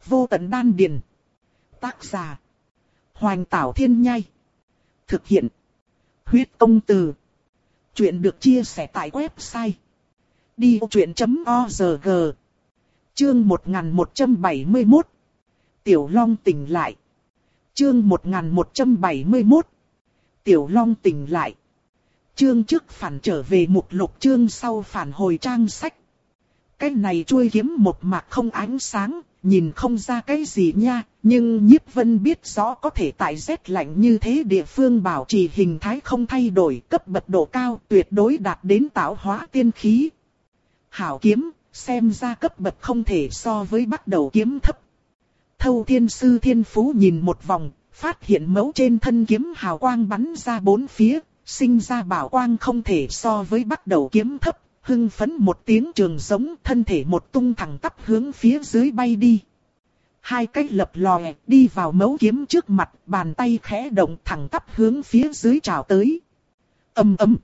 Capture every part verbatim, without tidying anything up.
Vô tận đan điền. Tác giả. Hoành Tảo Thiên Nhai. Thực hiện. Huyết Công Từ. Chuyện được chia sẻ tại website đi vô chuyện chấm org. Chương một nghìn một trăm bảy mươi mốt. Tiểu Long tỉnh lại. Chương một nghìn một trăm bảy mươi mốt. Tiểu Long tỉnh lại. Chương trước phản trở về mục lục, chương sau phản hồi trang sách. Cái này chuôi kiếm một mạc không ánh sáng, nhìn không ra cái gì nha, nhưng Nhiếp Vân biết rõ có thể tại rét lạnh như thế địa phương bảo trì hình thái không thay đổi, cấp bậc độ cao tuyệt đối đạt đến tạo hóa tiên khí. Hảo kiếm, xem ra cấp bậc không thể so với bắt đầu kiếm thấp. Thâu Thiên Sư Thiên Phú nhìn một vòng, phát hiện mẫu trên thân kiếm hào quang bắn ra bốn phía, sinh ra bảo quang không thể so với bắt đầu kiếm thấp. Hưng phấn một tiếng trường giống, thân thể một tung thẳng tắp hướng phía dưới bay đi. Hai cái lập lòe đi vào mấu kiếm trước mặt, bàn tay khẽ động thẳng tắp hướng phía dưới trào tới. Ầm ầm.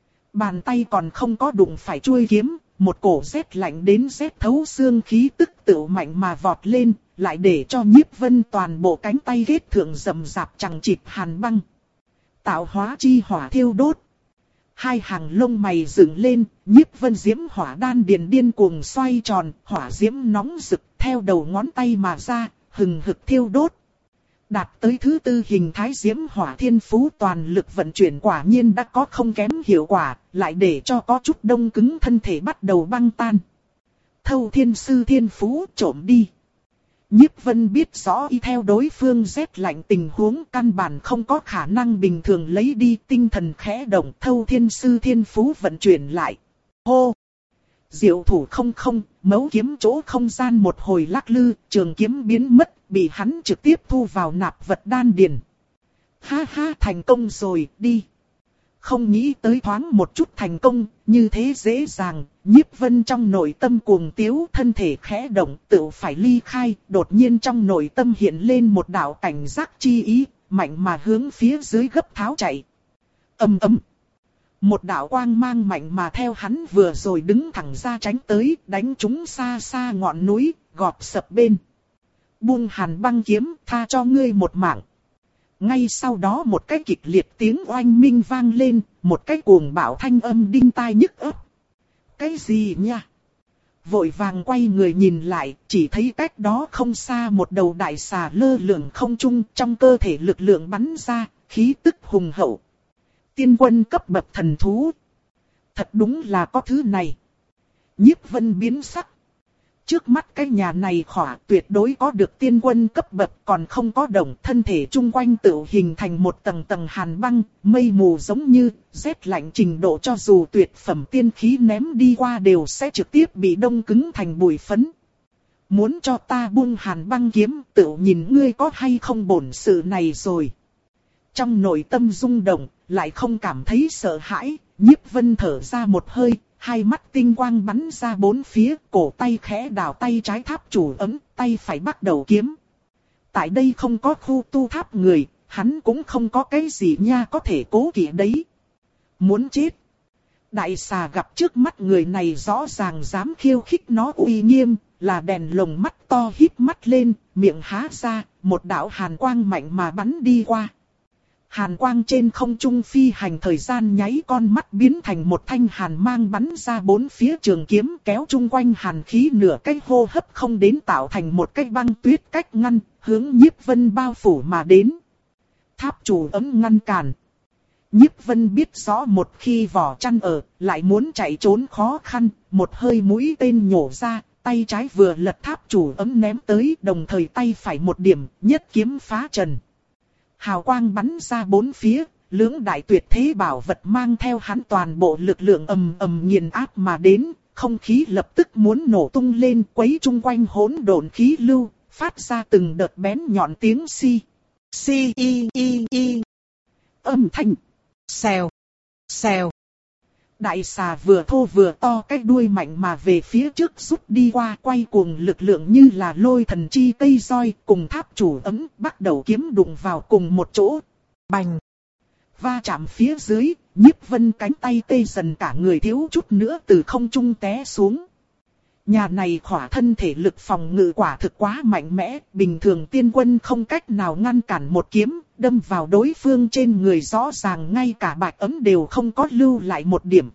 Bàn tay còn không có đụng phải chuôi kiếm, một cổ rét lạnh đến rét thấu xương khí tức tự mạnh mà vọt lên, lại để cho Nhiếp Vân toàn bộ cánh tay ghét thượng rầm rạp chằng chịt hàn băng. Tạo hóa chi hỏa thiêu đốt. Hai hàng lông mày dựng lên, Nhiếp Vân diễm hỏa đan điền điên cuồng xoay tròn, hỏa diễm nóng rực theo đầu ngón tay mà ra, hừng hực thiêu đốt. Đạt tới thứ tư hình thái diễm hỏa thiên phú toàn lực vận chuyển quả nhiên đã có không kém hiệu quả, lại để cho có chút đông cứng thân thể bắt đầu băng tan. Thâu Thiên Sư Thiên Phú trộm đi. Nhiếp Vân biết rõ y theo đối phương rét lạnh tình huống căn bản không có khả năng bình thường lấy đi, tinh thần khẽ động, Thâu Thiên Sư Thiên Phú vận chuyển lại. Hô! Diệu thủ không không, mấu kiếm chỗ không gian một hồi lắc lư, trường kiếm biến mất, bị hắn trực tiếp thu vào nạp vật đan điền. Ha ha, thành công rồi, đi! Không nghĩ tới thoáng một chút thành công, như thế dễ dàng, Nhiếp Vân trong nội tâm cuồng tiếu, thân thể khẽ động, tự phải ly khai, đột nhiên trong nội tâm hiện lên một đạo cảnh giác chi ý, mạnh mà hướng phía dưới gấp tháo chạy. Ầm ầm. Một đạo quang mang mạnh mà theo hắn vừa rồi đứng thẳng ra tránh tới, đánh trúng xa xa ngọn núi, gọt sập bên. Buông Hàn Băng kiếm, tha cho ngươi một mạng. Ngay sau đó một cái kịch liệt tiếng oanh minh vang lên, một cái cuồng bạo thanh âm đinh tai nhức óc. Cái gì nha? Vội vàng quay người nhìn lại, chỉ thấy cách đó không xa một đầu đại xà lơ lửng không trung, trong cơ thể lực lượng bắn ra, khí tức hùng hậu. Tiên quân cấp bậc thần thú. Thật đúng là có thứ này. Nhiếp Vân biến sắc. Trước mắt cái nhà này khỏa tuyệt đối có được tiên quân cấp bậc, còn không có đồng, thân thể chung quanh tự hình thành một tầng tầng hàn băng, mây mù giống như, rét lạnh trình độ cho dù tuyệt phẩm tiên khí ném đi qua đều sẽ trực tiếp bị đông cứng thành bụi phấn. Muốn cho ta buông Hàn Băng kiếm, tự nhìn ngươi có hay không bổn sự này rồi. Trong nội tâm rung động, lại không cảm thấy sợ hãi, Nhiếp Vân thở ra một hơi. Hai mắt tinh quang bắn ra bốn phía, cổ tay khẽ đảo tay trái tháp chủ ấm, tay phải bắt đầu kiếm. Tại đây không có khu tu tháp người, hắn cũng không có cái gì nha có thể cố kỵ đấy. Muốn chết. Đại xà gặp trước mắt người này rõ ràng dám khiêu khích nó uy nghiêm, là đèn lồng mắt to híp mắt lên, miệng há ra, một đạo hàn quang mạnh mà bắn đi qua. Hàn quang trên không trung phi hành thời gian nháy con mắt biến thành một thanh hàn mang bắn ra bốn phía trường kiếm kéo chung quanh hàn khí nửa cái hô hấp không đến tạo thành một cái băng tuyết cách ngăn, hướng Nhiếp Vân bao phủ mà đến. Tháp chủ ấm ngăn cản. Nhiếp Vân biết rõ một khi vỏ chăn ở, lại muốn chạy trốn khó khăn, một hơi mũi tên nhổ ra, tay trái vừa lật tháp chủ ấm ném tới, đồng thời tay phải một điểm, nhất kiếm phá trần. Hào quang bắn ra bốn phía, lưỡng đại tuyệt thế bảo vật mang theo hắn toàn bộ lực lượng ầm ầm nghiền áp mà đến, không khí lập tức muốn nổ tung lên, quấy chung quanh hỗn độn khí lưu, phát ra từng đợt bén nhọn tiếng xi, xi y y y. Âm thanh, xèo, xèo. Đại xà vừa thô vừa to cái đuôi mạnh mà về phía trước rút đi qua, quay cuồng lực lượng như là lôi thần chi cây roi, cùng tháp chủ ấm bắt đầu kiếm đụng vào cùng một chỗ. Bành! Va chạm phía dưới, Nhiếp Vân cánh tay tê dần cả người thiếu chút nữa từ không trung té xuống. Nhà này khỏa thân thể lực phòng ngự quả thực quá mạnh mẽ, bình thường tiên quân không cách nào ngăn cản một kiếm, đâm vào đối phương trên người rõ ràng ngay cả bạch ấm đều không có lưu lại một điểm.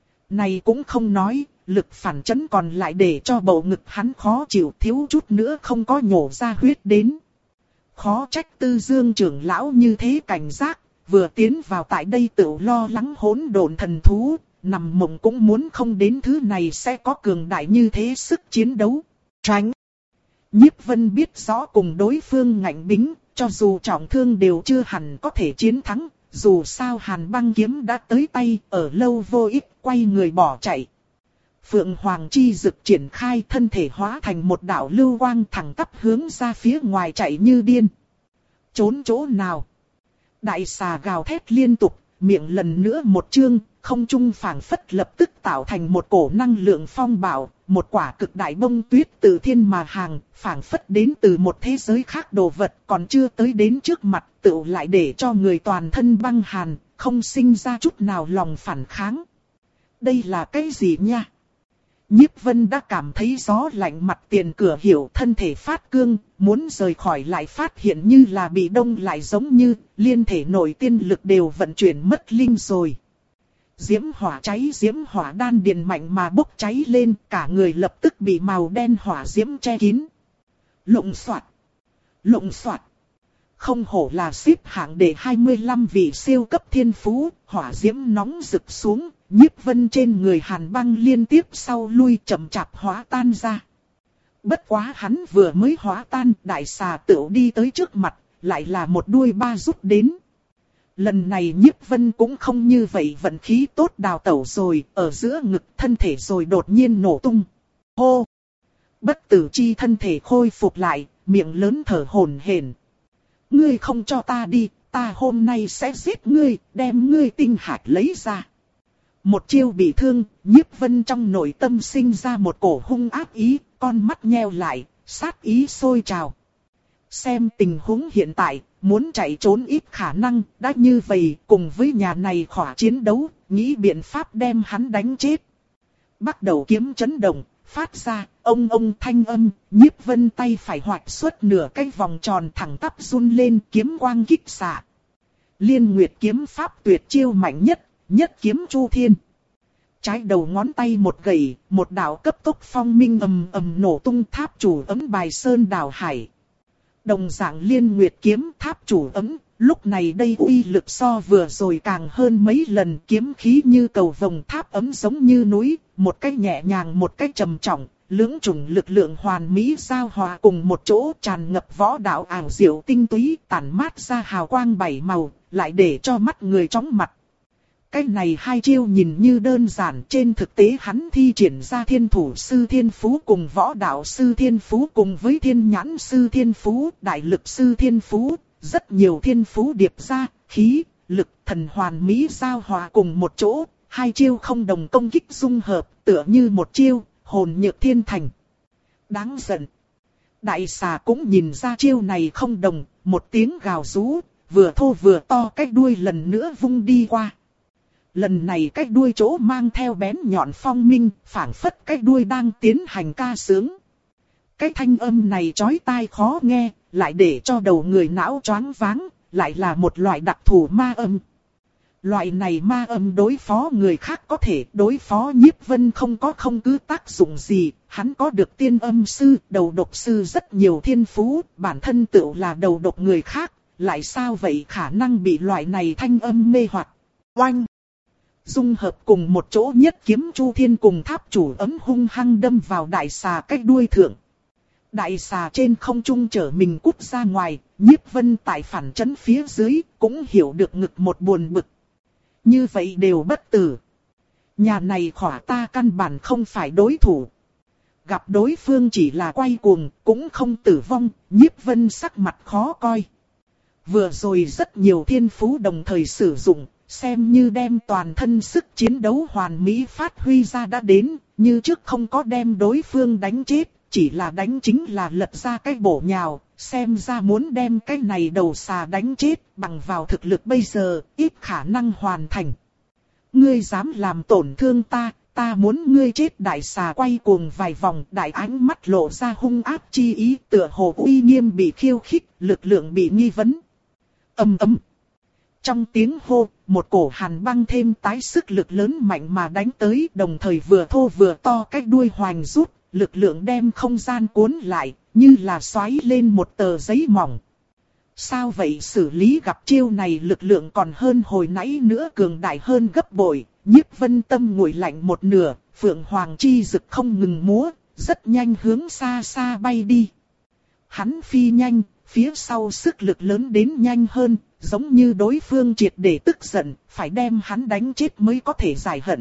Này cũng không nói, lực phản chấn còn lại để cho bầu ngực hắn khó chịu thiếu chút nữa không có nhổ ra huyết đến. Khó trách Tư Dương trưởng lão như thế cảnh giác, vừa tiến vào tại đây tự lo lắng hỗn độn thần thú, nằm mộng cũng muốn không đến thứ này sẽ có cường đại như thế sức chiến đấu. Tránh! Nhiếp Vân biết rõ cùng đối phương ngạnh bính, cho dù trọng thương đều chưa hẳn có thể chiến thắng, dù sao Hàn Băng kiếm đã tới tay, ở lâu vô ích, quay người bỏ chạy. Phượng Hoàng chi dực triển khai thân thể hóa thành một đạo lưu quang thẳng tắp hướng ra phía ngoài chạy như điên. Trốn chỗ nào? Đại xà gào thét liên tục, miệng lần nữa một chương, không trung phảng phất lập tức tạo thành một cổ năng lượng phong bạo, một quả cực đại bông tuyết từ thiên mà hàng, phảng phất đến từ một thế giới khác đồ vật còn chưa tới đến trước mặt, tự lại để cho người toàn thân băng hàn, không sinh ra chút nào lòng phản kháng. Đây là cái gì nha? Nhiếp Vân đã cảm thấy gió lạnh mặt tiền cửa hiểu thân thể phát cương, muốn rời khỏi lại phát hiện như là bị đông lại giống như liên thể nội tiên lực đều vận chuyển mất linh rồi. Diễm hỏa cháy diễm hỏa đan điền mạnh mà bốc cháy lên, cả người lập tức bị màu đen hỏa diễm che kín. Lụng soạt, lụng soạt. Không hổ là xếp hạng để hai mươi lăm vị siêu cấp thiên phú, hỏa diễm nóng rực xuống, Nhiếp Vân trên người Hàn Băng liên tiếp sau lui chậm chạp hóa tan ra. Bất quá hắn vừa mới hóa tan, đại xà tựu đi tới trước mặt, lại là một đuôi ba rút đến. Lần này Nhiếp Vân cũng không như vậy vận khí tốt đào tẩu rồi, ở giữa ngực thân thể rồi đột nhiên nổ tung. Hô! Bất tử chi thân thể khôi phục lại, miệng lớn thở hổn hển. Ngươi không cho ta đi, ta hôm nay sẽ giết ngươi, đem ngươi tinh hạch lấy ra. Một chiêu bị thương, Nhiếp Vân trong nội tâm sinh ra một cổ hung ác ý, con mắt nheo lại, sát ý sôi trào. Xem tình huống hiện tại, muốn chạy trốn ít khả năng, đã như vậy, cùng với nhà này khỏa chiến đấu, nghĩ biện pháp đem hắn đánh chết. Bắt đầu kiếm chấn động, phát ra, ông ông thanh âm, Nhiếp Vân tay phải hoạch xuất nửa cái vòng tròn thẳng tắp run lên, kiếm quang kích xạ. Liên Nguyệt kiếm pháp tuyệt chiêu mạnh nhất, nhất kiếm chu thiên. Trái đầu ngón tay một gậy, một đạo cấp tốc phong minh ầm ầm nổ tung tháp chủ ấm bài sơn đảo hải. Đồng dạng Liên Nguyệt kiếm tháp chủ ấm, lúc này đây uy lực so vừa rồi càng hơn mấy lần, kiếm khí như cầu vồng, tháp ấm giống như núi, một cách nhẹ nhàng một cách trầm trọng, lưỡng chủng lực lượng hoàn mỹ giao hòa cùng một chỗ, tràn ngập võ đạo ảo diệu tinh túy, tản mát ra hào quang bảy màu, lại để cho mắt người chóng mặt. Cái này hai chiêu nhìn như đơn giản, trên thực tế hắn thi triển ra thiên thủ sư thiên phú cùng võ đạo sư thiên phú cùng với thiên nhãn sư thiên phú, đại lực sư thiên phú, rất nhiều thiên phú điệp ra, khí, lực, thần hoàn mỹ giao hòa cùng một chỗ, hai chiêu không đồng công kích dung hợp, tựa như một chiêu, hồn nhược thiên thành. Đáng giận. Đại xà cũng nhìn ra chiêu này không đồng, một tiếng gào rú, vừa thô vừa to cái đuôi lần nữa vung đi qua. Lần này cái đuôi chỗ mang theo bén nhọn phong minh, phảng phất cái đuôi đang tiến hành ca sướng. Cái thanh âm này chói tai khó nghe, lại để cho đầu người não choáng váng, lại là một loại đặc thù ma âm. Loại này ma âm đối phó người khác có thể, đối phó Nhiếp Vân không có không cứ tác dụng gì, hắn có được tiên âm sư, đầu độc sư rất nhiều thiên phú, bản thân tự là đầu độc người khác, lại sao vậy khả năng bị loại này thanh âm mê hoặc. Oanh! Dung hợp cùng một chỗ nhất kiếm chu thiên cùng tháp chủ ấm hung hăng đâm vào đại xà cách đuôi thượng. Đại xà trên không trung trở mình cút ra ngoài, Nhiếp Vân tại phản chấn phía dưới, cũng hiểu được ngực một buồn bực. Như vậy đều bất tử. Nhà này khỏa ta căn bản không phải đối thủ. Gặp đối phương chỉ là quay cuồng, cũng không tử vong, Nhiếp Vân sắc mặt khó coi. Vừa rồi rất nhiều thiên phú đồng thời sử dụng, xem như đem toàn thân sức chiến đấu hoàn mỹ phát huy ra đã đến, như trước không có đem đối phương đánh chết, chỉ là đánh chính là lật ra cái bổ nhào, xem ra muốn đem cái này đầu xà đánh chết, bằng vào thực lực bây giờ, ít khả năng hoàn thành. Ngươi dám làm tổn thương ta, ta muốn ngươi chết. Đại xà quay cuồng vài vòng, đại ánh mắt lộ ra hung ác chi ý, tựa hồ uy nghiêm bị khiêu khích, lực lượng bị nghi vấn. Ầm ầm. Trong tiếng hô, một cổ hàn băng thêm tái sức lực lớn mạnh mà đánh tới, đồng thời vừa thô vừa to, cách đuôi hoành rút, lực lượng đem không gian cuốn lại, như là xoáy lên một tờ giấy mỏng. Sao vậy? Xử lý gặp chiêu này lực lượng còn hơn hồi nãy nữa, cường đại hơn gấp bội. Nhiếp Vân tâm nguội lạnh một nửa, phượng hoàng chi rực không ngừng múa, rất nhanh hướng xa xa bay đi. Hắn phi nhanh, phía sau sức lực lớn đến nhanh hơn, giống như đối phương triệt để tức giận, phải đem hắn đánh chết mới có thể giải hận.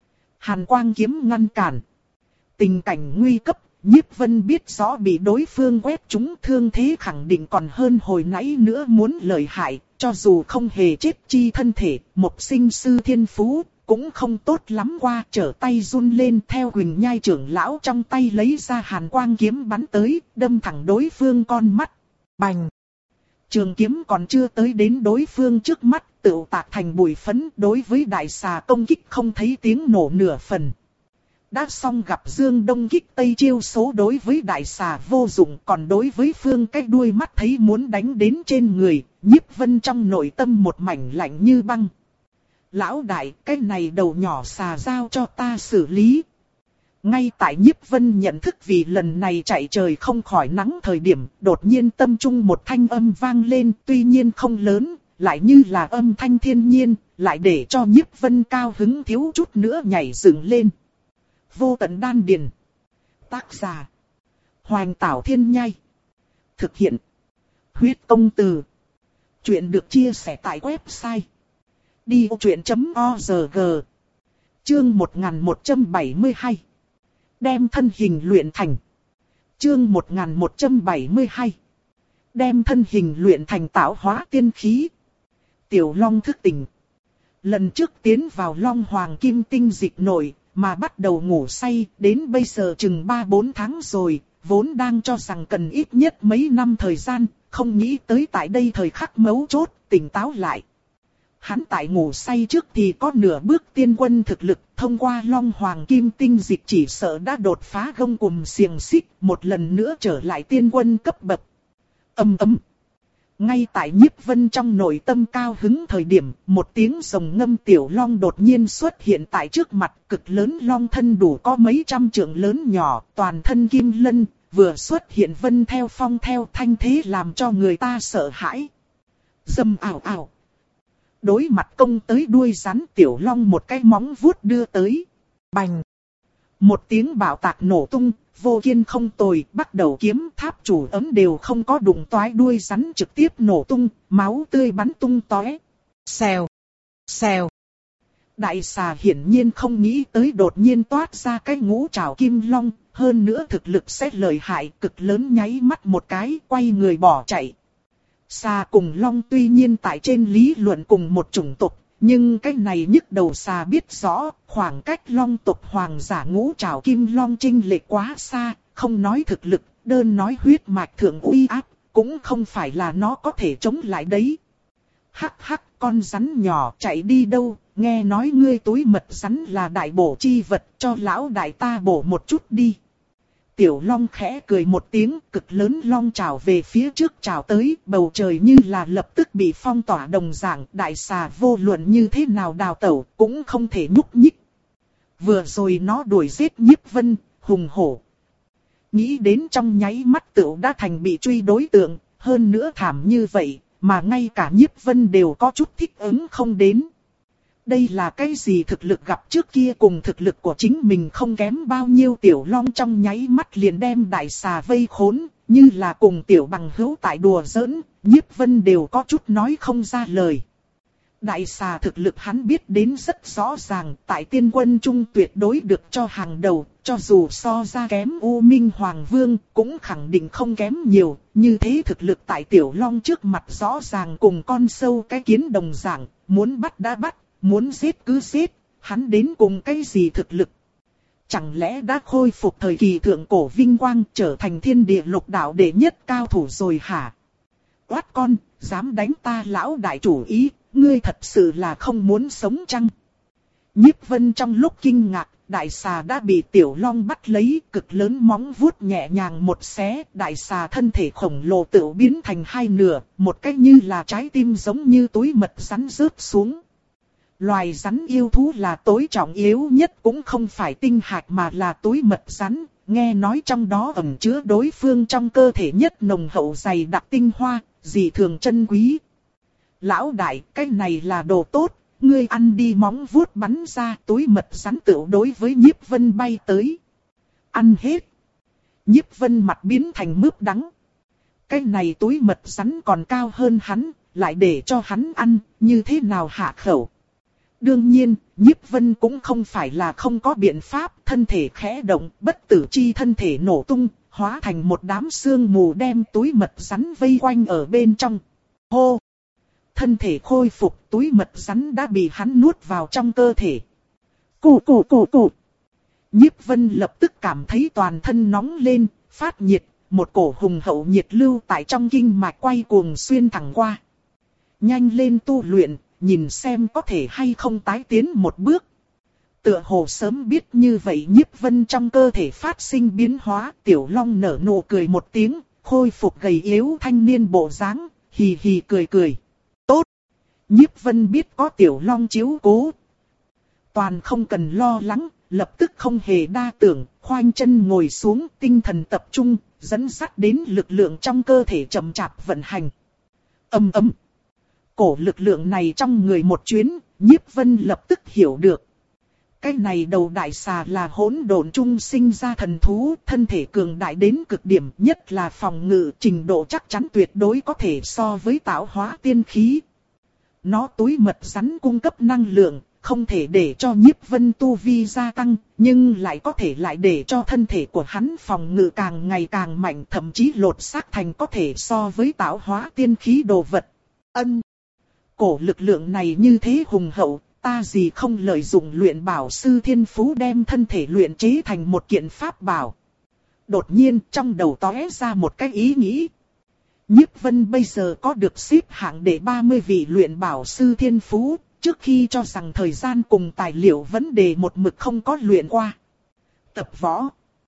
Hàn quang kiếm ngăn cản. Tình cảnh nguy cấp, Nhiếp Vân biết rõ bị đối phương quét trúng, thương thế khẳng định còn hơn hồi nãy nữa muốn lợi hại, cho dù không hề chết chi thân thể, một sinh sư thiên phú, cũng không tốt lắm qua, trở tay run lên, theo Huỳnh Nhai trưởng lão trong tay lấy ra hàn quang kiếm bắn tới, đâm thẳng đối phương con mắt. Bành! Trường kiếm còn chưa tới đến đối phương trước mắt, tựu tạc thành bụi phấn, đối với đại xà công kích không thấy tiếng nổ nửa phần. Đã xong gặp Dương Đông kích Tây chiêu số đối với đại xà vô dụng, còn đối với phương cái đuôi mắt thấy muốn đánh đến trên người, Nhiếp Vân trong nội tâm một mảnh lạnh như băng. Lão đại, cái này đầu nhỏ xà giao cho ta xử lý. Ngay tại Nhiếp Vân nhận thức vì lần này chạy trời không khỏi nắng thời điểm, đột nhiên tâm trung một thanh âm vang lên, tuy nhiên không lớn, lại như là âm thanh thiên nhiên, lại để cho Nhiếp Vân cao hứng thiếu chút nữa nhảy dựng lên. Vô tận đan điền. Tác giả: Hoành Tảo Thiên Nhai. Thực hiện: Huyết Công Từ. Chuyện được chia sẻ tại website đi ô truyện chấm org. Chương một nghìn một trăm bảy mươi hai. Đem thân hình luyện thành. Chương một nghìn một trăm bảy mươi hai. Đem thân hình luyện thành tạo hóa tiên khí. Tiểu Long thức tỉnh. Lần trước tiến vào Long Hoàng Kim Tinh dịch nội, mà bắt đầu ngủ say, đến bây giờ chừng ba bốn tháng rồi, vốn đang cho rằng cần ít nhất mấy năm thời gian, không nghĩ tới tại đây thời khắc mấu chốt, tỉnh táo lại. Hắn tại ngủ say trước thì có nửa bước tiên quân thực lực, thông qua Long Hoàng Kim Tinh dịch chỉ sợ đã đột phá gông cùm xiềng xích, một lần nữa trở lại tiên quân cấp bậc. Ầm ầm. Ngay tại Nhiếp Vân trong nội tâm cao hứng thời điểm, một tiếng rồng ngâm tiểu long đột nhiên xuất hiện tại trước mặt, cực lớn long thân đủ có mấy trăm trượng lớn nhỏ, toàn thân kim lân, vừa xuất hiện vân theo phong theo thanh thế làm cho người ta sợ hãi. Dầm ảo ảo. Đối mặt công tới đuôi rắn, tiểu long một cái móng vuốt đưa tới. Bành. Một tiếng bạo tạc nổ tung, vô kiên không tồi, bắt đầu kiếm tháp chủ ấm đều không có đụng toái, đuôi rắn trực tiếp nổ tung, máu tươi bắn tung tóe. Xèo, xèo. Đại xà hiển nhiên không nghĩ tới đột nhiên toát ra cái ngũ trảo kim long, hơn nữa thực lực sẽ lợi hại, cực lớn nháy mắt một cái, quay người bỏ chạy. Xà cùng long tuy nhiên tại trên lý luận cùng một chủng tộc, nhưng cái này nhức đầu xà biết rõ, khoảng cách long tộc hoàng giả ngũ trảo kim long chênh lệch quá xa, không nói thực lực, đơn nói huyết mạch thượng uy áp, cũng không phải là nó có thể chống lại đấy. Hắc hắc, con rắn nhỏ chạy đi đâu, nghe nói ngươi túi mật rắn là đại bổ chi vật, cho lão đại ta bổ một chút đi. Tiểu long khẽ cười một tiếng, cực lớn long trào về phía trước trào tới, bầu trời như là lập tức bị phong tỏa đồng dạng, đại xà vô luận như thế nào đào tẩu, cũng không thể nhúc nhích. Vừa rồi nó đuổi giết Nhiếp Vân, hùng hổ. Nghĩ đến trong nháy mắt tựu đã thành bị truy đối tượng, hơn nữa thảm như vậy, mà ngay cả Nhiếp Vân đều có chút thích ứng không đến. Đây là cái gì thực lực gặp trước kia cùng thực lực của chính mình không kém bao nhiêu, tiểu long trong nháy mắt liền đem đại xà vây khốn, như là cùng tiểu bằng hữu tại đùa giỡn, Nhiếp Vân đều có chút nói không ra lời. Đại xà thực lực hắn biết đến rất rõ ràng, tại tiên quân trung tuyệt đối được cho hàng đầu, cho dù so ra kém U Minh Hoàng Vương, cũng khẳng định không kém nhiều, như thế thực lực tại tiểu long trước mặt rõ ràng cùng con sâu cái kiến đồng dạng, muốn bắt đã bắt. Muốn giết cứ giết, hắn đến cùng cái gì thực lực? Chẳng lẽ đã khôi phục thời kỳ thượng cổ vinh quang, trở thành thiên địa lục đạo đệ nhất cao thủ rồi hả? Oát con, dám đánh ta lão đại chủ ý, ngươi thật sự là không muốn sống chăng? Nhiếp Vân trong lúc kinh ngạc, đại xà đã bị Tiểu Long bắt lấy, cực lớn móng vuốt nhẹ nhàng một xé, đại xà thân thể khổng lồ tự biến thành hai nửa, một cách như là trái tim giống như túi mật rắn rớt xuống. Loài rắn yêu thú là tối trọng yếu nhất cũng không phải tinh hạch mà là túi mật rắn, nghe nói trong đó ẩn chứa đối phương trong cơ thể nhất nồng hậu dày đặc tinh hoa, dị thường chân quý. Lão đại, cái này là đồ tốt, ngươi ăn đi. Móng vuốt bắn ra, túi mật rắn tựu đối với Nhiếp Vân bay tới. Ăn hết. Nhiếp Vân mặt biến thành mướp đắng. Cái này túi mật rắn còn cao hơn hắn, lại để cho hắn ăn, như thế nào hạ khẩu. Đương nhiên, Nhiếp Vân cũng không phải là không có biện pháp, thân thể khẽ động, bất tử chi thân thể nổ tung, hóa thành một đám sương mù đem túi mật rắn vây quanh ở bên trong. Hô! Thân thể khôi phục, túi mật rắn đã bị hắn nuốt vào trong cơ thể. Cụ cụ cụ cụ! Nhiếp Vân lập tức cảm thấy toàn thân nóng lên, phát nhiệt, một cổ hùng hậu nhiệt lưu tại trong kinh mạch quay cuồng xuyên thẳng qua. Nhanh lên tu luyện, nhìn xem có thể hay không tái tiến một bước. Tựa hồ sớm biết như vậy, Nhiếp Vân trong cơ thể phát sinh biến hóa, Tiểu Long nở nụ cười một tiếng, khôi phục gầy yếu thanh niên bộ dáng, hì hì cười cười. Tốt! Nhiếp Vân biết có Tiểu Long chiếu cố. Toàn không cần lo lắng, lập tức không hề đa tưởng, khoanh chân ngồi xuống, tinh thần tập trung, dẫn dắt đến lực lượng trong cơ thể chậm chạp vận hành. Ầm ầm. Cổ lực lượng này trong người một chuyến, Nhiếp Vân lập tức hiểu được. Cái này đầu đại xà là hỗn độn trung sinh ra thần thú, thân thể cường đại đến cực điểm, nhất là phòng ngự trình độ chắc chắn tuyệt đối có thể so với tạo hóa tiên khí. Nó túi mật rắn cung cấp năng lượng, không thể để cho Nhiếp Vân tu vi gia tăng, nhưng lại có thể lại để cho thân thể của hắn phòng ngự càng ngày càng mạnh, thậm chí lột xác thành có thể so với tạo hóa tiên khí đồ vật. Ân! Cổ lực lượng này như thế hùng hậu, ta gì không lợi dụng luyện bảo sư thiên phú đem thân thể luyện chế thành một kiện pháp bảo. Đột nhiên trong đầu tóe ra một cái ý nghĩ. Nhiếp Vân bây giờ có được xếp hạng để ba mươi vị luyện bảo sư thiên phú, trước khi cho rằng thời gian cùng tài liệu vấn đề một mực không có luyện qua. Tập võ.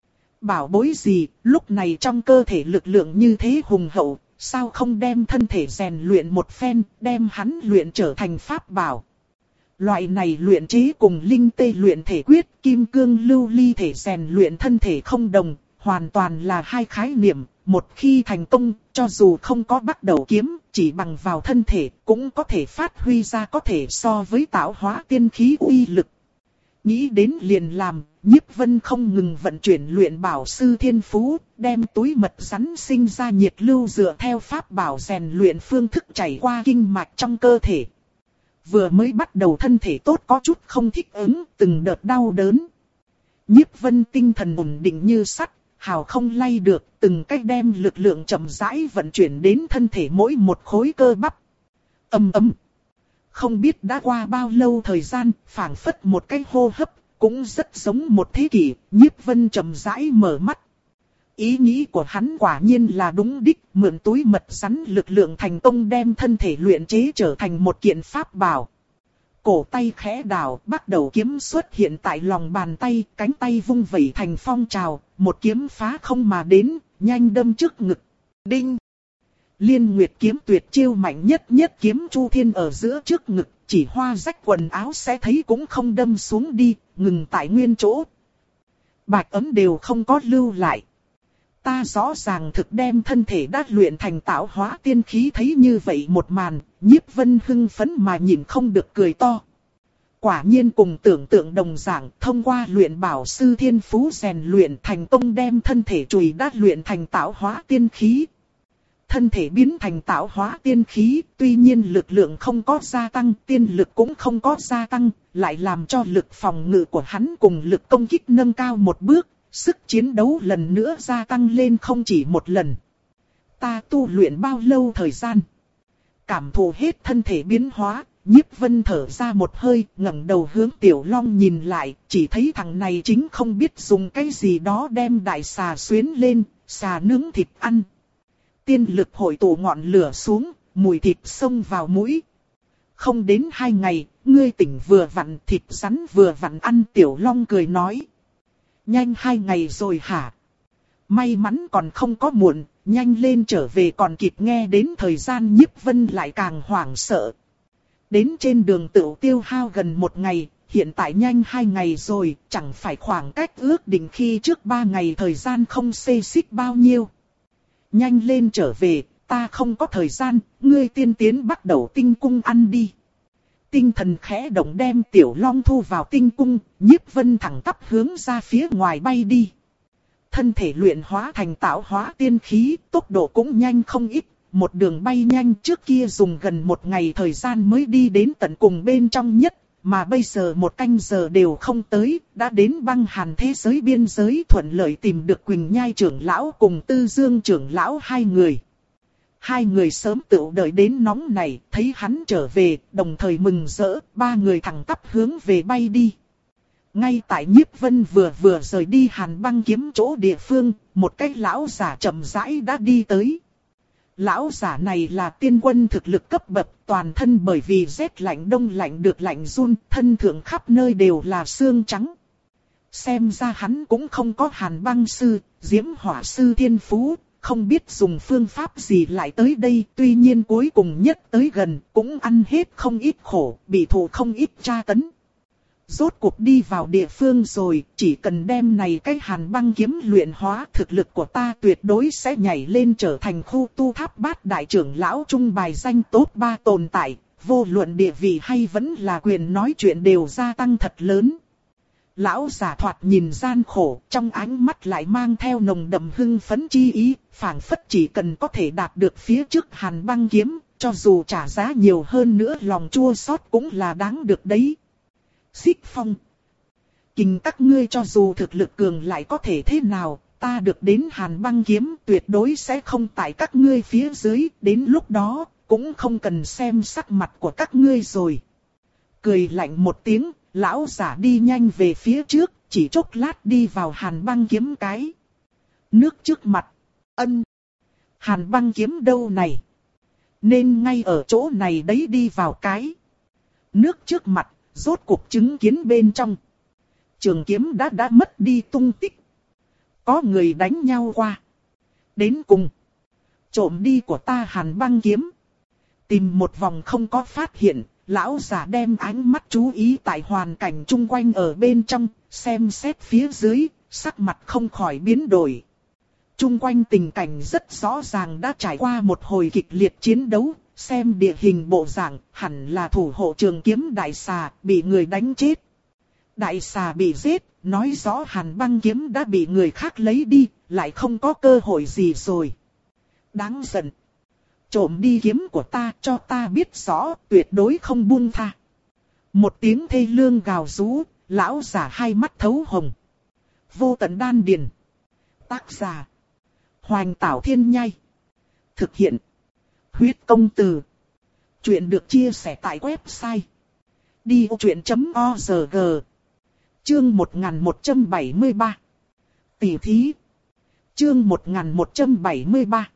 Bảo bối gì, lúc này trong cơ thể lực lượng như thế hùng hậu, sao không đem thân thể rèn luyện một phen, đem hắn luyện trở thành pháp bảo. Loại này luyện chế cùng linh tê luyện thể quyết, kim cương lưu ly thể rèn luyện thân thể không đồng, hoàn toàn là hai khái niệm. Một khi thành công, cho dù không có bắt đầu kiếm, chỉ bằng vào thân thể cũng có thể phát huy ra có thể so với tạo hóa tiên khí uy lực. Nghĩ đến liền làm, Nhiếp Vân không ngừng vận chuyển luyện bảo sư thiên phú, đem túi mật rắn sinh ra nhiệt lưu dựa theo pháp bảo rèn luyện phương thức chảy qua kinh mạch trong cơ thể. Vừa mới bắt đầu thân thể tốt có chút không thích ứng, từng đợt đau đớn. Nhiếp Vân tinh thần ổn định như sắt, hào không lay được, từng cách đem lực lượng chậm rãi vận chuyển đến thân thể mỗi một khối cơ bắp. Ầm ầm. Không biết đã qua bao lâu thời gian, phảng phất một cái hô hấp, cũng rất giống một thế kỷ, Nhiếp Vân chậm rãi mở mắt. Ý nghĩ của hắn quả nhiên là đúng đích, mượn túi mật rắn lực lượng thành công đem thân thể luyện chế trở thành một kiện pháp bảo. Cổ tay khẽ đảo, bắt đầu kiếm xuất hiện tại lòng bàn tay, cánh tay vung vẩy thành phong trào, một kiếm phá không mà đến, nhanh đâm trước ngực. Đinh! Liên Nguyệt kiếm tuyệt chiêu mạnh nhất nhất kiếm chu thiên ở giữa trước ngực, chỉ hoa rách quần áo sẽ thấy cũng không đâm xuống đi, ngừng tại nguyên chỗ. Bạch ấm đều không có lưu lại. Ta rõ ràng thực đem thân thể đã luyện thành tạo hóa tiên khí, thấy như vậy một màn, Nhiếp Vân hưng phấn mà nhìn không được cười to. Quả nhiên cùng tưởng tượng đồng dạng, thông qua luyện bảo sư thiên phú rèn luyện thành công đem thân thể chùi đã luyện thành tạo hóa tiên khí. Thân thể biến thành tạo hóa tiên khí, tuy nhiên lực lượng không có gia tăng, tiên lực cũng không có gia tăng, lại làm cho lực phòng ngự của hắn cùng lực công kích nâng cao một bước, sức chiến đấu lần nữa gia tăng lên không chỉ một lần. Ta tu luyện bao lâu thời gian? Cảm thụ hết thân thể biến hóa, Nhiếp Vân thở ra một hơi, ngẩng đầu hướng Tiểu Long nhìn lại, chỉ thấy thằng này chính không biết dùng cái gì đó đem đại xà xuyến lên, xà nướng thịt ăn. Tiên lực hội tụ ngọn lửa xuống, mùi thịt xông vào mũi. không đến hai ngày, ngươi tỉnh vừa vặn thịt rắn vừa vặn ăn. Tiểu Long cười nói. Nhanh hai ngày rồi hả? May mắn còn không có muộn, nhanh lên trở về còn kịp. Nghe đến thời gian Nhiếp Vân lại càng hoảng sợ. Đến trên đường tựu tiêu hao gần một ngày, hiện tại nhanh hai ngày rồi, chẳng phải khoảng cách ước định khi trước ba ngày thời gian không xê xích bao nhiêu. Nhanh lên trở về, ta không có thời gian, ngươi tiên tiến bắt đầu tinh cung ăn đi. Tinh thần khẽ động đem Tiểu Long thu vào tinh cung, Nhiếp Vân thẳng tắp hướng ra phía ngoài bay đi. Thân thể luyện hóa thành tạo hóa tiên khí, tốc độ cũng nhanh không ít, một đường bay nhanh. Trước kia dùng gần một ngày thời gian mới đi đến tận cùng bên trong nhất, mà bây giờ một canh giờ đều không tới, đã đến băng hàn thế giới biên giới, thuận lợi tìm được Quỳnh Nhai trưởng lão cùng Tư Dương trưởng lão hai người. Hai người sớm tự đợi đến nóng này, thấy hắn trở về, đồng thời mừng rỡ, ba người thẳng tắp hướng về bay đi. Ngay tại Nhiếp Vân vừa vừa rời đi Hàn Băng Kiếm chỗ địa phương, một cái lão giả chậm rãi đã đi tới. Lão giả này là tiên quân thực lực cấp bậc, toàn thân bởi vì rét lạnh đông lạnh được lạnh run, thân thượng khắp nơi đều là xương trắng. Xem ra hắn cũng không có Hàn Băng sư, Diễm Hỏa sư thiên phú, không biết dùng phương pháp gì lại tới đây. Tuy nhiên cuối cùng nhất tới gần, cũng ăn hết không ít khổ, bị thụ không ít tra tấn. Rốt cuộc đi vào địa phương rồi, chỉ cần đem này cái Hàn Băng kiếm luyện hóa, thực lực của ta tuyệt đối sẽ nhảy lên trở thành khu tu tháp bát đại trưởng lão trung bài danh top ba tồn tại, vô luận địa vị hay vẫn là quyền nói chuyện đều gia tăng thật lớn. Lão giả thoạt nhìn gian khổ, trong ánh mắt lại mang theo nồng đậm hưng phấn chi ý, phảng phất chỉ cần có thể đạt được phía trước Hàn Băng kiếm, cho dù trả giá nhiều hơn nữa lòng chua xót cũng là đáng được đấy. Xích Phong, kình các ngươi cho dù thực lực cường lại có thể thế nào, ta được đến Hàn Băng kiếm tuyệt đối sẽ không tại các ngươi phía dưới, đến lúc đó cũng không cần xem sắc mặt của các ngươi rồi. Cười lạnh một tiếng, lão giả đi nhanh về phía trước, chỉ chốc lát đi vào Hàn Băng kiếm cái. Nước trước mặt, ân, Hàn Băng kiếm đâu này? Nên ngay ở chỗ này đấy đi vào cái. Nước trước mặt, rốt cuộc chứng kiến bên trong. Trường kiếm đã đã mất đi tung tích. Có người đánh nhau qua. Đến cùng, trộm đi của ta Hàn Băng kiếm. Tìm một vòng không có phát hiện, lão giả đem ánh mắt chú ý tại hoàn cảnh chung quanh ở bên trong, xem xét phía dưới, sắc mặt không khỏi biến đổi. Chung quanh tình cảnh rất rõ ràng đã trải qua một hồi kịch liệt chiến đấu, xem địa hình bộ dạng, hẳn là thủ hộ trường kiếm đại xà, bị người đánh chết. Đại xà bị giết, nói rõ Hàn Băng kiếm đã bị người khác lấy đi, lại không có cơ hội gì rồi. Đáng giận. Trộm đi kiếm của ta, cho ta biết rõ, tuyệt đối không buông tha. Một tiếng thê lương gào rú, lão giả hai mắt thấu hồng. Vô tận đan điền. Tác giả: Hoành Tảo Thiên Nhai. Thực hiện: Huyết Công Từ. Chuyện được chia sẻ tại website đi ô chuyện chấm org. Chương một nghìn một trăm bảy mươi ba. Tỷ thí. Chương một nghìn một trăm bảy mươi ba.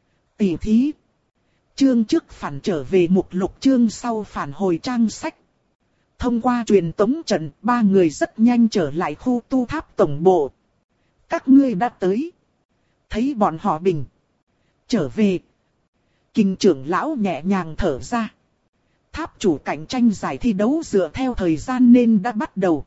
Tỷ thí. Chương trước phản trở về mục lục, chương sau phản hồi trang sách. Thông qua truyền tống trận, ba người rất nhanh trở lại khu tu tháp tổng bộ. Các ngươi đã tới. Thấy bọn họ bình trở về, Kình trưởng lão nhẹ nhàng thở ra. Tháp chủ cạnh tranh giải thi đấu dựa theo thời gian nên đã bắt đầu.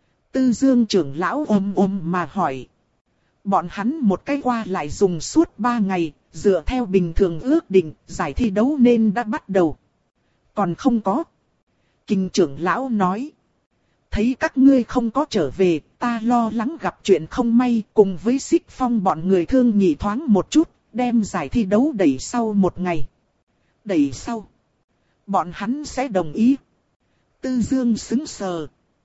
Tư Dương trưởng lão ôm ôm mà hỏi. Bọn hắn một cái qua lại dùng suốt ba ngày, dựa theo bình thường ước định, giải thi đấu nên đã bắt đầu. Còn không có. Kình trưởng lão nói. Thấy các ngươi không có trở về, ta lo lắng gặp chuyện không may, cùng với Xích Phong bọn người thương nghị thoáng một chút, đem giải thi đấu đẩy sau một ngày. Đẩy sau. Bọn hắn sẽ đồng ý. Tư Dương sững sờ.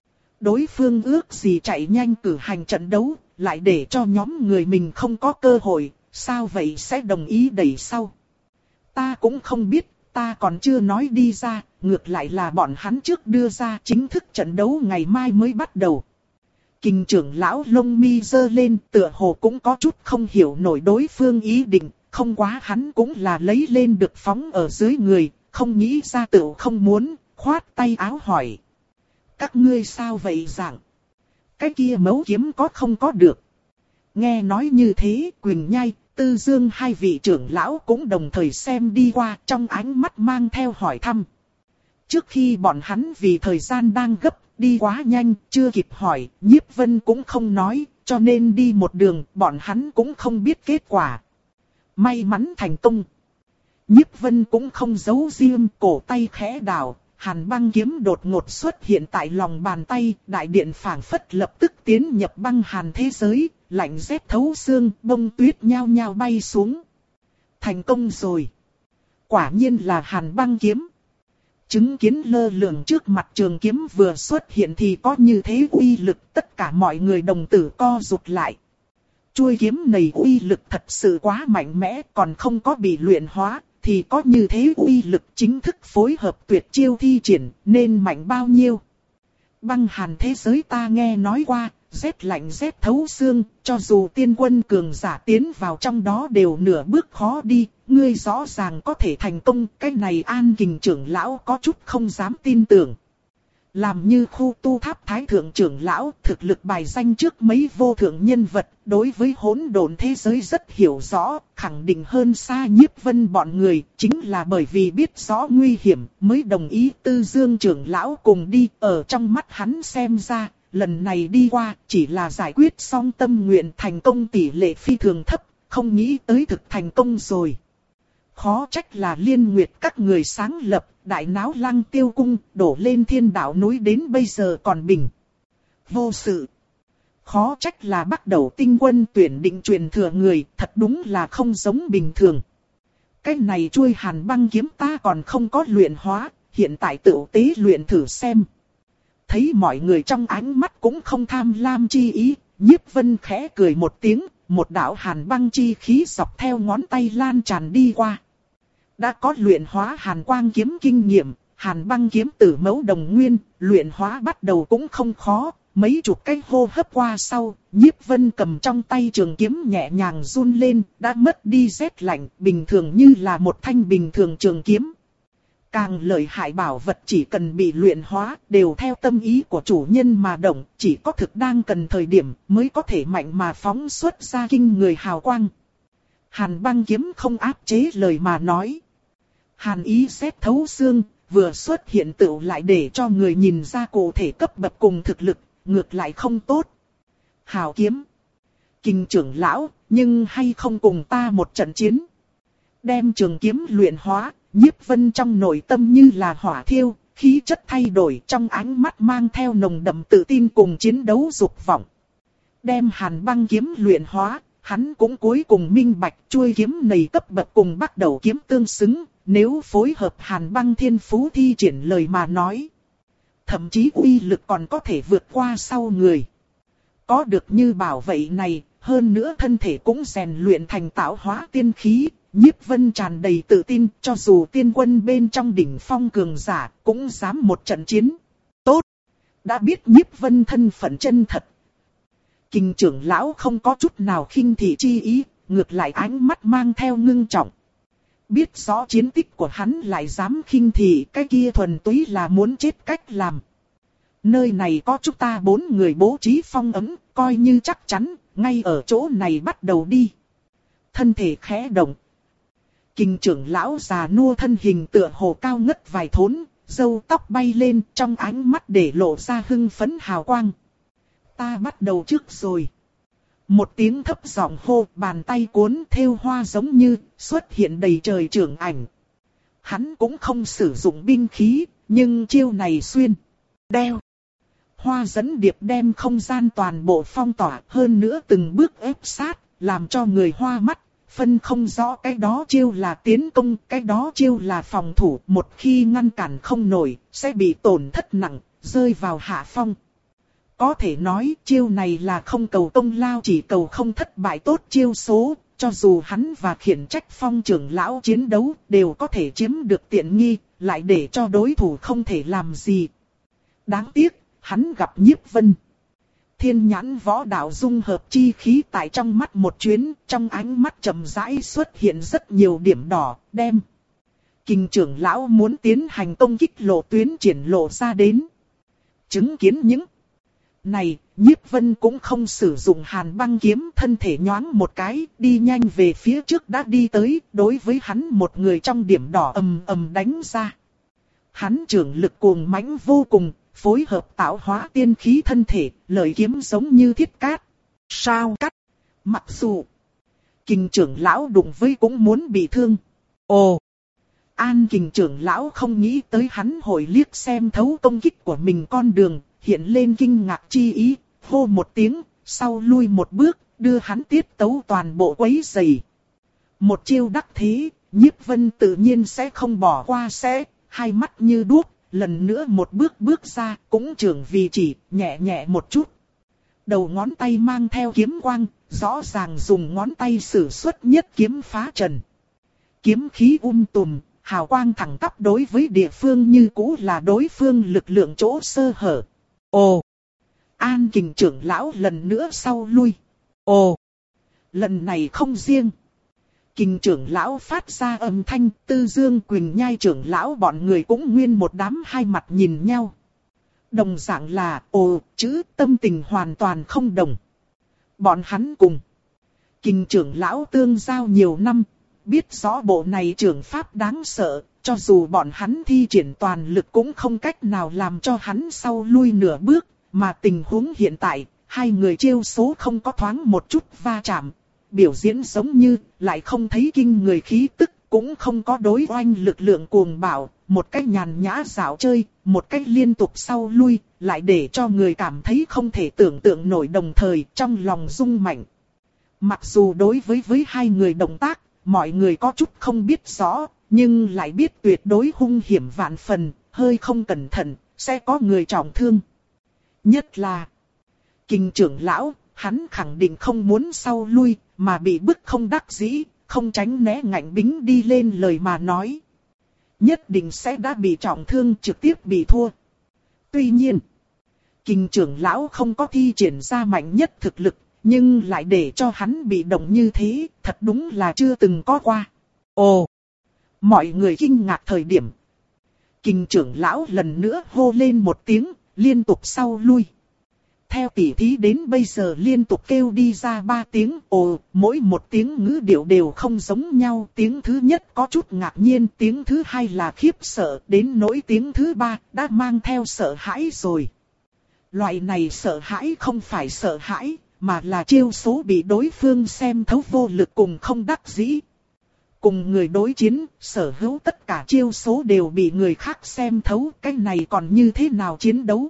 Đối phương ước gì chạy nhanh cử hành trận đấu, lại để cho nhóm người mình không có cơ hội, sao vậy sẽ đồng ý đẩy sau? Ta cũng không biết, ta còn chưa nói đi ra, ngược lại là bọn hắn trước đưa ra chính thức trận đấu ngày mai mới bắt đầu. Kình trưởng lão lông mi giơ lên, tựa hồ cũng có chút không hiểu nổi đối phương ý định, không quá hắn cũng là lấy lên được phóng ở dưới người, không nghĩ ra tựu không muốn, khoát tay áo hỏi. Các ngươi sao vậy dạng? Cái kia mấu kiếm có không có được? Nghe nói như thế, Quỳnh Nhai, Tư Dương hai vị trưởng lão cũng đồng thời xem đi qua, trong ánh mắt mang theo hỏi thăm. Trước khi bọn hắn vì thời gian đang gấp, đi quá nhanh, chưa kịp hỏi, Nhiếp Vân cũng không nói, cho nên đi một đường, bọn hắn cũng không biết kết quả. May mắn thành công. Nhiếp Vân cũng không giấu riêng, cổ tay khẽ đảo, hàn băng kiếm đột ngột xuất hiện tại lòng bàn tay, đại điện phảng phất lập tức tiến nhập băng hàn thế giới, lạnh rét thấu xương, bông tuyết nhao nhao bay xuống. Thành công rồi. Quả nhiên là hàn băng kiếm. Chứng kiến lơ lửng trước mặt trường kiếm vừa xuất hiện thì có như thế uy lực, tất cả mọi người đồng tử co rụt lại. Chuôi kiếm này uy lực thật sự quá mạnh mẽ, còn không có bị luyện hóa, thì có như thế uy lực chính thức phối hợp tuyệt chiêu thi triển, nên mạnh bao nhiêu. Băng hàn thế giới ta nghe nói qua, rét lạnh rét thấu xương, cho dù tiên quân cường giả tiến vào trong đó đều nửa bước khó đi, ngươi rõ ràng có thể thành công, cái này An Kình trưởng lão có chút không dám tin tưởng. Làm như khu tu tháp thái thượng trưởng lão, thực lực bài danh trước mấy vô thượng nhân vật, đối với hỗn độn thế giới rất hiểu rõ, khẳng định hơn xa Nhiếp Vân bọn người, chính là bởi vì biết rõ nguy hiểm, mới đồng ý Tư Dương trưởng lão cùng đi, ở trong mắt hắn xem ra, lần này đi qua, chỉ là giải quyết xong tâm nguyện, thành công tỷ lệ phi thường thấp, không nghĩ tới thực thành công rồi. Khó trách là Liên Nguyệt các người sáng lập, đại náo Lăng Tiêu cung, đổ lên thiên đạo núi đến bây giờ còn bình. Vô sự. Khó trách là bắt đầu tinh quân tuyển định truyền thừa người, thật đúng là không giống bình thường. Cái này chuôi hàn băng kiếm ta còn không có luyện hóa, hiện tại tự tế luyện thử xem. Thấy mọi người trong ánh mắt cũng không tham lam chi ý, Nhiếp Vân khẽ cười một tiếng, một đạo hàn băng chi khí dọc theo ngón tay lan tràn đi qua. Đã có luyện hóa hàn quang kiếm kinh nghiệm, hàn băng kiếm tử mẫu đồng nguyên, luyện hóa bắt đầu cũng không khó, mấy chục cái hô hấp qua sau, Nhiếp Vân cầm trong tay trường kiếm nhẹ nhàng run lên, đã mất đi rét lạnh, bình thường như là một thanh bình thường trường kiếm. Càng lợi hại bảo vật chỉ cần bị luyện hóa, đều theo tâm ý của chủ nhân mà động, chỉ có thực đang cần thời điểm mới có thể mạnh mà phóng xuất ra kinh người hào quang. Hàn băng kiếm không áp chế lời mà nói. Hàn ý xét thấu xương, vừa xuất hiện tựu lại để cho người nhìn ra cụ thể cấp bậc cùng thực lực, ngược lại không tốt. Hào kiếm. Kình trưởng lão, nhưng hay không cùng ta một trận chiến. Đem trường kiếm luyện hóa, Nhiếp Vân trong nội tâm như là hỏa thiêu, khí chất thay đổi, trong ánh mắt mang theo nồng đậm tự tin cùng chiến đấu dục vọng. Đem hàn băng kiếm luyện hóa, hắn cũng cuối cùng minh bạch chuôi kiếm này cấp bậc cùng bắt đầu kiếm tương xứng, nếu phối hợp hàn băng thiên phú thi triển lời mà nói. Thậm chí uy lực còn có thể vượt qua sau người. Có được như bảo vậy này, hơn nữa thân thể cũng rèn luyện thành tạo hóa tiên khí. Nhiếp Vân tràn đầy tự tin, cho dù tiên quân bên trong đỉnh phong cường giả, cũng dám một trận chiến. Tốt! Đã biết Nhiếp Vân thân phận chân thật. Kình trưởng lão không có chút nào khinh thị chi ý, ngược lại ánh mắt mang theo ngưng trọng. Biết rõ chiến tích của hắn lại dám khinh thị, cái kia thuần túy là muốn chết cách làm. Nơi này có chúng ta bốn người bố trí phong ấn, coi như chắc chắn, ngay ở chỗ này bắt đầu đi. Thân thể khẽ động. Kình trưởng lão già nua thân hình tựa hồ cao ngất vài thốn, râu tóc bay lên, trong ánh mắt để lộ ra hưng phấn hào quang. Ta bắt đầu trước rồi. Một tiếng thấp giọng hô, bàn tay cuốn thêu hoa giống như xuất hiện đầy trời trưởng ảnh. Hắn cũng không sử dụng binh khí, nhưng chiêu này xuyên, đeo. Hoa dẫn điệp đem không gian toàn bộ phong tỏa, hơn nữa từng bước ép sát, làm cho người hoa mắt. Phân không rõ cái đó chiêu là tiến công, cái đó chiêu là phòng thủ, một khi ngăn cản không nổi, sẽ bị tổn thất nặng, rơi vào hạ phong. Có thể nói chiêu này là không cầu công lao, chỉ cầu không thất bại tốt chiêu số, cho dù hắn và khiển trách phong trưởng lão chiến đấu đều có thể chiếm được tiện nghi, lại để cho đối thủ không thể làm gì. Đáng tiếc, hắn gặp Nhiếp Vân. Thiên nhãn võ đạo dung hợp chi khí tại trong mắt một chuyến, trong ánh mắt chậm rãi xuất hiện rất nhiều điểm đỏ, đem. Kình trưởng lão muốn tiến hành công kích lộ tuyến triển lộ ra đến. Chứng kiến những này, Nhiếp Vân cũng không sử dụng hàn băng kiếm, thân thể nhoáng một cái, đi nhanh về phía trước đã đi tới, đối với hắn một người trong điểm đỏ ầm ầm đánh ra. Hắn trưởng lực cuồng mãnh vô cùng, phối hợp tạo hóa tiên khí thân thể, lợi kiếm giống như thiết cát. Sao cắt? Mặc dù Kình trưởng lão đụng với cũng muốn bị thương. Ồ! An Kình trưởng lão không nghĩ tới hắn hội liếc xem thấu công kích của mình con đường, hiện lên kinh ngạc chi ý, hô một tiếng, sau lui một bước, đưa hắn tiết tấu toàn bộ quấy rầy. Một chiêu đắc thế, Nhiếp Vân tự nhiên sẽ không bỏ qua, sẽ, hai mắt như đuốc, lần nữa một bước bước ra, cũng trưởng vì chỉ, nhẹ nhẹ một chút. Đầu ngón tay mang theo kiếm quang, rõ ràng dùng ngón tay sử xuất nhất kiếm phá trần. Kiếm khí um tùm, hào quang thẳng tắp đối với địa phương như cũ là đối phương lực lượng chỗ sơ hở. Ồ! An Kình trưởng lão lần nữa sau lui. Ồ! Lần này không riêng. Kình trưởng lão phát ra âm thanh, Tư Dương Quỳnh Nhai trưởng lão bọn người cũng nguyên một đám hai mặt nhìn nhau. Đồng dạng là ồ chữ, tâm tình hoàn toàn không đồng. Bọn hắn cùng Kình trưởng lão tương giao nhiều năm, biết rõ bộ này trưởng pháp đáng sợ, cho dù bọn hắn thi triển toàn lực cũng không cách nào làm cho hắn sau lui nửa bước, mà tình huống hiện tại, hai người chiêu số không có thoáng một chút va chạm, biểu diễn giống như lại không thấy kinh người khí tức, cũng không có đối oanh lực lượng cuồng bạo, một cách nhàn nhã dạo chơi, một cách liên tục sau lui, lại để cho người cảm thấy không thể tưởng tượng nổi, đồng thời trong lòng rung mạnh. Mặc dù đối với với hai người động tác, mọi người có chút không biết rõ, nhưng lại biết tuyệt đối hung hiểm vạn phần, hơi không cẩn thận, sẽ có người trọng thương. Nhất là Kình trưởng lão, hắn khẳng định không muốn sau lui, mà bị bức không đắc dĩ, không tránh né ngạnh bính đi lên lời mà nói. Nhất định sẽ đã bị trọng thương, trực tiếp bị thua. Tuy nhiên, Kình trưởng lão không có thi triển ra mạnh nhất thực lực, nhưng lại để cho hắn bị động như thế, thật đúng là chưa từng có qua. Ồ! Mọi người kinh ngạc thời điểm. Kình trưởng lão lần nữa hô lên một tiếng, liên tục sau lui. Theo tỉ thí đến bây giờ liên tục kêu đi ra ba tiếng ồ, mỗi một tiếng ngữ điệu đều không giống nhau. Tiếng thứ nhất có chút ngạc nhiên, tiếng thứ hai là khiếp sợ, đến nỗi tiếng thứ ba đã mang theo sợ hãi rồi. Loại này sợ hãi không phải sợ hãi, mà là chiêu số bị đối phương xem thấu vô lực cùng không đắc dĩ. Cùng người đối chiến, sở hữu tất cả chiêu số đều bị người khác xem thấu, cái này còn như thế nào chiến đấu?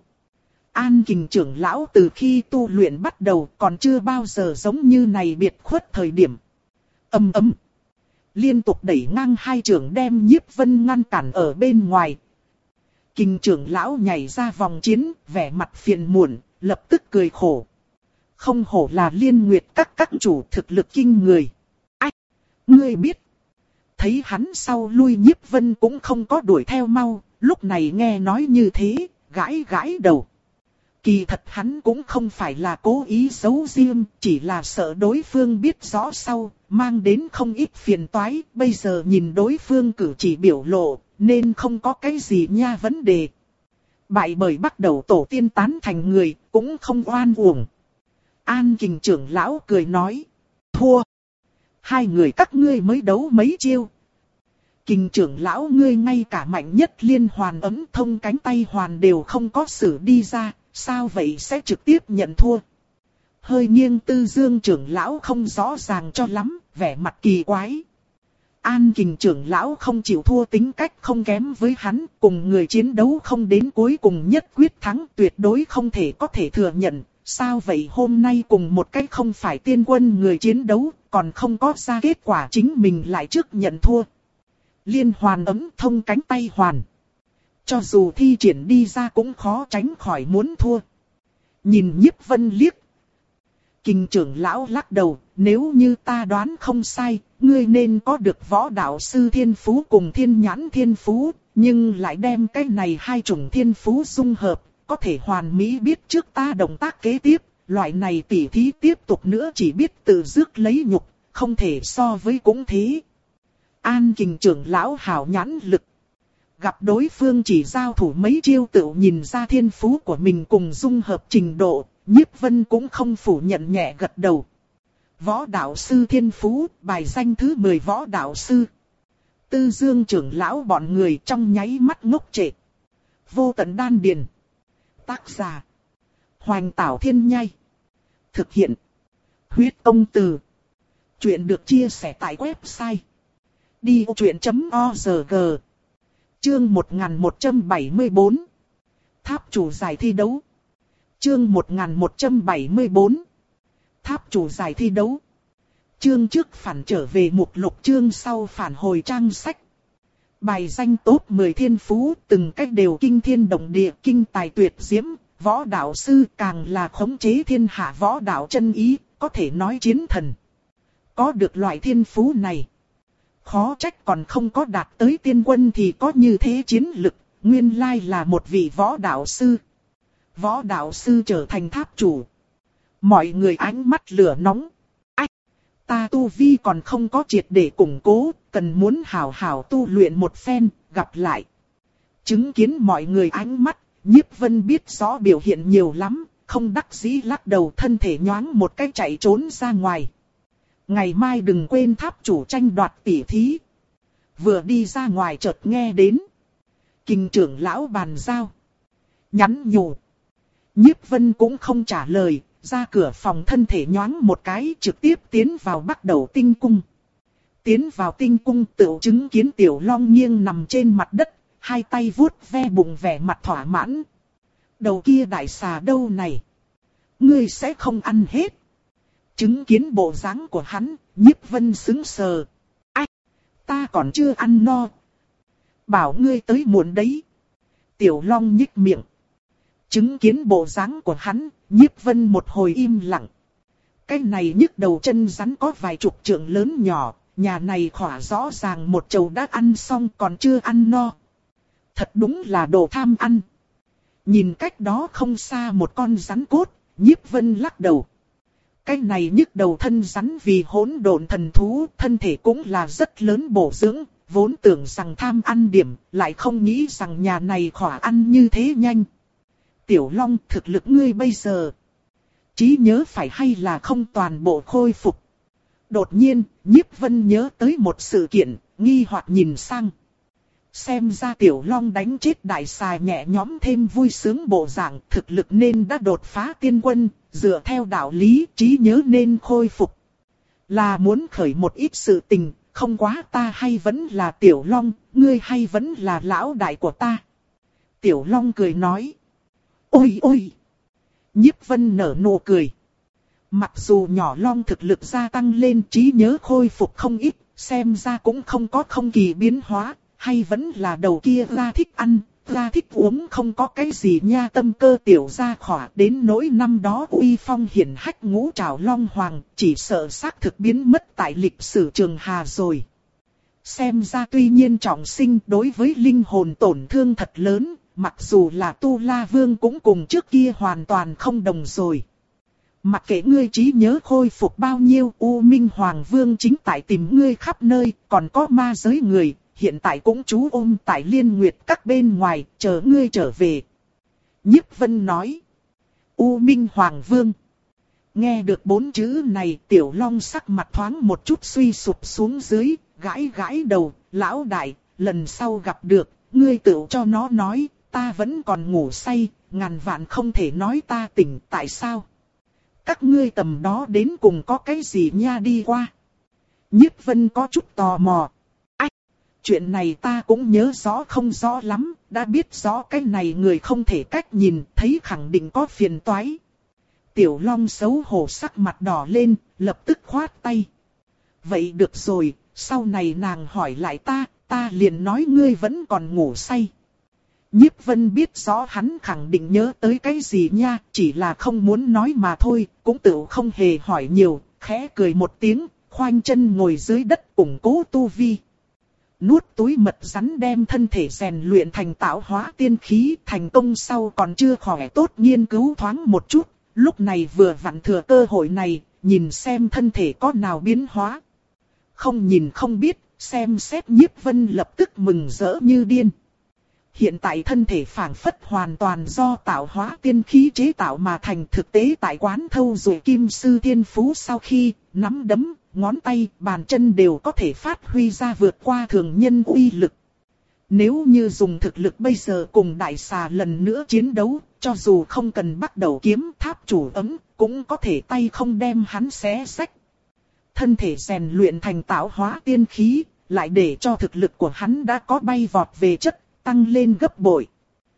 An Kình trưởng lão từ khi tu luyện bắt đầu còn chưa bao giờ giống như này biệt khuất thời điểm. Ầm ầm. Liên tục đẩy ngang hai trưởng đem Nhiếp Vân ngăn cản ở bên ngoài. Kình trưởng lão nhảy ra vòng chiến, vẻ mặt phiền muộn, lập tức cười khổ. Không hổ là Liên Nguyệt các các chủ, thực lực kinh người. Ách! Ngươi biết. Thấy hắn sau lui, Nhiếp Vân cũng không có đuổi theo mau, lúc này nghe nói như thế, gãi gãi đầu. Kỳ thật hắn cũng không phải là cố ý giấu riêng, chỉ là sợ đối phương biết rõ sau, mang đến không ít phiền toái. Bây giờ nhìn đối phương cử chỉ biểu lộ, nên không có cái gì nha vấn đề. Bại bởi bắt đầu tổ tiên tán thành người, cũng không oan uổng. An Kình trưởng lão cười nói, thua. Hai người các ngươi mới đấu mấy chiêu. Kình trưởng lão, ngươi ngay cả mạnh nhất liên hoàn ấm thông cánh tay hoàn đều không có sử đi ra, sao vậy sẽ trực tiếp nhận thua? Hơi nghiêng Tư Dương trưởng lão không rõ ràng cho lắm, vẻ mặt kỳ quái. An Kình trưởng lão không chịu thua tính cách không kém với hắn, cùng người chiến đấu không đến cuối cùng nhất quyết thắng, tuyệt đối không thể có thể thừa nhận. Sao vậy hôm nay cùng một cách không phải tiên quân người chiến đấu, còn không có ra kết quả chính mình lại trước nhận thua. Liên hoàn ấm thông cánh tay hoàn. Cho dù thi triển đi ra cũng khó tránh khỏi muốn thua. Nhìn Nhiếp Vân liếc. Kình trưởng lão lắc đầu, nếu như ta đoán không sai, ngươi nên có được võ đạo sư thiên phú cùng thiên nhãn thiên phú, nhưng lại đem cái này hai chủng thiên phú dung hợp, có thể hoàn mỹ biết trước ta động tác kế tiếp, loại này tỉ thí tiếp tục nữa chỉ biết tự rước lấy nhục, không thể so với cũng thế. An Kình trưởng lão hảo nhãn lực. Gặp đối phương chỉ giao thủ mấy chiêu tựu nhìn ra thiên phú của mình cùng dung hợp trình độ, Nhiếp Vân cũng không phủ nhận nhẹ gật đầu. Võ đạo sư thiên phú, bài danh thứ mười võ đạo sư. Tư Dương trưởng lão bọn người trong nháy mắt ngốc trệ. Vô tận đan điền. Tác giả. Hoành Tảo Thiên Nhai. Thực hiện. Huyết Công Từ. Chuyện được chia sẻ tại website. đi ô chuyện chấm o rờ giê. Chương một nghìn một trăm bảy mươi bốn. Tháp chủ giải thi đấu. Chương một nghìn một trăm bảy mươi bốn. Tháp chủ giải thi đấu. Chương trước phản trở về mục lục, chương sau phản hồi trang sách. Bài danh top mười thiên phú từng cách đều kinh thiên động địa, kinh tài tuyệt diễm. Võ đạo sư càng là khống chế thiên hạ võ đạo chân ý, có thể nói chiến thần. Có được loại thiên phú này, khó trách còn không có đạt tới tiên quân thì có như thế chiến lực, nguyên lai là một vị võ đạo sư. Võ đạo sư trở thành tháp chủ. Mọi người ánh mắt lửa nóng. Ách, ta tu vi còn không có triệt để củng cố, cần muốn hảo hảo tu luyện một phen, gặp lại. Chứng kiến mọi người ánh mắt, Nhiếp Vân biết rõ biểu hiện nhiều lắm, không đắc dĩ lắc đầu, thân thể nhoáng một cái chạy trốn ra ngoài. Ngày mai đừng quên tháp chủ tranh đoạt tỷ thí. Vừa đi ra ngoài chợt nghe đến Kình trưởng lão bàn giao, nhắn nhủ. Nhiếp Vân cũng không trả lời, ra cửa phòng thân thể nhoáng một cái trực tiếp tiến vào bắt đầu tinh cung. Tiến vào tinh cung tựu chứng kiến Tiểu Long nghiêng nằm trên mặt đất, hai tay vuốt ve bụng vẻ mặt thỏa mãn. Đầu kia đại xà đâu này? Ngươi sẽ không ăn hết. Chứng kiến bộ dáng của hắn, Nhiếp Vân sững sờ. Ách, ta còn chưa ăn no. Bảo ngươi tới muộn đấy. Tiểu Long nhích miệng. Chứng kiến bộ dáng của hắn, Nhiếp Vân một hồi im lặng. Cái này nhức đầu chân rắn có vài chục trượng lớn nhỏ, nhà này khỏa rõ ràng một chầu đã ăn xong còn chưa ăn no. Thật đúng là đồ tham ăn. Nhìn cách đó không xa một con rắn cốt, Nhiếp Vân lắc đầu. Cái này nhức đầu thân rắn vì hỗn độn thần thú, thân thể cũng là rất lớn bổ dưỡng, vốn tưởng rằng tham ăn điểm, lại không nghĩ rằng nhà này khỏa ăn như thế nhanh. Tiểu Long, thực lực ngươi bây giờ, trí nhớ phải hay là không toàn bộ khôi phục? Đột nhiên, Nhiếp Vân nhớ tới một sự kiện, nghi hoặc nhìn sang. Xem ra Tiểu Long đánh chết đại xà nhẹ nhõm thêm vui sướng bộ dạng, thực lực nên đã đột phá tiên quân, dựa theo đạo lý trí nhớ nên khôi phục. Là muốn khởi một ít sự tình, không quá ta hay vẫn là Tiểu Long, ngươi hay vẫn là lão đại của ta. Tiểu Long cười nói. Ôi ôi! Nhiếp Vân nở nụ cười. Mặc dù nhỏ Long thực lực gia tăng lên, trí nhớ khôi phục không ít, xem ra cũng không có không kỳ biến hóa. Hay vẫn là đầu kia ra thích ăn, ra thích uống, không có cái gì nha, tâm cơ tiểu gia khỏa. Đến nỗi năm đó uy phong hiển hách ngũ trảo Long Hoàng, chỉ sợ xác thực biến mất tại lịch sử Trường Hà rồi. Xem ra tuy nhiên trọng sinh đối với linh hồn tổn thương thật lớn, mặc dù là Tu La Vương cũng cùng trước kia hoàn toàn không đồng rồi. Mặc kệ ngươi trí nhớ khôi phục bao nhiêu, U Minh Hoàng Vương chính tại tìm ngươi khắp nơi, còn có ma giới người. Hiện tại cũng trú ôm tại Liên Nguyệt các bên ngoài, chờ ngươi trở về. Nhiếp Vân nói. U Minh Hoàng Vương. Nghe được bốn chữ này, Tiểu Long sắc mặt thoáng một chút suy sụp xuống dưới, gãi gãi đầu. Lão đại, lần sau gặp được, ngươi tự cho nó nói, ta vẫn còn ngủ say, ngàn vạn không thể nói ta tỉnh. Tại sao? Các ngươi tầm đó đến cùng có cái gì nha đi qua? Nhiếp Vân có chút tò mò. Chuyện này ta cũng nhớ rõ không rõ lắm, đã biết rõ cái này người không thể cách nhìn, thấy khẳng định có phiền toái. Tiểu Long xấu hổ sắc mặt đỏ lên, lập tức khoát tay. Vậy được rồi, sau này nàng hỏi lại ta, ta liền nói ngươi vẫn còn ngủ say. Nhiếp Vân biết rõ hắn khẳng định nhớ tới cái gì nha, chỉ là không muốn nói mà thôi, cũng tự không hề hỏi nhiều, khẽ cười một tiếng, khoanh chân ngồi dưới đất củng cố tu vi. Nuốt túi mật rắn đem thân thể rèn luyện thành tạo hóa tiên khí, thành công sau còn chưa khỏe tốt nghiên cứu thoáng một chút, lúc này vừa vặn thừa cơ hội này, nhìn xem thân thể có nào biến hóa. Không nhìn không biết, Xem xét Nhiếp Vân lập tức mừng rỡ như điên. Hiện tại thân thể phảng phất hoàn toàn do tạo hóa tiên khí chế tạo mà thành, thực tế tại quán thâu rồi kim sư thiên phú sau khi nắm đấm, ngón tay, bàn chân đều có thể phát huy ra vượt qua thường nhân uy lực. Nếu như dùng thực lực bây giờ cùng đại xà lần nữa chiến đấu, cho dù không cần bắt đầu kiếm tháp chủ ấm, cũng có thể tay không đem hắn xé rách. Thân thể rèn luyện thành tạo hóa tiên khí, lại để cho thực lực của hắn đã có bay vọt về chất, tăng lên gấp bội.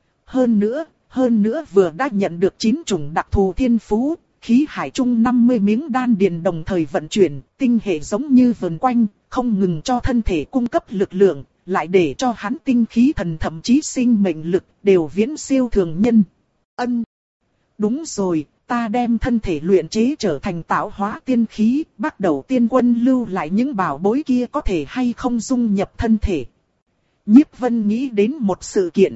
Hơn nữa, hơn nữa vừa đã nhận được chín chủng đặc thù thiên phú, khí hải trung năm mươi miếng đan điền đồng thời vận chuyển, tinh hệ giống như vần quanh, không ngừng cho thân thể cung cấp lực lượng, lại để cho hắn tinh khí thần thậm chí sinh mệnh lực đều viễn siêu thường nhân. Ân, đúng rồi, ta đem thân thể luyện chế trở thành tạo hóa tiên khí, bắt đầu tiên quân lưu lại những bảo bối kia có thể hay không dung nhập thân thể. Nhiếp Vân nghĩ đến một sự kiện.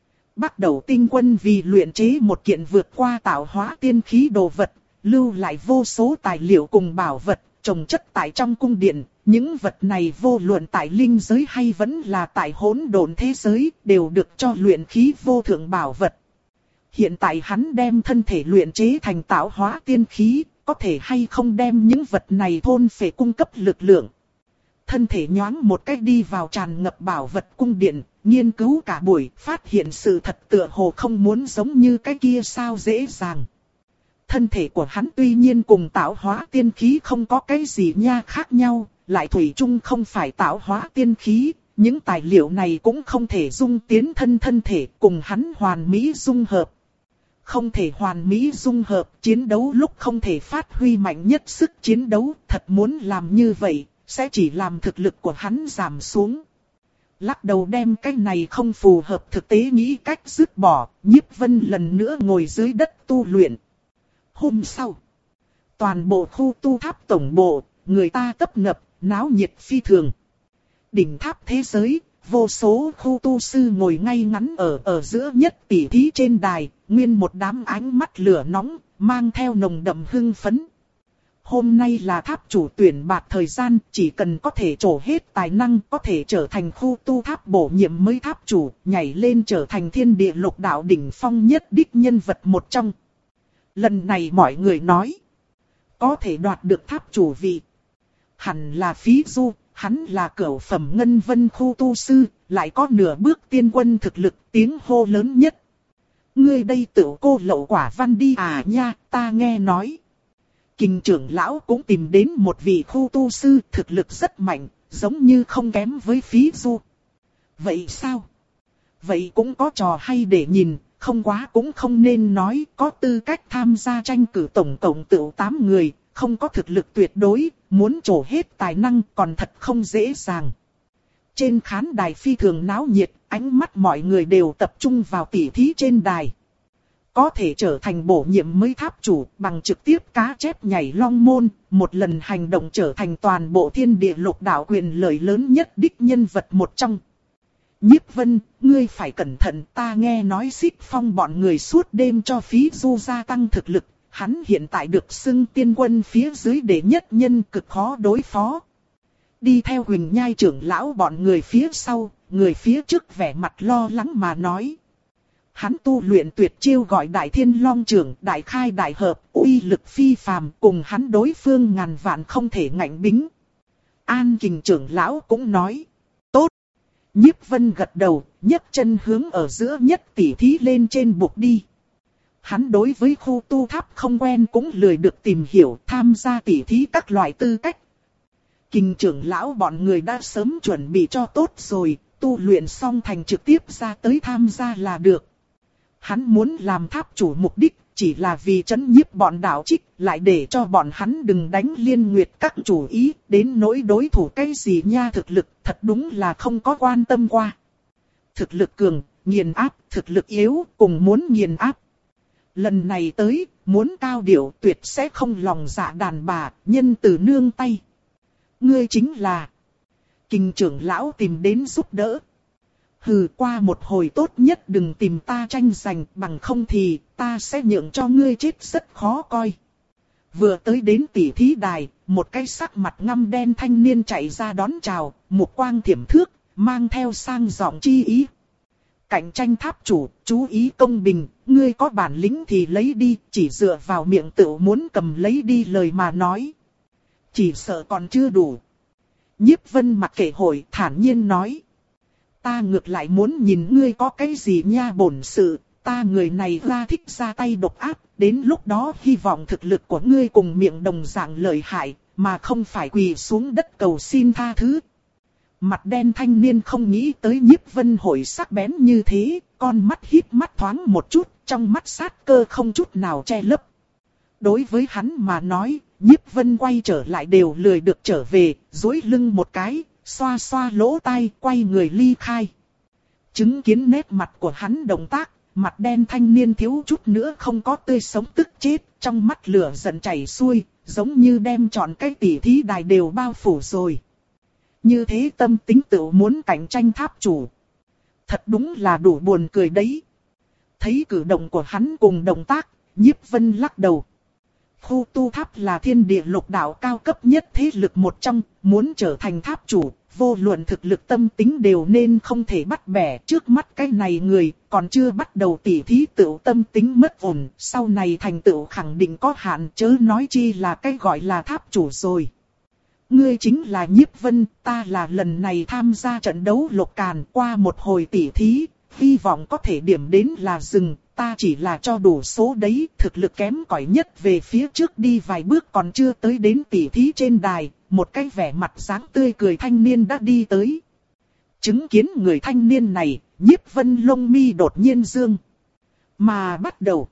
Bắt đầu tinh quân vì luyện chế một kiện vượt qua tạo hóa tiên khí đồ vật, lưu lại vô số tài liệu cùng bảo vật, trồng chất tại trong cung điện. Những vật này vô luận tại linh giới hay vẫn là tại hỗn độn thế giới, đều được cho luyện khí vô thượng bảo vật. Hiện tại hắn đem thân thể luyện chế thành tạo hóa tiên khí, có thể hay không đem những vật này thôn phệ cung cấp lực lượng. Thân thể nhoáng một cách đi vào tràn ngập bảo vật cung điện, nghiên cứu cả buổi, phát hiện sự thật tựa hồ không muốn giống như cái kia sao dễ dàng. Thân thể của hắn tuy nhiên cùng tạo hóa tiên khí không có cái gì nha khác nhau, lại thủy chung không phải tạo hóa tiên khí, những tài liệu này cũng không thể dung tiến thân thân thể cùng hắn hoàn mỹ dung hợp. Không thể hoàn mỹ dung hợp, chiến đấu lúc không thể phát huy mạnh nhất sức chiến đấu, thật muốn làm như vậy, sẽ chỉ làm thực lực của hắn giảm xuống. Lắc đầu đem cái này không phù hợp thực tế nghĩ cách dứt bỏ, Nhiếp Vân lần nữa ngồi dưới đất tu luyện. Hôm sau, toàn bộ khu tu tháp tổng bộ, người ta tấp nập, náo nhiệt phi thường. Đỉnh tháp thế giới, vô số khu tu sư ngồi ngay ngắn ở ở giữa nhất tỉ thí trên đài, nguyên một đám ánh mắt lửa nóng, mang theo nồng đậm hưng phấn. Hôm nay là tháp chủ tuyển bạt thời gian, chỉ cần có thể trổ hết tài năng, có thể trở thành khu tu tháp bổ nhiệm mới tháp chủ, nhảy lên trở thành thiên địa lục đạo đỉnh phong nhất đích nhân vật một trong. Lần này mọi người nói, có thể đoạt được tháp chủ vị. Hẳn là Phí Du, hắn là cửu phẩm ngân vân khu tu sư, lại có nửa bước tiên quân thực lực, tiếng hô lớn nhất. Ngươi đây tự cô lậu quả văn đi à nha, ta nghe nói. Kình trưởng lão cũng tìm đến một vị khu tu sư thực lực rất mạnh, giống như không kém với Phí Du. Vậy sao? Vậy cũng có trò hay để nhìn, không quá cũng không nên nói, có tư cách tham gia tranh cử tổng cộng tự tám người, không có thực lực tuyệt đối, muốn trổ hết tài năng còn thật không dễ dàng. Trên khán đài phi thường náo nhiệt, ánh mắt mọi người đều tập trung vào tỉ thí trên đài. Có thể trở thành bổ nhiệm mới tháp chủ bằng trực tiếp cá chép nhảy long môn, một lần hành động trở thành toàn bộ thiên địa lục đạo quyền lợi lớn nhất đích nhân vật một trong. Nhiếp Vân, ngươi phải cẩn thận, ta nghe nói Xích Phong bọn người suốt đêm cho Phí Du gia tăng thực lực, hắn hiện tại được xưng tiên quân phía dưới đệ nhất nhân cực khó đối phó. Đi theo Huỳnh Nhai trưởng lão bọn người phía sau, người phía trước vẻ mặt lo lắng mà nói. Hắn tu luyện tuyệt chiêu gọi Đại Thiên Long Trưởng, Đại Khai Đại Hợp, uy lực phi phàm, cùng hắn đối phương ngàn vạn không thể ngạnh bính. An Kình trưởng lão cũng nói. Tốt. Nhiếp Vân gật đầu, nhấc chân hướng ở giữa nhất tỉ thí lên trên bục đi. Hắn đối với khu tu tháp không quen cũng lười được tìm hiểu, tham gia tỉ thí các loại tư cách. Kình trưởng lão bọn người đã sớm chuẩn bị cho tốt rồi, tu luyện xong thành trực tiếp ra tới tham gia là được. Hắn muốn làm tháp chủ mục đích chỉ là vì trấn nhiếp bọn đạo trích, lại để cho bọn hắn đừng đánh liên nguyệt các chủ ý, đến nỗi đối thủ cái gì nha, thực lực thật đúng là không có quan tâm qua. Thực lực cường, nghiền áp, thực lực yếu, cùng muốn nghiền áp. Lần này tới, muốn cao điệu tuyệt sẽ không lòng dạ đàn bà, nhân từ nương tay. Ngươi chính là Kình trưởng lão tìm đến giúp đỡ. Hừ, qua một hồi tốt nhất đừng tìm ta tranh giành, bằng không thì ta sẽ nhượng cho ngươi chết rất khó coi. Vừa tới đến tỷ thí đài, một cái sắc mặt ngăm đen thanh niên chạy ra đón chào, mục quang thiểm thước, mang theo sang giọng chi ý. Cạnh tranh tháp chủ, chú ý công bình, ngươi có bản lĩnh thì lấy đi, chỉ dựa vào miệng tự muốn cầm lấy đi lời mà nói. Chỉ sợ còn chưa đủ. Nhiếp Vân mặc kệ hội thản nhiên nói. Ta ngược lại muốn nhìn ngươi có cái gì nha bổn sự, ta người này ra thích ra tay độc ác, đến lúc đó hy vọng thực lực của ngươi cùng miệng đồng dạng lợi hại, mà không phải quỳ xuống đất cầu xin tha thứ. Mặt đen thanh niên không nghĩ tới Nhiếp Vân hội sắc bén như thế, con mắt híp mắt thoáng một chút, trong mắt sát cơ không chút nào che lấp. Đối với hắn mà nói, Nhiếp Vân quay trở lại đều lười được trở về, duỗi lưng một cái, xoa xoa lỗ tai, quay người ly khai. Chứng kiến nét mặt của hắn động tác, mặt đen thanh niên thiếu chút nữa không có tươi sống tức chết, trong mắt lửa giận chảy xuôi, giống như đem trọn cái tỷ thí đài đều bao phủ rồi. Như thế tâm tính tự muốn cạnh tranh tháp chủ. Thật đúng là đủ buồn cười đấy. Thấy cử động của hắn cùng động tác, Nhiếp Vân lắc đầu. Khu tu tháp là thiên địa lục đạo cao cấp nhất thế lực một trong, muốn trở thành tháp chủ, vô luận thực lực tâm tính đều nên không thể bắt bẻ. Trước mắt cái này người, còn chưa bắt đầu tỉ thí tựu tâm tính mất ổn, sau này thành tựu khẳng định có hạn, chớ nói chi là cái gọi là tháp chủ rồi. Ngươi chính là Nhiếp Vân, ta là lần này tham gia trận đấu lục càn qua một hồi tỉ thí, hy vọng có thể điểm đến là dừng, ta chỉ là cho đủ số đấy, thực lực kém cỏi nhất về phía trước đi vài bước còn chưa tới đến tỉ thí trên đài, một cái vẻ mặt dáng tươi cười thanh niên đã đi tới. Chứng kiến người thanh niên này, Nhiếp Vân lông mi đột nhiên dương. Mà bắt đầu.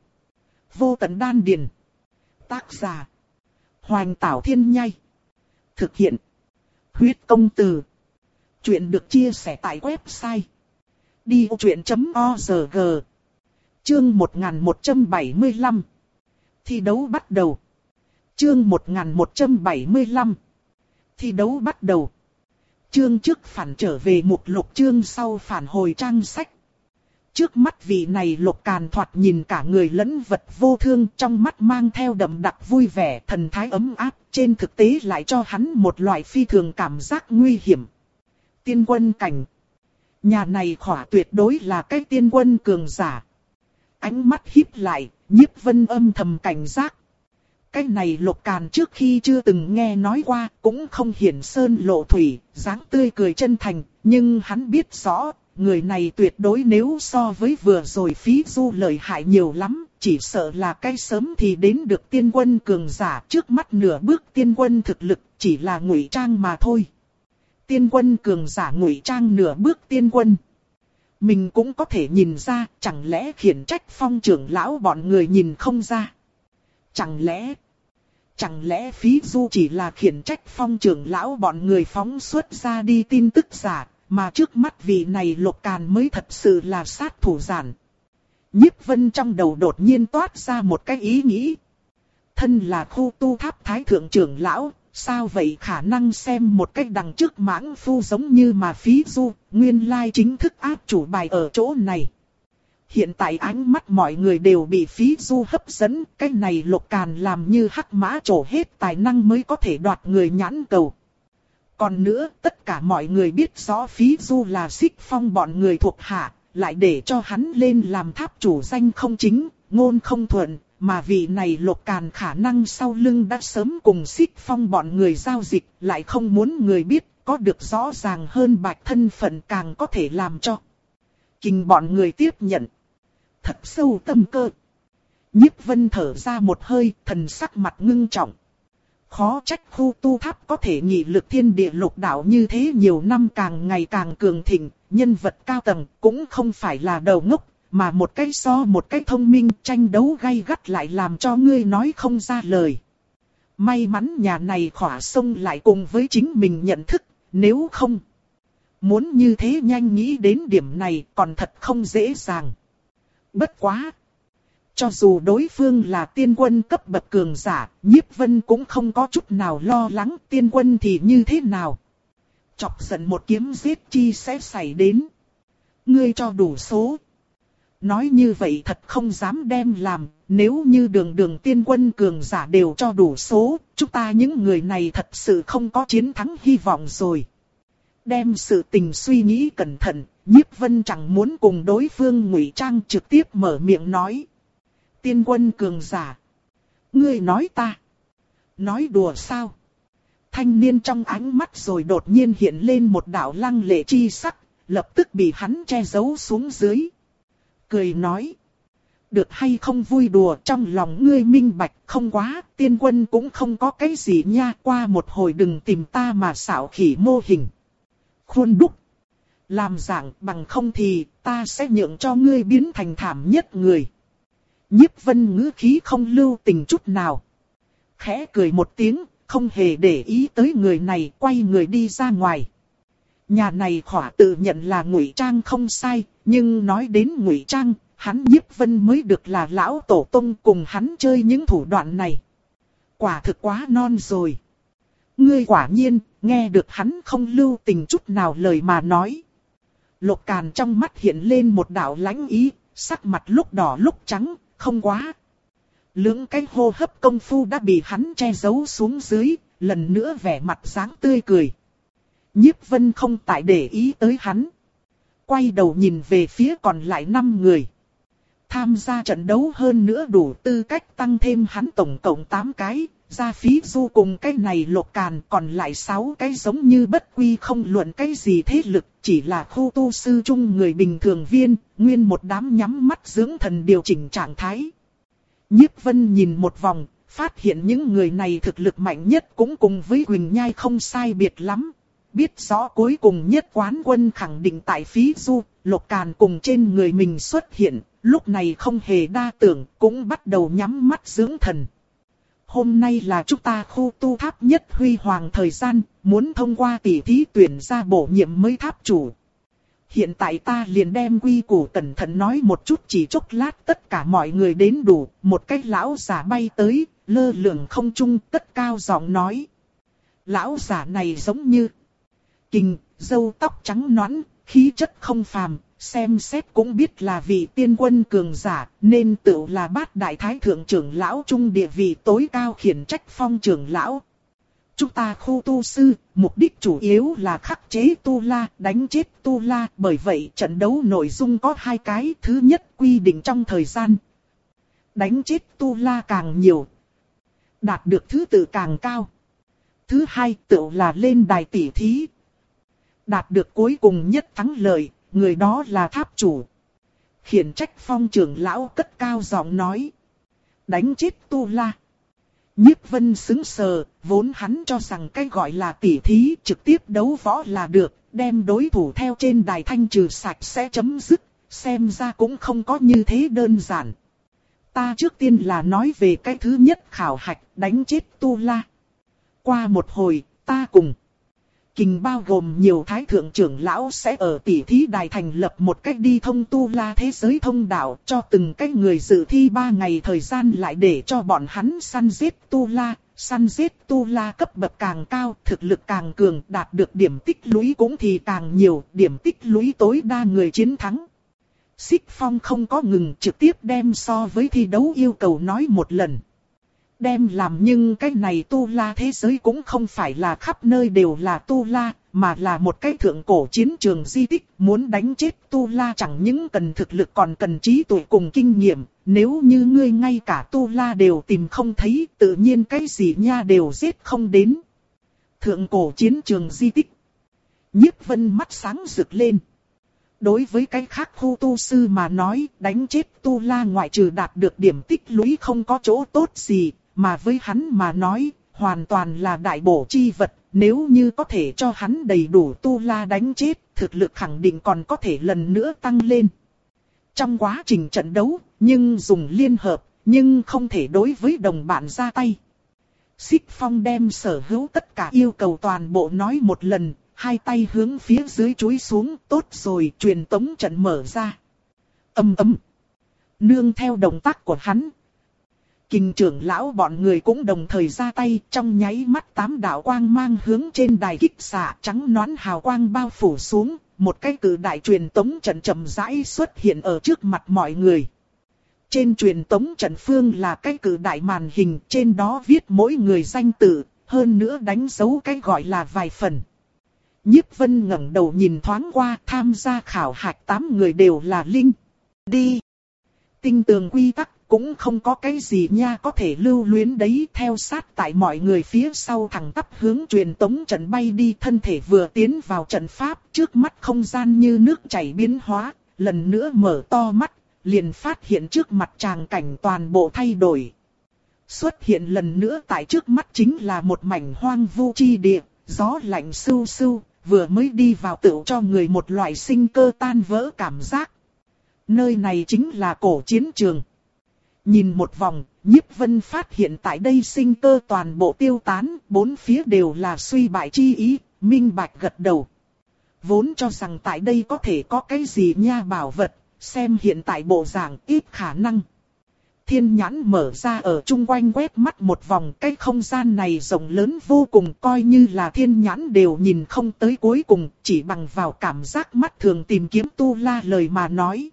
Vô tận đan điền. Tác giả. Hoành Tảo Thiên Nhai. Thực hiện. Huyết công từ. Chuyện được chia sẻ tại website. đi ô chuyện chấm org. Chương một nghìn một trăm bảy mươi lăm. Thi đấu bắt đầu. Chương một nghìn một trăm bảy mươi lăm. Thi đấu bắt đầu. Chương trước phản trở về mục lục, chương sau phản hồi trang sách. Trước mắt vị này Lục Càn thoạt nhìn cả người lẫn vật vô thương, trong mắt mang theo đậm đặc vui vẻ, thần thái ấm áp, trên thực tế lại cho hắn một loại phi thường cảm giác nguy hiểm. Tiên quân cảnh. Nhà này khỏa tuyệt đối là cái tiên quân cường giả. Ánh mắt híp lại, Nhiếp Vân âm thầm cảnh giác. Cái này Lục Càn trước khi chưa từng nghe nói qua, cũng không hiển sơn lộ thủy, dáng tươi cười chân thành, nhưng hắn biết rõ, người này tuyệt đối nếu so với vừa rồi Phí Du lợi hại nhiều lắm, chỉ sợ là cái sớm thì đến được tiên quân cường giả, trước mắt nửa bước tiên quân thực lực, chỉ là ngụy trang mà thôi. Tiên quân cường giả ngụy trang nửa bước tiên quân. Mình cũng có thể nhìn ra, chẳng lẽ khiển trách Phong trưởng lão bọn người nhìn không ra? Chẳng lẽ... Chẳng lẽ Phí Du chỉ là khiển trách Phong trưởng lão bọn người phóng xuất ra đi tin tức giả, mà trước mắt vị này Lục Càn mới thật sự là sát thủ giản. Nhiếp Vân trong đầu đột nhiên toát ra một cái ý nghĩ. Thân là khu tu tháp thái thượng trưởng lão, sao vậy khả năng xem một cách đằng trước mãng phu giống như mà Phí Du, nguyên lai chính thức áp chủ bài ở chỗ này. Hiện tại ánh mắt mọi người đều bị Phí Du hấp dẫn, cái này Lục Càn làm như hắc mã trổ hết tài năng mới có thể đoạt người nhãn cầu. Còn nữa, tất cả mọi người biết rõ Phí Du là Xích Phong bọn người thuộc hạ, lại để cho hắn lên làm tháp chủ danh không chính, ngôn không thuận, mà vị này Lục Càn khả năng sau lưng đã sớm cùng Xích Phong bọn người giao dịch, lại không muốn người biết, có được rõ ràng hơn bạch thân phận càng có thể làm cho Kình bọn người tiếp nhận. Thật sâu tâm cơ. Nhiếp Vân thở ra một hơi, thần sắc mặt ngưng trọng. Khó trách khu tu tháp có thể nghị lực thiên địa lục đạo như thế nhiều năm càng ngày càng cường thịnh, nhân vật cao tầng cũng không phải là đầu ngốc, mà một cái so một cái thông minh, tranh đấu gay gắt lại làm cho ngươi nói không ra lời. May mắn nhà này khỏa sông lại cùng với chính mình nhận thức, nếu không, muốn như thế nhanh nghĩ đến điểm này còn thật không dễ dàng. Bất quá! Cho dù đối phương là tiên quân cấp bậc cường giả, Nhiếp Vân cũng không có chút nào lo lắng tiên quân thì như thế nào. Chọc giận một kiếm giết chi sẽ xảy đến. Ngươi cho đủ số. Nói như vậy thật không dám đem làm, nếu như đường đường tiên quân cường giả đều cho đủ số, chúng ta những người này thật sự không có chiến thắng hy vọng rồi. Đem sự tình suy nghĩ cẩn thận, Nhiếp Vân chẳng muốn cùng đối phương ngụy trang, trực tiếp mở miệng nói. Tiên quân cường giả. Ngươi nói ta. Nói đùa sao? Thanh niên trong ánh mắt rồi đột nhiên hiện lên một đạo lăng lệ chi sắc, lập tức bị hắn che giấu xuống dưới. Cười nói. Được hay không vui đùa, trong lòng ngươi minh bạch, không quá, tiên quân cũng không có cái gì nha, qua một hồi đừng tìm ta mà xảo khỉ mô hình. Khuôn đúc. Làm dạng, bằng không thì ta sẽ nhượng cho ngươi biến thành thảm nhất người. Nhiếp Vân ngữ khí không lưu tình chút nào. Khẽ cười một tiếng, không hề để ý tới người này, quay người đi ra ngoài. Nhà này khỏa tự nhận là ngụy trang không sai, nhưng nói đến ngụy trang, hắn Nhiếp Vân mới được là lão tổ tông, cùng hắn chơi những thủ đoạn này. Quả thực quá non rồi. Ngươi quả nhiên, nghe được hắn không lưu tình chút nào lời mà nói. Lục Càn trong mắt hiện lên một đạo lãnh ý, sắc mặt lúc đỏ lúc trắng, không quá. Lưỡng cái hô hấp công phu đã bị hắn che giấu xuống dưới, lần nữa vẻ mặt dáng tươi cười. Nhiếp Vân không tại để ý tới hắn. Quay đầu nhìn về phía còn lại năm người. Tham gia trận đấu hơn nữa đủ tư cách tăng thêm hắn tổng cộng tám cái, ra phí du cùng cái này Lục Càn, còn lại sáu cái giống như bất quy không luận cái gì thế lực, chỉ là khu tu sư chung người bình thường viên, nguyên một đám nhắm mắt dưỡng thần điều chỉnh trạng thái. Nhiếp Vân nhìn một vòng, phát hiện những người này thực lực mạnh nhất cũng cùng với Quỳnh Nhai không sai biệt lắm. Biết rõ cuối cùng nhất quán quân khẳng định tại phí du, Lục Càn cùng trên người mình xuất hiện, lúc này không hề đa tưởng, cũng bắt đầu nhắm mắt dưỡng thần. Hôm nay là chúng ta khu tu tháp nhất huy hoàng thời gian, muốn thông qua tỷ thí tuyển ra bổ nhiệm mới tháp chủ. Hiện tại ta liền đem quy củ cẩn thận nói một chút, chỉ chốc lát tất cả mọi người đến đủ, một cái lão giả bay tới, lơ lửng không trung, cất cao giọng nói. Lão giả này giống như kình, râu tóc trắng nõn, khí chất không phàm, xem xét cũng biết là vị tiên quân cường giả, nên tự là bát đại thái thượng trưởng lão trung địa vị tối cao khiển trách phong trưởng lão. Chúng ta khu tu sư, mục đích chủ yếu là khắc chế tu la, đánh chết tu la, bởi vậy trận đấu nội dung có hai cái, thứ nhất quy định trong thời gian. Đánh chết tu la càng nhiều, đạt được thứ tự càng cao. Thứ hai tự là lên đài tỷ thí. Đạt được cuối cùng nhất thắng lợi, người đó là tháp chủ. Khiển trách phong trưởng lão cất cao giọng nói. Đánh chết tu la. Nhiếp Vân sững sờ, vốn hắn cho rằng cái gọi là tỷ thí trực tiếp đấu võ là được, đem đối thủ theo trên đài thanh trừ sạch sẽ chấm dứt, xem ra cũng không có như thế đơn giản. Ta trước tiên là nói về cái thứ nhất khảo hạch, đánh chết tu la. Qua một hồi, ta cùng Kình bao gồm nhiều thái thượng trưởng lão sẽ ở tỷ thí đài thành lập một cách đi thông tu la thế giới thông đạo, cho từng cái người dự thi ba ngày thời gian lại để cho bọn hắn săn giết tu la. Săn giết tu la cấp bậc càng cao, thực lực càng cường, đạt được điểm tích lũy cũng thì càng nhiều, điểm tích lũy tối đa người chiến thắng. Xích Phong không có ngừng, trực tiếp đem so với thi đấu yêu cầu nói một lần. Đem làm nhưng cái này tu la thế giới cũng không phải là khắp nơi đều là tu la, mà là một cái thượng cổ chiến trường di tích. Muốn đánh chết tu la chẳng những cần thực lực còn cần trí tuệ cùng kinh nghiệm. Nếu như ngươi ngay cả tu la đều tìm không thấy, tự nhiên cái gì nha đều giết không đến. Thượng cổ chiến trường di tích. Nhiếp Vân mắt sáng rực lên. Đối với cái khác khu tu sư mà nói, đánh chết tu la ngoại trừ đạt được điểm tích lũy không có chỗ tốt gì, mà với hắn mà nói, hoàn toàn là đại bổ chi vật. Nếu như có thể cho hắn đầy đủ tu la đánh chết, thực lực khẳng định còn có thể lần nữa tăng lên. Trong quá trình trận đấu, nhưng dùng liên hợp, nhưng không thể đối với đồng bạn ra tay. Xích Phong đem sở hữu tất cả yêu cầu toàn bộ nói một lần. Hai tay hướng phía dưới chúi xuống, tốt rồi, truyền tống trận mở ra. Ầm ầm. Nương theo động tác của hắn, Kình trưởng lão bọn người cũng đồng thời ra tay, trong nháy mắt tám đạo quang mang hướng trên đài kích xạ, trắng nõn hào quang bao phủ xuống, một cái cự đại truyền tống trận chậm rãi xuất hiện ở trước mặt mọi người. Trên truyền tống trận phương là cái cự đại màn hình, trên đó viết mỗi người danh tự, hơn nữa đánh dấu cái gọi là vài phần. Nhiếp Vân ngẩng đầu nhìn thoáng qua, tham gia khảo hạch tám người đều là linh. Đi. Tinh tường quy tắc, cũng không có cái gì nha có thể lưu luyến đấy, theo sát tại mọi người phía sau thẳng tắp hướng truyền tống trận bay đi, thân thể vừa tiến vào trận pháp, trước mắt không gian như nước chảy biến hóa, lần nữa mở to mắt, liền phát hiện trước mặt tràng cảnh toàn bộ thay đổi. Xuất hiện lần nữa tại trước mắt chính là một mảnh hoang vu chi địa, gió lạnh sưu sưu, vừa mới đi vào tựu cho người một loại sinh cơ tan vỡ cảm giác. Nơi này chính là cổ chiến trường. Nhìn một vòng, Nhiếp Vân phát hiện tại đây sinh cơ toàn bộ tiêu tán, bốn phía đều là suy bại chi ý, minh bạch gật đầu. Vốn cho rằng tại đây có thể có cái gì nha bảo vật, xem hiện tại bộ dạng ít khả năng. Thiên nhãn mở ra ở chung quanh quét mắt một vòng, cái không gian này rộng lớn vô cùng, coi như là thiên nhãn đều nhìn không tới cuối cùng, chỉ bằng vào cảm giác mắt thường tìm kiếm Tu La lời mà nói.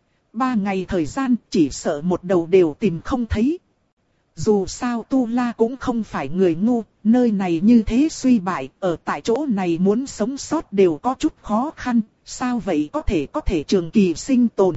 Ba ngày thời gian chỉ sợ một đầu đều tìm không thấy. Dù sao Tu La cũng không phải người ngu, nơi này như thế suy bại, ở tại chỗ này muốn sống sót đều có chút khó khăn, sao vậy có thể có thể trường kỳ sinh tồn.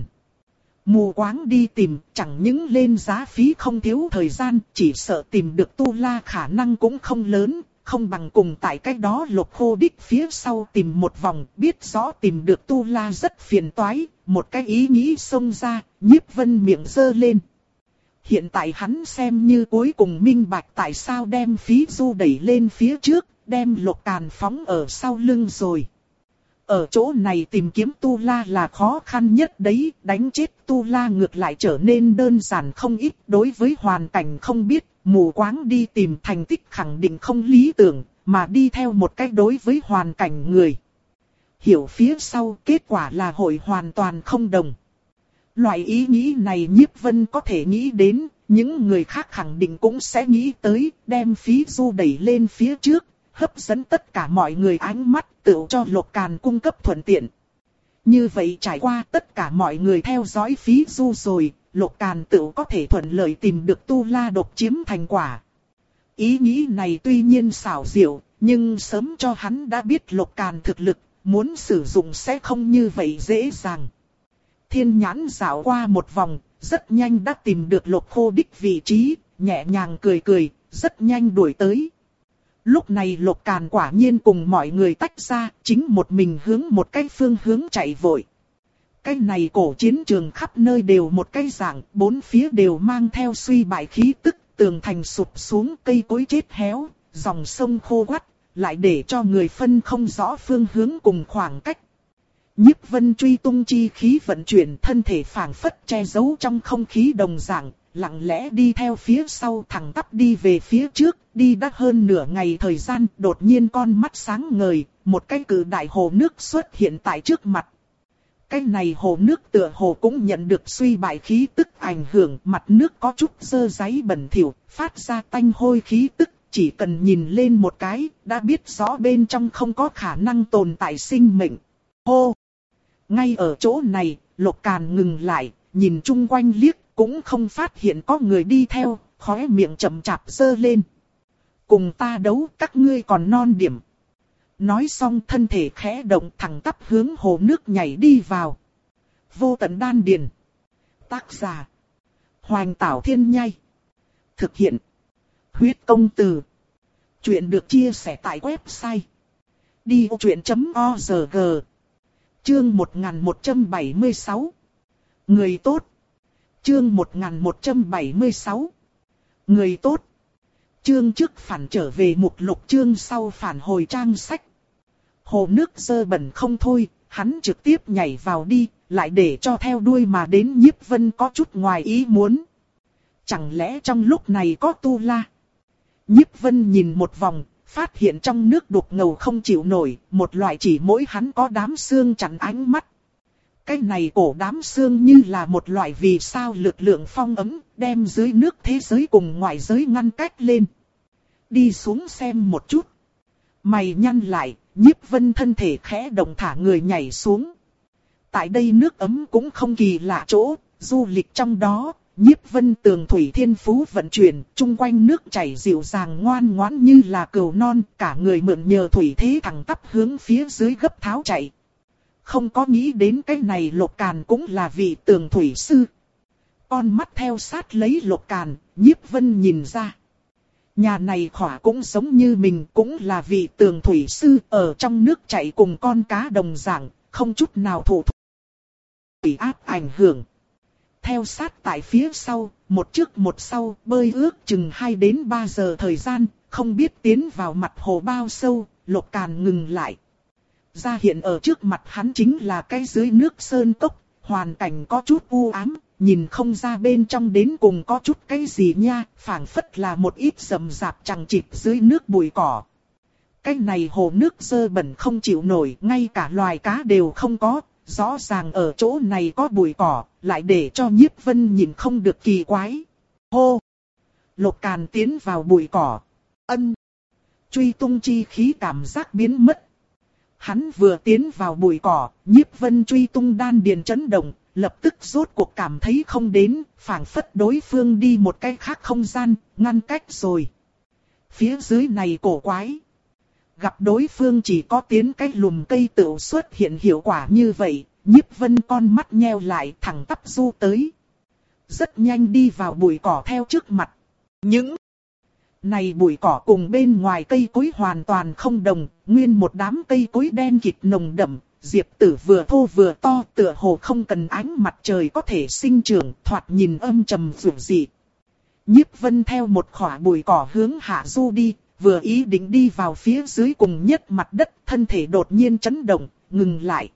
Mù quáng đi tìm, chẳng những lên giá phí không thiếu thời gian, chỉ sợ tìm được Tu La khả năng cũng không lớn, không bằng cùng tại cách đó Lục Khô Đích phía sau tìm một vòng, biết rõ tìm được Tu La rất phiền toái, một cái ý nghĩ xông ra, Nhiếp Vân miệng giơ lên. Hiện tại hắn xem như cuối cùng minh bạch tại sao đem phí du đẩy lên phía trước, đem Lục Càn phóng ở sau lưng rồi. Ở chỗ này tìm kiếm Tu La là khó khăn nhất đấy, đánh chết Tu La ngược lại trở nên đơn giản không ít, đối với hoàn cảnh không biết, mù quáng đi tìm thành tích khẳng định không lý tưởng, mà đi theo một cách đối với hoàn cảnh người. Hiểu phía sau kết quả là hội hoàn toàn không đồng. Loại ý nghĩ này Nhiếp Vân có thể nghĩ đến, những người khác khẳng định cũng sẽ nghĩ tới, đem phí du đẩy lên phía trước, hấp dẫn tất cả mọi người ánh mắt, tự cho Lục Càn cung cấp thuận tiện. Như vậy trải qua tất cả mọi người theo dõi phí du rồi, Lục Càn tự có thể thuận lợi tìm được Tu La độc chiếm thành quả. Ý nghĩ này tuy nhiên xảo diệu, nhưng sớm cho hắn đã biết Lục Càn thực lực, muốn sử dụng sẽ không như vậy dễ dàng. Thiên nhãn dạo qua một vòng, rất nhanh đã tìm được Lục Khô Đích vị trí, nhẹ nhàng cười cười, rất nhanh đuổi tới. Lúc này Lục Càn quả nhiên cùng mọi người tách ra, chính một mình hướng một cái phương hướng chạy vội. Cái này cổ chiến trường khắp nơi đều một cái dạng, bốn phía đều mang theo suy bại khí tức, tường thành sụp xuống, cây cối chết héo, dòng sông khô quắt, lại để cho người phân không rõ phương hướng cùng khoảng cách. Nhiếp Vân truy tung chi khí vận chuyển, thân thể phảng phất che giấu trong không khí đồng dạng, lặng lẽ đi theo phía sau thẳng tắp đi về phía trước, đi đã hơn nửa ngày thời gian, đột nhiên con mắt sáng ngời, một cái cự đại hồ nước xuất hiện tại trước mặt. Cái này hồ nước tựa hồ cũng nhận được suy bại khí tức ảnh hưởng, mặt nước có chút dơ dáy bẩn thỉu, phát ra tanh hôi khí tức, chỉ cần nhìn lên một cái, đã biết rõ bên trong không có khả năng tồn tại sinh mệnh. Hô! Ngay ở chỗ này, Lục Càn ngừng lại, nhìn chung quanh liếc, cũng không phát hiện có người đi theo, khóe miệng chậm chạp giơ lên. Cùng ta đấu, các ngươi còn non điểm. Nói xong thân thể khẽ động, thẳng tắp hướng hồ nước nhảy đi vào. Vô tận đan điền. Tác giả: Hoành Tảo Thiên Nhai. Thực hiện: Huyết Công Từ. Chuyện được chia sẻ tại website đi ô truyện chấm org. Chương một nghìn một trăm bảy mươi sáu. Người tốt. Chương một nghìn một trăm bảy mươi sáu. Người tốt. Chương trước phản trở về mục lục, chương sau phản hồi trang sách. Hồ nước dơ bẩn không thôi, hắn trực tiếp nhảy vào đi, lại để cho theo đuôi mà đến Nhiếp Vân có chút ngoài ý muốn. Chẳng lẽ trong lúc này có Tu La? Nhiếp Vân nhìn một vòng, phát hiện trong nước đục ngầu không chịu nổi, một loại chỉ mỗi hắn có đám xương chặn ánh mắt. Cái này cổ đám xương như là một loại vì sao lực lượng phong ấm, đem dưới nước thế giới cùng ngoại giới ngăn cách lên. Đi xuống xem một chút. Mày nhăn lại, Nhiếp Vân thân thể khẽ động thả người nhảy xuống. Tại đây nước ấm cũng không kỳ lạ chỗ, du lịch trong đó, Nhiếp Vân tường thủy thiên phú vận chuyển, chung quanh nước chảy dịu dàng ngoan ngoãn như là cừu non, cả người mượn nhờ thủy thế thẳng tắp hướng phía dưới gấp tháo chạy. Không có nghĩ đến cái này Lục Càn cũng là vị tường thủy sư. Con mắt theo sát lấy Lục Càn, Nhiếp Vân nhìn ra. Nhà này khỏa cũng giống như mình, cũng là vị tường thủy sư, ở trong nước chảy cùng con cá đồng dạng, không chút nào thụ thủy áp ảnh hưởng. Theo sát tại phía sau, một trước một sau, bơi ước chừng hai đến ba giờ thời gian, không biết tiến vào mặt hồ bao sâu, Lục Càn ngừng lại. Ra hiện ở trước mặt hắn chính là cái dưới nước sơn cốc, hoàn cảnh có chút u ám, nhìn không ra bên trong đến cùng có chút cái gì nha, phảng phất là một ít rậm rạp chằng chịt dưới nước bụi cỏ. Cái này hồ nước dơ bẩn không chịu nổi, ngay cả loài cá đều không có, rõ ràng ở chỗ này có bụi cỏ, lại để cho Nhiếp Vân nhìn không được kỳ quái. Hô! Lục Càn tiến vào bụi cỏ. Ân! Truy tung chi khí cảm giác biến mất. Hắn vừa tiến vào bụi cỏ, Nhiếp Vân truy tung đan điền chấn động, lập tức rốt cuộc cảm thấy không đến, phảng phất đối phương đi một cái khác không gian, ngăn cách rồi. Phía dưới này cổ quái. Gặp đối phương chỉ có tiến cái lùm cây tựu xuất hiện hiệu quả như vậy, Nhiếp Vân con mắt nheo lại thẳng tắp du tới. Rất nhanh đi vào bụi cỏ theo trước mặt. Những này bụi cỏ cùng bên ngoài cây cối hoàn toàn không đồng, nguyên một đám cây cối đen kịt nồng đậm, diệp tử vừa thô vừa to, tựa hồ không cần ánh mặt trời có thể sinh trưởng, thoạt nhìn âm trầm dữ dị. Nhiếp Vân theo một khỏa bụi cỏ hướng hạ du đi, vừa ý định đi vào phía dưới cùng nhất mặt đất, thân thể đột nhiên chấn động, ngừng lại.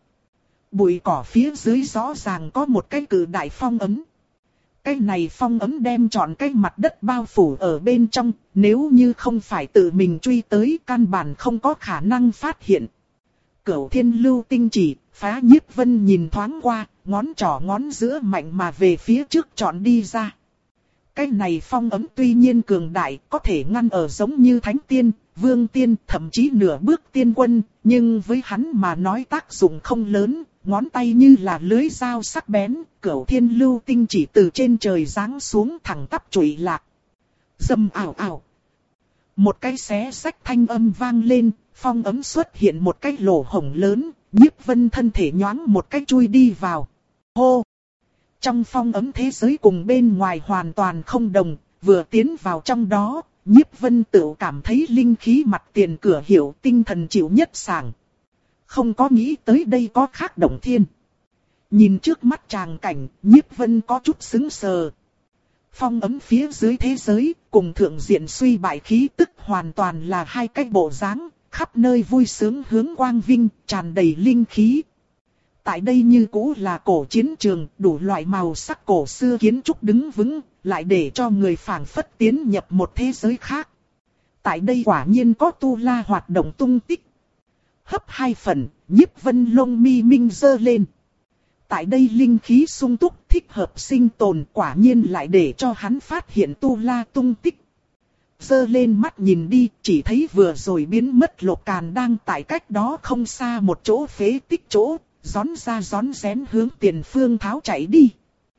Bụi cỏ phía dưới rõ ràng có một cái cự đại phong ấm. Cái này phong ấm đem trọn cái mặt đất bao phủ ở bên trong, nếu như không phải tự mình truy tới căn bản không có khả năng phát hiện. Cửu Thiên Lưu Tinh Chỉ, phá Nhiếp Vân nhìn thoáng qua, ngón trỏ ngón giữa mạnh mà về phía trước trọn đi ra. Cái này phong ấm tuy nhiên cường đại, có thể ngăn ở giống như Thánh Tiên, Vương Tiên, thậm chí nửa bước tiên quân, nhưng với hắn mà nói tác dụng không lớn, ngón tay như là lưới dao sắc bén, Cửu Thiên Lưu Tinh Chỉ từ trên trời giáng xuống thẳng tắp chụy lạc. Dầm ảo ảo. Một cái xé sách thanh âm vang lên, phong ấm xuất hiện một cái lỗ hổng lớn, Nhiếp Vân thân thể nhoáng một cái chui đi vào. Hô! Trong phong ấm thế giới cùng bên ngoài hoàn toàn không đồng, vừa tiến vào trong đó, Nhiếp Vân tự cảm thấy linh khí mặt tiền cửa hiệu, tinh thần chịu nhất sảng. Không có nghĩ tới đây có khác động thiên. Nhìn trước mắt tràng cảnh, Nhiếp Vân có chút sững sờ. Phong ấm phía dưới thế giới, cùng thượng diện suy bại khí tức hoàn toàn là hai cái bộ dáng, khắp nơi vui sướng hướng quang vinh, tràn đầy linh khí. Tại đây như cũ là cổ chiến trường, đủ loại màu sắc cổ xưa kiến trúc đứng vững, lại để cho người phảng phất tiến nhập một thế giới khác. Tại đây quả nhiên có tu la hoạt động tung tích. Hấp hai phần, Nhiếp Vân lông mi minh dơ lên. Tại đây linh khí sung túc, thích hợp sinh tồn, quả nhiên lại để cho hắn phát hiện tu la tung tích. Dơ lên mắt nhìn đi, chỉ thấy vừa rồi biến mất Lục Càn đang tại cách đó không xa một chỗ phế tích chỗ, rón ra rón rén hướng tiền phương tháo chạy đi.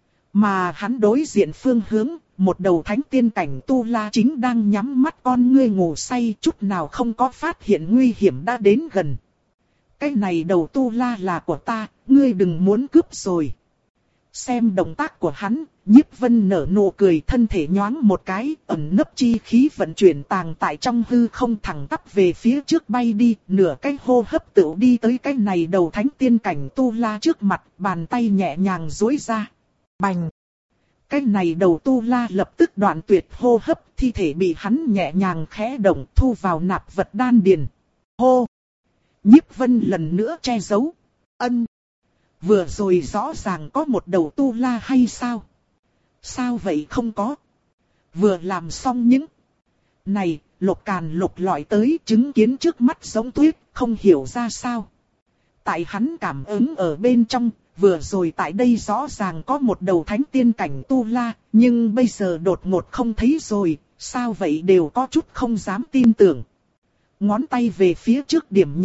Mà hắn đối diện phương hướng, một đầu thánh tiên cảnh tu la chính đang nhắm mắt con ngươi ngủ say, chút nào không có phát hiện nguy hiểm đã đến gần. Cái này đầu tu la là của ta, ngươi đừng muốn cướp rồi. Xem động tác của hắn, Nhiếp Vân nở nụ cười, thân thể nhoáng một cái, ẩn nấp chi khí vận chuyển tàng tại trong hư không thẳng tắp về phía trước bay đi, nửa cái hô hấp tựu đi tới cái này đầu thánh tiên cảnh tu la trước mặt, bàn tay nhẹ nhàng duỗi ra. Bành! Cái này đầu tu la lập tức đoạn tuyệt hô hấp, thi thể bị hắn nhẹ nhàng khẽ động thu vào nạp vật đan điền. Hô! Nhiếp Vân lần nữa che giấu. Ân! Vừa rồi rõ ràng có một đầu tu la hay sao? Sao vậy không có? Vừa làm xong những này, Lục Càn lục lọi tới chứng kiến trước mắt giống tuyết, không hiểu ra sao. Tại hắn cảm ứng ở bên trong, vừa rồi tại đây rõ ràng có một đầu thánh tiên cảnh tu la, nhưng bây giờ đột ngột không thấy rồi, sao vậy đều có chút không dám tin tưởng. Ngón tay về phía trước điểm nhẹ,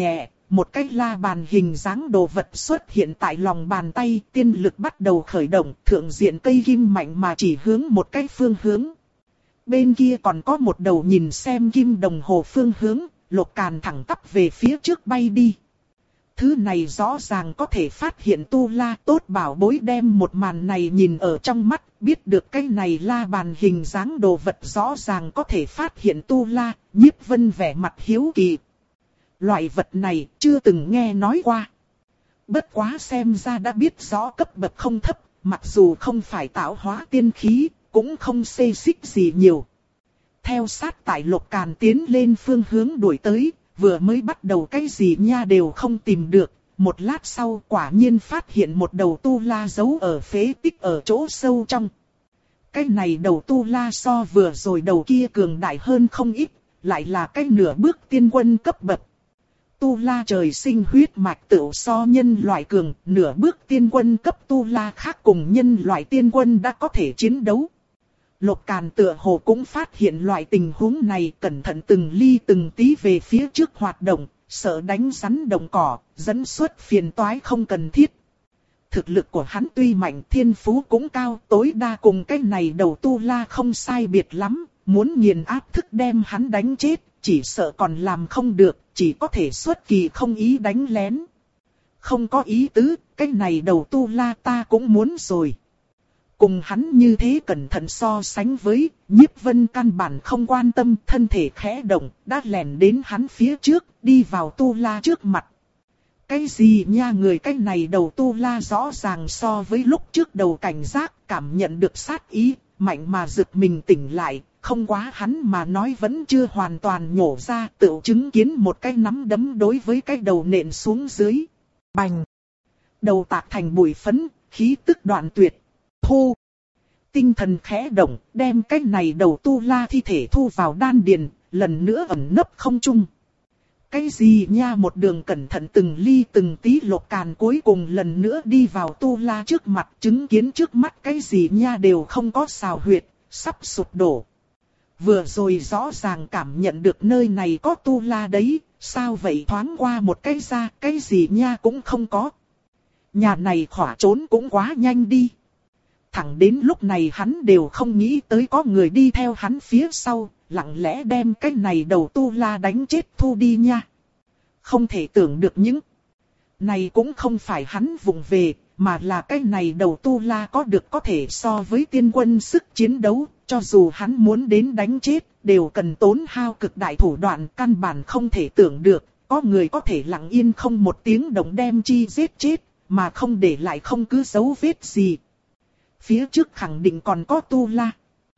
một cái la bàn hình dáng đồ vật xuất hiện tại lòng bàn tay, tiên lực bắt đầu khởi động, thượng diện cây kim mạnh mà chỉ hướng một cái phương hướng. Bên kia còn có một đầu nhìn xem kim đồng hồ phương hướng, Lục Càn thẳng tắp về phía trước bay đi. Thứ này rõ ràng có thể phát hiện Tu La, tốt bảo bối đem một màn này nhìn ở trong mắt, biết được cái này la bàn hình dáng đồ vật rõ ràng có thể phát hiện Tu La, Nhiếp Vân vẻ mặt hiếu kỳ. Loại vật này chưa từng nghe nói qua. Bất quá xem ra đã biết rõ cấp bậc không thấp, mặc dù không phải tạo hóa tiên khí, cũng không xê xích gì nhiều. Theo sát tại Lục Càn tiến lên phương hướng đuổi tới, vừa mới bắt đầu cái gì nha đều không tìm được. Một lát sau quả nhiên phát hiện một đầu Tu La giấu ở phế tích ở chỗ sâu trong. Cái này đầu Tu La so vừa rồi đầu kia cường đại hơn không ít, lại là cái nửa bước tiên quân cấp bậc. Tu La trời sinh huyết mạch tựu so nhân loại cường, nửa bước tiên quân cấp Tu La khác cùng nhân loại tiên quân đã có thể chiến đấu. Lục Càn tựa hồ cũng phát hiện loại tình huống này, cẩn thận từng ly từng tí về phía trước hoạt động, sợ đánh rắn động cỏ, dẫn xuất phiền toái không cần thiết. Thực lực của hắn tuy mạnh, thiên phú cũng cao, tối đa cùng cái này đầu Tu La không sai biệt lắm, muốn nghiền áp thức đem hắn đánh chết, chỉ sợ còn làm không được, chỉ có thể xuất kỳ không ý đánh lén. Không có ý tứ, cái này đầu Tu La ta cũng muốn rồi. Cùng hắn như thế cẩn thận so sánh với, Nhiếp Vân căn bản không quan tâm, thân thể khẽ động, đã lèn đến hắn phía trước, đi vào Tu La trước mặt. Cái gì nha, người cái này đầu Tu La rõ ràng so với lúc trước đầu cảnh giác, cảm nhận được sát ý, mạnh mà giật mình tỉnh lại, không quá hắn mà nói vẫn chưa hoàn toàn nhổ ra, tự chứng kiến một cái nắm đấm đối với cái đầu nện xuống dưới. Bành! Đầu tạc thành bụi phấn, khí tức đoạn tuyệt. Thu! Tinh thần khẽ động, đem cái này đầu Tu La thi thể thu vào đan điền, lần nữa ẩn nấp không trung. Cái gì nha, một đường cẩn thận từng ly từng tí, Lục Càn cuối cùng lần nữa đi vào Tu La trước mặt, chứng kiến trước mắt cái gì nha đều không có xào huyệt, sắp sụp đổ. Vừa rồi rõ ràng cảm nhận được nơi này có Tu La đấy, sao vậy thoáng qua một cái ra, cái gì nha cũng không có. Nhà này khỏa trốn cũng quá nhanh đi. Thẳng đến lúc này hắn đều không nghĩ tới có người đi theo hắn phía sau, lặng lẽ đem cái này đầu Tu La đánh chết thu đi nha. Không thể tưởng được những này cũng không phải hắn vụng về, mà là cái này đầu Tu La có được có thể so với tiên quân sức chiến đấu, cho dù hắn muốn đến đánh chết, đều cần tốn hao cực đại thủ đoạn, căn bản không thể tưởng được, có người có thể lặng yên không một tiếng động đem chi giết chết, mà không để lại không cứ dấu vết gì. Phía trước khẳng định còn có Tu La.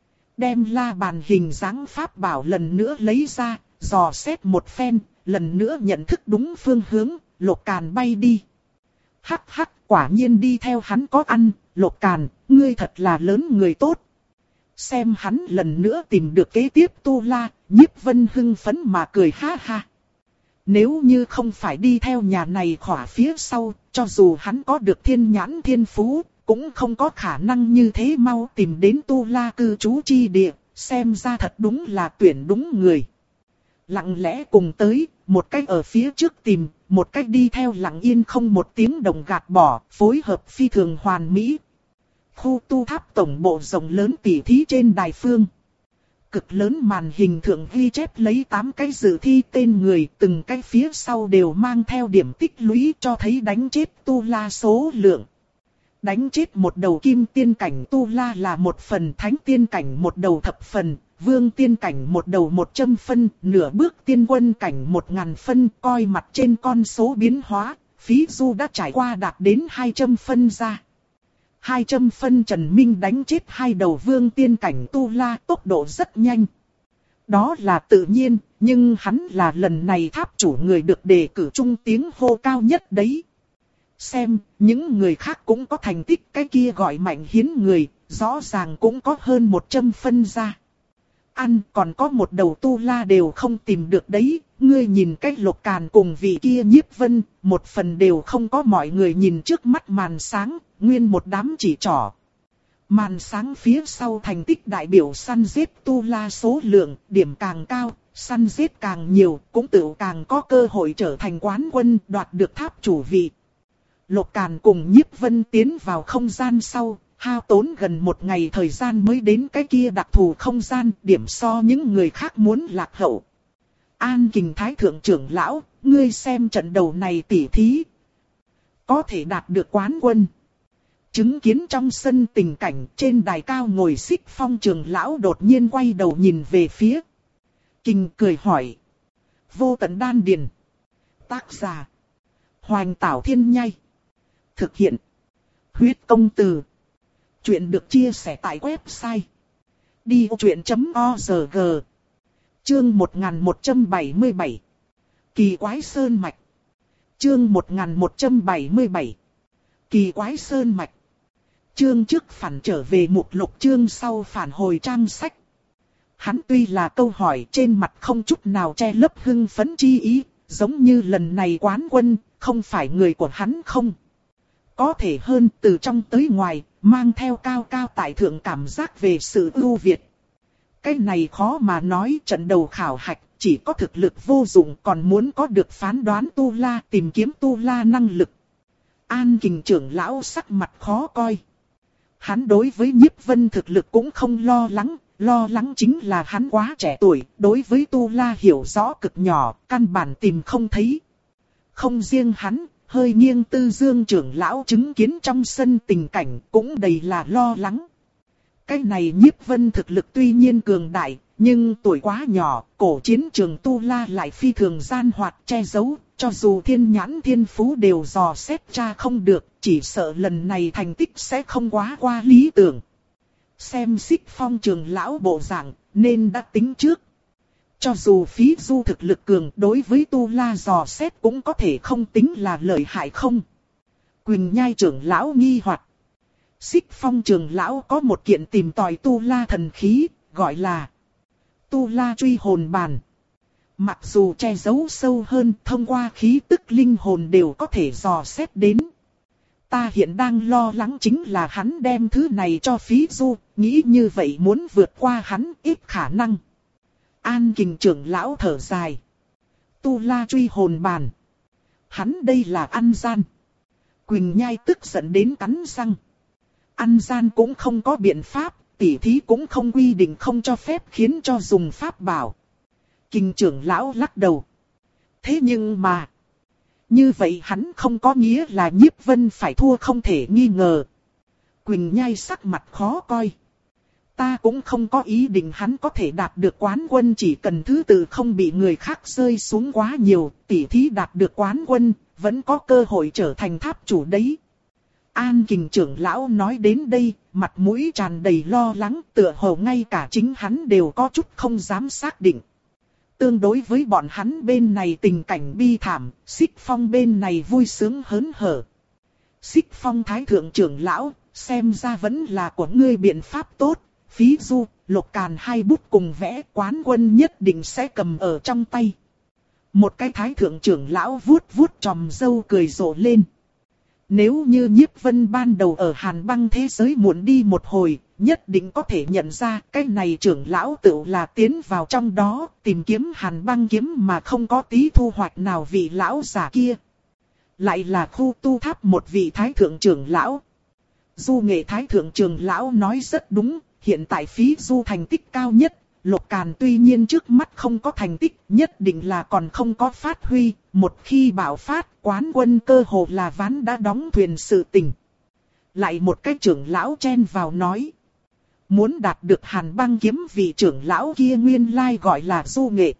Đem la bàn hình dáng pháp bảo lần nữa lấy ra, dò xét một phen, lần nữa nhận thức đúng phương hướng, Lục Càn bay đi. Hắc hắc, quả nhiên đi theo hắn có ăn, Lục Càn, ngươi thật là lớn người tốt. Xem hắn lần nữa tìm được kế tiếp Tu La, Nhiếp Vân hưng phấn mà cười ha ha. Nếu như không phải đi theo nhà này khỏa phía sau, cho dù hắn có được thiên nhãn thiên phú, cũng không có khả năng như thế mau tìm đến Tu La cư trú chi địa, xem ra thật đúng là tuyển đúng người. Lặng lẽ cùng tới, một cách ở phía trước tìm, một cách đi theo lặng yên không một tiếng đồng gạt bỏ, phối hợp phi thường hoàn mỹ. Khu tu tháp tổng bộ rộng lớn tỉ thí trên đài phương. Cực lớn màn hình thượng ghi chép lấy tám cái dự thi tên người, từng cái phía sau đều mang theo điểm tích lũy cho thấy đánh chết Tu La số lượng. Đánh chết một đầu kim tiên cảnh Tu La là một phần, thánh tiên cảnh một đầu thập phần, vương tiên cảnh một đầu một trăm phân, nửa bước tiên quân cảnh một ngàn phân, coi mặt trên con số biến hóa, phí du đã trải qua đạt đến hai trăm phân ra. hai trăm phân Trần Minh đánh chết hai đầu vương tiên cảnh Tu La, tốc độ rất nhanh. Đó là tự nhiên, nhưng hắn là lần này tháp chủ người được đề cử trung tiếng hô cao nhất đấy. Xem, những người khác cũng có thành tích, cái kia gọi Mạnh Hiến người, rõ ràng cũng có hơn một trăm phân ra. Ăn, còn có một đầu Tu La đều không tìm được đấy, ngươi nhìn cái Lục Càn cùng vị kia Nhiếp Vân, một phần đều không có, mọi người nhìn trước mắt màn sáng, nguyên một đám chỉ trỏ. Màn sáng phía sau thành tích đại biểu săn giết tu la số lượng, điểm càng cao, săn giết càng nhiều, cũng tự càng có cơ hội trở thành quán quân, đoạt được tháp chủ vị. Lục Càn cùng Nhiếp Vân tiến vào không gian sau, hao tốn gần một ngày thời gian mới đến cái kia đặc thù không gian, điểm so những người khác muốn lạc hậu. An Kình Thái Thượng trưởng lão, ngươi xem trận đầu này tỉ thí, có thể đạt được quán quân. Chứng kiến trong sân tình cảnh, trên đài cao ngồi Xích Phong trưởng lão đột nhiên quay đầu nhìn về phía. Kình cười hỏi. Vô Tận Đan Điền. Tác giả. Hoành Tảo Thiên Nhai. Thực hiện. Huyết Công Từ. Chuyện được chia sẻ tại website đi ô chuyện chấm org. Chương một nghìn một trăm bảy mươi bảy. Kỳ Quái Sơn Mạch. Chương một nghìn một trăm bảy mươi bảy. Kỳ Quái Sơn Mạch. Chương trước phản trở về mục lục, chương sau phản hồi trang sách. Hắn tuy là câu hỏi, trên mặt không chút nào che lấp hưng phấn chi ý, giống như lần này quán quân, không phải người của hắn không. Có thể hơn, từ trong tới ngoài, mang theo cao cao tại thượng cảm giác về sự ưu việt. Cái này khó mà nói, trận đầu khảo hạch, chỉ có thực lực vô dụng, còn muốn có được phán đoán tu la, tìm kiếm tu la năng lực. An Kình trưởng lão sắc mặt khó coi. Hắn đối với Nhiếp Vân thực lực cũng không lo lắng, lo lắng chính là hắn quá trẻ tuổi, đối với tu la hiểu rõ cực nhỏ, căn bản tìm không thấy. Không riêng hắn, hơi nghiêng Tư Dương trưởng lão chứng kiến trong sân tình cảnh cũng đầy là lo lắng. Cái này Nhiếp Vân thực lực tuy nhiên cường đại, nhưng tuổi quá nhỏ, cổ chiến trường tu la lại phi thường gian hoạt che giấu, cho dù thiên nhãn thiên phú đều dò xét tra không được, chỉ sợ lần này thành tích sẽ không quá qua lý tưởng. Xem Xích Phong trưởng lão bộ dạng, nên đã tính trước. Cho dù Phí Du thực lực cường, đối với tu la dò xét cũng có thể không tính là lợi hại không. Quỳnh Nhai trưởng lão nghi hoặc. Xích Phong trưởng lão có một kiện tìm tòi tu la thần khí, gọi là Tu La Truy Hồn Bàn. Mặc dù che giấu sâu hơn, thông qua khí tức linh hồn đều có thể dò xét đến. Ta hiện đang lo lắng chính là hắn đem thứ này cho Phí Du, nghĩ như vậy muốn vượt qua hắn ít khả năng. An Kình trưởng lão thở dài. Tu La Truy Hồn Bàn. Hắn đây là ăn gian. Quỳnh Nhai tức giận đến cắn răng. Ăn gian cũng không có biện pháp, tỉ thí cũng không quy định không cho phép khiến cho dùng pháp bảo. Kình trưởng lão lắc đầu. Thế nhưng mà, như vậy hắn không có nghĩa là Nhiếp Vân phải thua không thể nghi ngờ. Quỳnh Nhai sắc mặt khó coi. Ta cũng không có ý định hắn có thể đạt được quán quân, chỉ cần thứ tự không bị người khác rơi xuống quá nhiều, tỉ thí đạt được quán quân, vẫn có cơ hội trở thành tháp chủ đấy. An Kình trưởng lão nói đến đây, mặt mũi tràn đầy lo lắng, tựa hồ ngay cả chính hắn đều có chút không dám xác định. Tương đối với bọn hắn bên này tình cảnh bi thảm, Xích Phong bên này vui sướng hớn hở. Xích Phong Thái Thượng trưởng lão, xem ra vẫn là của ngươi biện pháp tốt, Phí Du, Lục Càn hai bút cùng vẽ, quán quân nhất định sẽ cầm ở trong tay. Một cái Thái Thượng trưởng lão vuốt vuốt chòm râu cười rộ lên. Nếu như Nhiếp Vân ban đầu ở Hàn Băng thế giới muộn đi một hồi, nhất định có thể nhận ra cái này trưởng lão tự là tiến vào trong đó, tìm kiếm Hàn Băng kiếm mà không có tí thu hoạch nào vị lão già kia. Lại là khu tu tháp một vị Thái Thượng trưởng lão. Du Nghệ Thái Thượng trưởng lão nói rất đúng, hiện tại Phí Du thành tích cao nhất. Lục Càn tuy nhiên trước mắt không có thành tích, nhất định là còn không có phát huy, một khi bạo phát, quán quân cơ hồ là ván đã đóng thuyền sự tình. Lại một cái trưởng lão chen vào nói. Muốn đạt được Hàn Băng kiếm vị trưởng lão kia nguyên lai gọi là Du Nghệ.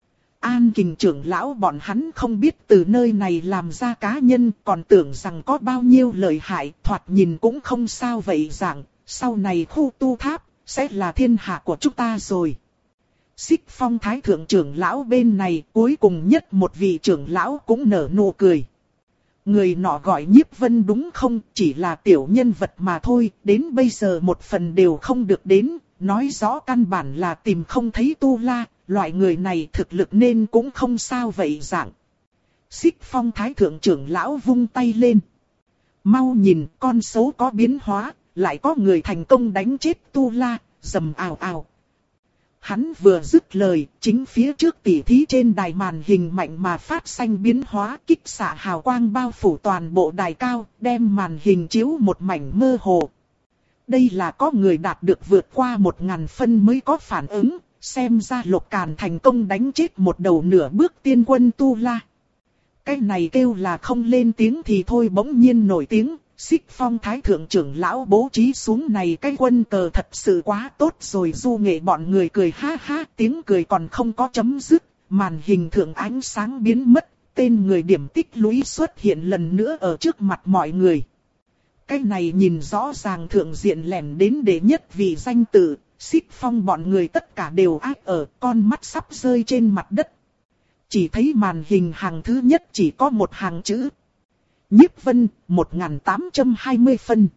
An Kình trưởng lão bọn hắn không biết từ nơi này làm ra cá nhân, còn tưởng rằng có bao nhiêu lợi hại, thoạt nhìn cũng không sao vậy rằng, sau này khu tu tháp sẽ là thiên hạ của chúng ta rồi. Xích Phong Thái Thượng trưởng lão bên này cuối cùng nhất một vị trưởng lão cũng nở nụ cười. Người nọ gọi Nhiếp Vân đúng không, chỉ là tiểu nhân vật mà thôi, đến bây giờ một phần đều không được đến, nói rõ căn bản là tìm không thấy tu la, loại người này thực lực nên cũng không sao vậy dạng. Xích Phong Thái Thượng trưởng lão vung tay lên. Mau nhìn, con số có biến hóa, lại có người thành công đánh chết Tu La, rầm ào ào. Hắn vừa dứt lời, chính phía trước tỉ thí trên đài màn hình mạnh mà phát xanh biến hóa, kích xạ hào quang bao phủ toàn bộ đài cao, đem màn hình chiếu một mảnh mơ hồ. Đây là có người đạt được vượt qua một ngàn phân mới có phản ứng, xem ra Lục Càn thành công đánh chết một đầu nửa bước tiên quân Tu La. Cái này kêu là không lên tiếng thì thôi, bỗng nhiên nổi tiếng. Xích Phong Thái Thượng trưởng lão bố trí xuống này cái quân cờ thật sự quá tốt rồi. Du Nghệ bọn người cười ha ha, tiếng cười còn không có chấm dứt, màn hình thượng ánh sáng biến mất, tên người điểm tích lũy xuất hiện lần nữa ở trước mặt mọi người. Cái này nhìn rõ ràng thượng diện lẻn đến đệ nhất vị danh tự, Xích Phong bọn người tất cả đều ác ở, con mắt sắp rơi trên mặt đất. Chỉ thấy màn hình hàng thứ nhất chỉ có một hàng chữ. Nhiếp Vân, một nghìn tám trăm hai mươi phân.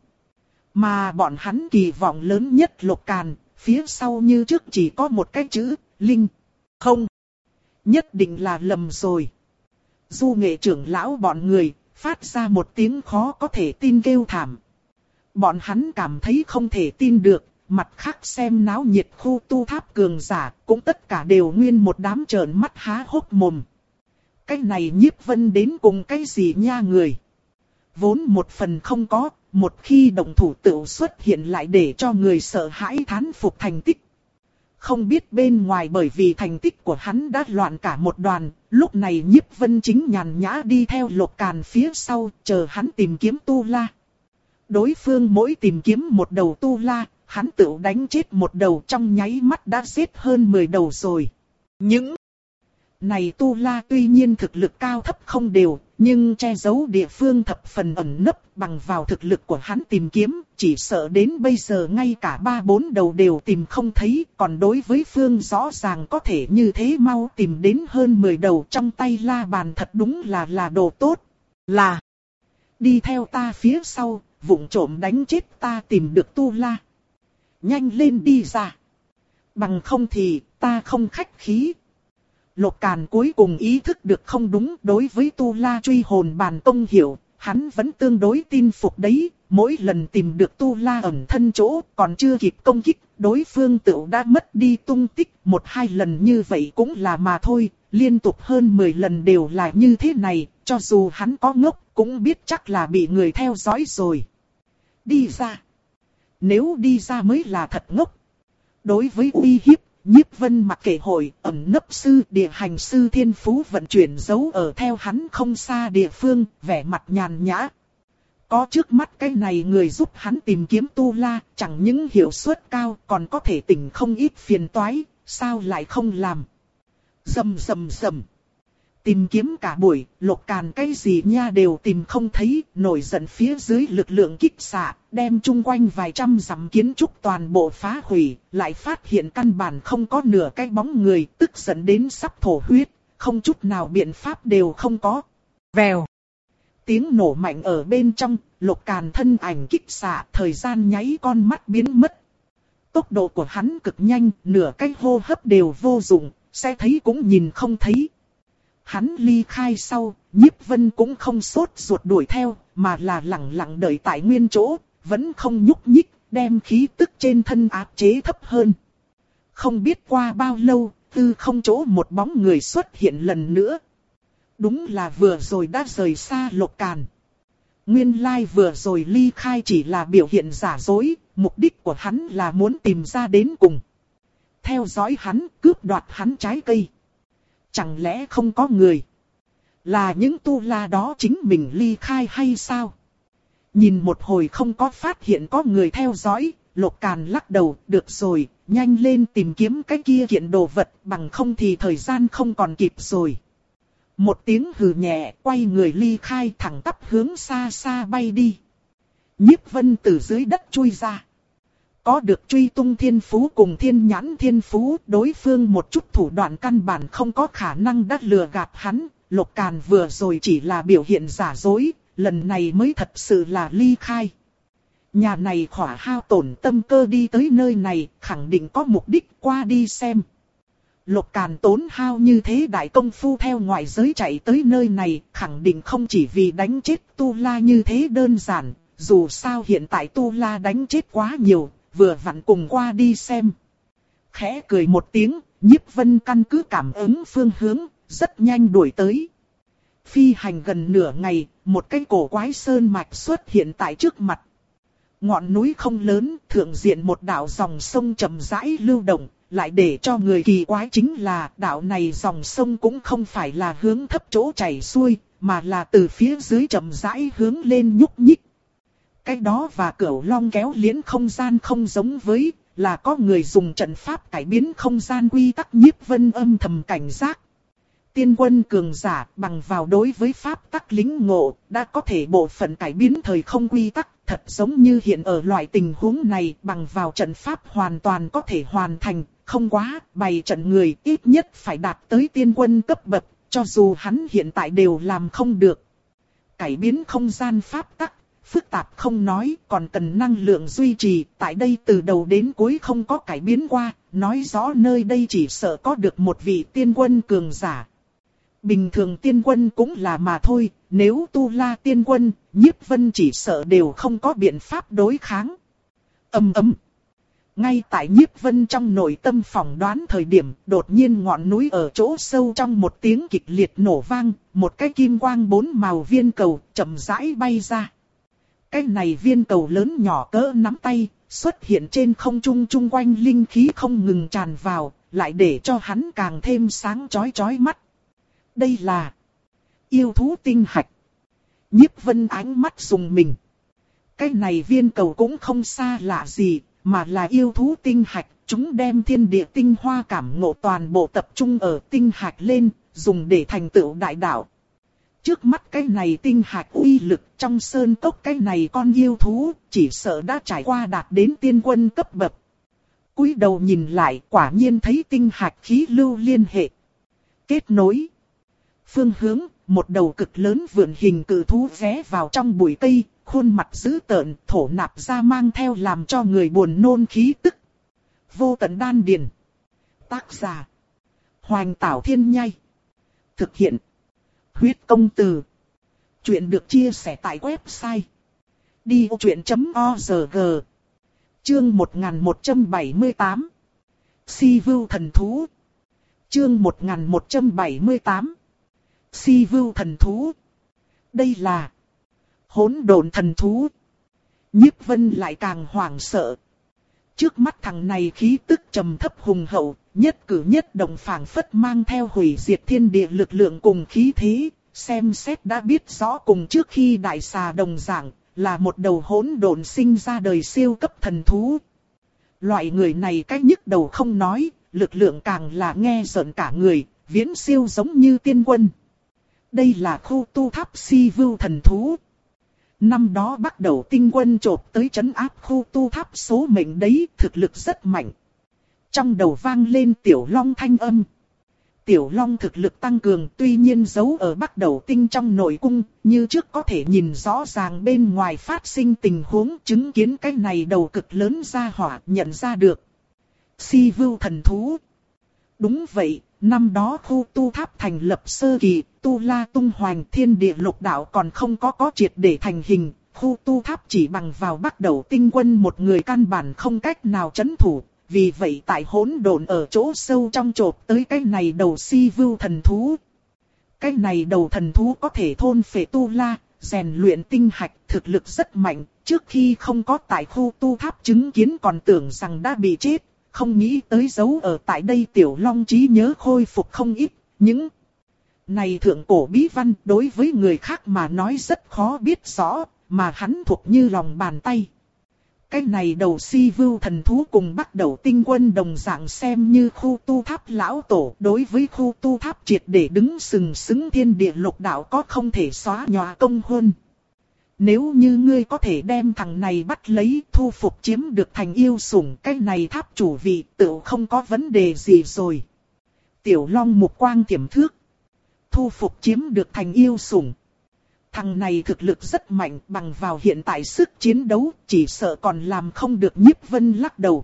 Mà bọn hắn kỳ vọng lớn nhất Lục Càn, phía sau như trước chỉ có một cái chữ, Linh. Không. Nhất định là lầm rồi. Du Nghệ trưởng lão bọn người, phát ra một tiếng khó có thể tin kêu thảm. Bọn hắn cảm thấy không thể tin được, mặt khác xem náo nhiệt khu tu tháp cường giả, cũng tất cả đều nguyên một đám trợn mắt há hốc mồm. Cái này Nhiếp Vân đến cùng cái gì nha người? Vốn một phần không có, một khi động thủ tựu xuất hiện lại để cho người sợ hãi thán phục thành tích. Không biết bên ngoài bởi vì thành tích của hắn đã loạn cả một đoàn, lúc này Nhiếp Vân chính nhàn nhã đi theo Lục Càn phía sau, chờ hắn tìm kiếm Tu La. Đối phương mỗi tìm kiếm một đầu Tu La, hắn tựu đánh chết một đầu, trong nháy mắt đã giết hơn mười đầu rồi. Những này Tu La tuy nhiên thực lực cao thấp không đều, nhưng che giấu địa phương thập phần ẩn nấp, bằng vào thực lực của hắn tìm kiếm, chỉ sợ đến bây giờ ngay cả ba bốn đầu đều tìm không thấy, còn đối với phương rõ ràng có thể như thế mau tìm đến hơn mười đầu, trong tay la bàn thật đúng là là đồ tốt. Là đi theo ta phía sau, vụng trộm đánh chết ta tìm được Tu La. Nhanh lên đi ra. Bằng không thì ta không khách khí. Lục Càn cuối cùng ý thức được không đúng, đối với Tu La truy hồn bàn công hiểu, hắn vẫn tương đối tin phục đấy, mỗi lần tìm được Tu La ẩn thân chỗ, còn chưa kịp công kích, đối phương tựu đã mất đi tung tích, một hai lần như vậy cũng là mà thôi, liên tục hơn mười lần đều là như thế này, cho dù hắn có ngốc, cũng biết chắc là bị người theo dõi rồi. Đi ra. Nếu đi ra mới là thật ngốc. Đối với uy hiếp, Nhiếp Vân mặc kệ hội, ẩn nấp sư, địa hành sư thiên phú vận chuyển giấu ở theo hắn không xa địa phương, vẻ mặt nhàn nhã. Có trước mắt cái này người giúp hắn tìm kiếm Tu La, chẳng những hiệu suất cao, còn có thể tỉnh không ít phiền toái, sao lại không làm. Rầm rầm rầm. Tìm kiếm cả buổi, Lục Càn cái gì nha đều tìm không thấy, nổi giận phía dưới lực lượng kích xạ, đem chung quanh vài trăm dặm kiến trúc toàn bộ phá hủy, lại phát hiện căn bản không có nửa cái bóng người, tức giận đến sắp thổ huyết, không chút nào biện pháp đều không có. Vèo. Tiếng nổ mạnh ở bên trong, Lục Càn thân ảnh kích xạ, thời gian nháy con mắt biến mất. Tốc độ của hắn cực nhanh, nửa cái hô hấp đều vô dụng, sẽ thấy cũng nhìn không thấy. Hắn ly khai sau, Nhiếp Vân cũng không sốt ruột đuổi theo, mà là lặng lặng đợi tại nguyên chỗ, vẫn không nhúc nhích, đem khí tức trên thân áp chế thấp hơn. Không biết qua bao lâu, tư không chỗ một bóng người xuất hiện lần nữa. Đúng là vừa rồi đã rời xa Lục Càn. Nguyên lai vừa rồi ly khai chỉ là biểu hiện giả dối, mục đích của hắn là muốn tìm ra đến cùng. Theo dõi hắn, cướp đoạt hắn trái cây. Chẳng lẽ không có người? Là những Tu La đó chính mình ly khai hay sao? Nhìn một hồi không có phát hiện có người theo dõi, Lục Càn lắc đầu, được rồi, nhanh lên tìm kiếm cái kia kiện đồ vật, bằng không thì thời gian không còn kịp rồi. Một tiếng hừ nhẹ, quay người ly khai thẳng tắp hướng xa xa bay đi. Nhiếp Vân từ dưới đất chui ra. Có được truy tung thiên phú cùng thiên nhãn thiên phú, đối phương một chút thủ đoạn căn bản không có khả năng đắt lừa gạt hắn. Lục Càn vừa rồi chỉ là biểu hiện giả dối, lần này mới thật sự là ly khai. Nhà này khỏa hao tổn tâm cơ đi tới nơi này, khẳng định có mục đích, qua đi xem. Lục Càn tốn hao như thế đại công phu theo ngoại giới chạy tới nơi này, khẳng định không chỉ vì đánh chết Tu La như thế đơn giản. dù sao hiện tại Tu La đánh chết quá nhiều, vừa vặn cùng qua đi xem. Khẽ cười một tiếng, Nhiếp Vân căn cứ cảm ứng phương hướng, rất nhanh đuổi tới. Phi hành gần nửa ngày, một cái cổ quái sơn mạch xuất hiện tại trước mặt. Ngọn núi không lớn, thượng diện một đạo dòng sông chậm rãi lưu động, lại để cho người kỳ quái chính là đạo này dòng sông cũng không phải là hướng thấp chỗ chảy xuôi, mà là từ phía dưới chậm rãi hướng lên nhúc nhích. Cái đó và Cửu Long kéo liễn không gian không giống với, là có người dùng trận pháp cải biến không gian quy tắc. Nhiếp Vân âm thầm cảnh giác. Tiên quân cường giả bằng vào đối với pháp tắc lĩnh ngộ, đã có thể bộ phận cải biến thời không quy tắc, thật giống như hiện ở loại tình huống này bằng vào trận pháp hoàn toàn có thể hoàn thành, không quá, bày trận người ít nhất phải đạt tới tiên quân cấp bậc, cho dù hắn hiện tại đều làm không được. Cải biến không gian pháp tắc, phức tạp không nói, còn cần năng lượng duy trì, tại đây từ đầu đến cuối không có cải biến qua, nói rõ nơi đây chỉ sợ có được một vị tiên quân cường giả. Bình thường tiên quân cũng là mà thôi, nếu Tu La tiên quân, Nhiếp Vân chỉ sợ đều không có biện pháp đối kháng. Ầm ầm. Ngay tại Nhiếp Vân trong nội tâm phỏng đoán thời điểm, đột nhiên ngọn núi ở chỗ sâu trong một tiếng kịch liệt nổ vang, một cái kim quang bốn màu viên cầu chậm rãi bay ra. Cái này viên cầu lớn nhỏ cỡ nắm tay, xuất hiện trên không trung, chung quanh linh khí không ngừng tràn vào, lại để cho hắn càng thêm sáng chói chói mắt. Đây là yêu thú tinh hạch. Nhiếp Vân ánh mắt dùng mình. Cái này viên cầu cũng không xa lạ gì, mà là yêu thú tinh hạch. Chúng đem thiên địa tinh hoa cảm ngộ toàn bộ tập trung ở tinh hạch lên, dùng để thành tựu đại đạo. Trước mắt cái này tinh hạch uy lực trong sơn cốc, cái này con yêu thú chỉ sợ đã trải qua đạt đến tiên quân cấp bậc. Cúi đầu nhìn lại, quả nhiên thấy tinh hạch khí lưu liên hệ, kết nối. Phương hướng, một đầu cực lớn vượn hình cự thú ghé vào trong bụi cây, khuôn mặt dữ tợn, thổ nạp ra mang theo làm cho người buồn nôn khí tức. Vô tận đan điền. Tác giả: Hoành Tảo Thiên Nhai. Thực hiện: Huyết Công Từ. Chuyện được chia sẻ tại website đi ô chuyện chấm org. Chương một nghìn một trăm bảy mươi tám. Si Vưu Thần Thú. Chương một nghìn một trăm bảy mươi tám. Si Vưu Thần Thú. Đây là Hỗn Độn Thần Thú. Nhiếp Vân lại càng hoảng sợ. Trước mắt thằng này khí tức trầm thấp hùng hậu, nhất cử nhất động phảng phất mang theo hủy diệt thiên địa lực lượng cùng khí thế, xem xét đã biết rõ cùng trước khi đại xà đồng dạng, là một đầu hỗn độn sinh ra đời siêu cấp thần thú. Loại người này cách nhức đầu không nói, lực lượng càng là nghe rợn cả người, viễn siêu giống như tiên quân. Đây là khu tu tháp Si Vưu Thần Thú. Năm đó bắt đầu tinh quân chộp tới trấn áp khu tu tháp số mệnh đấy, thực lực rất mạnh. Trong đầu vang lên Tiểu Long thanh âm. Tiểu Long thực lực tăng cường, tuy nhiên giấu ở Bắc Đầu Tinh trong nội cung, như trước có thể nhìn rõ ràng bên ngoài phát sinh tình huống, chứng kiến cái này đầu cực lớn ra hỏa, nhận ra được. Si Vưu Thần Thú. Đúng vậy, năm đó khu tu tháp thành lập sơ kỳ, Tu La tung hoành, thiên địa lục đạo còn không có có triệt để thành hình, khu tu tháp chỉ bằng vào Bắc Đầu Tinh quân một người căn bản không cách nào trấn thủ. Vì vậy tại hỗn độn ở chỗ sâu trong chộp tới cái này đầu Si Vưu Thần Thú. Cái này đầu thần thú có thể thôn phệ Tu La, rèn luyện tinh hạch, thực lực rất mạnh. Trước khi không có tại khu tu tháp chứng kiến còn tưởng rằng đã bị chết, không nghĩ tới giấu ở tại đây Tiểu Long trí nhớ khôi phục không ít. Những này thượng cổ bí văn đối với người khác mà nói rất khó biết rõ, mà hắn thuộc như lòng bàn tay. Cái này đầu Si Vưu Thần Thú cùng Bắc Đầu Tinh quân đồng dạng xem như khu tu tháp lão tổ, đối với khu tu tháp triệt để đứng sừng sững thiên địa lục đạo có không thể xóa nhòa công huân. Nếu như ngươi có thể đem thằng này bắt lấy, thu phục chiếm được thành yêu sủng, cái này tháp chủ vị tự không có vấn đề gì rồi. Tiểu Long mục quang tiềm thước. Thu phục chiếm được thành yêu sủng. Thằng này thực lực rất mạnh, bằng vào hiện tại sức chiến đấu, chỉ sợ còn làm không được. Nhiếp Vân lắc đầu.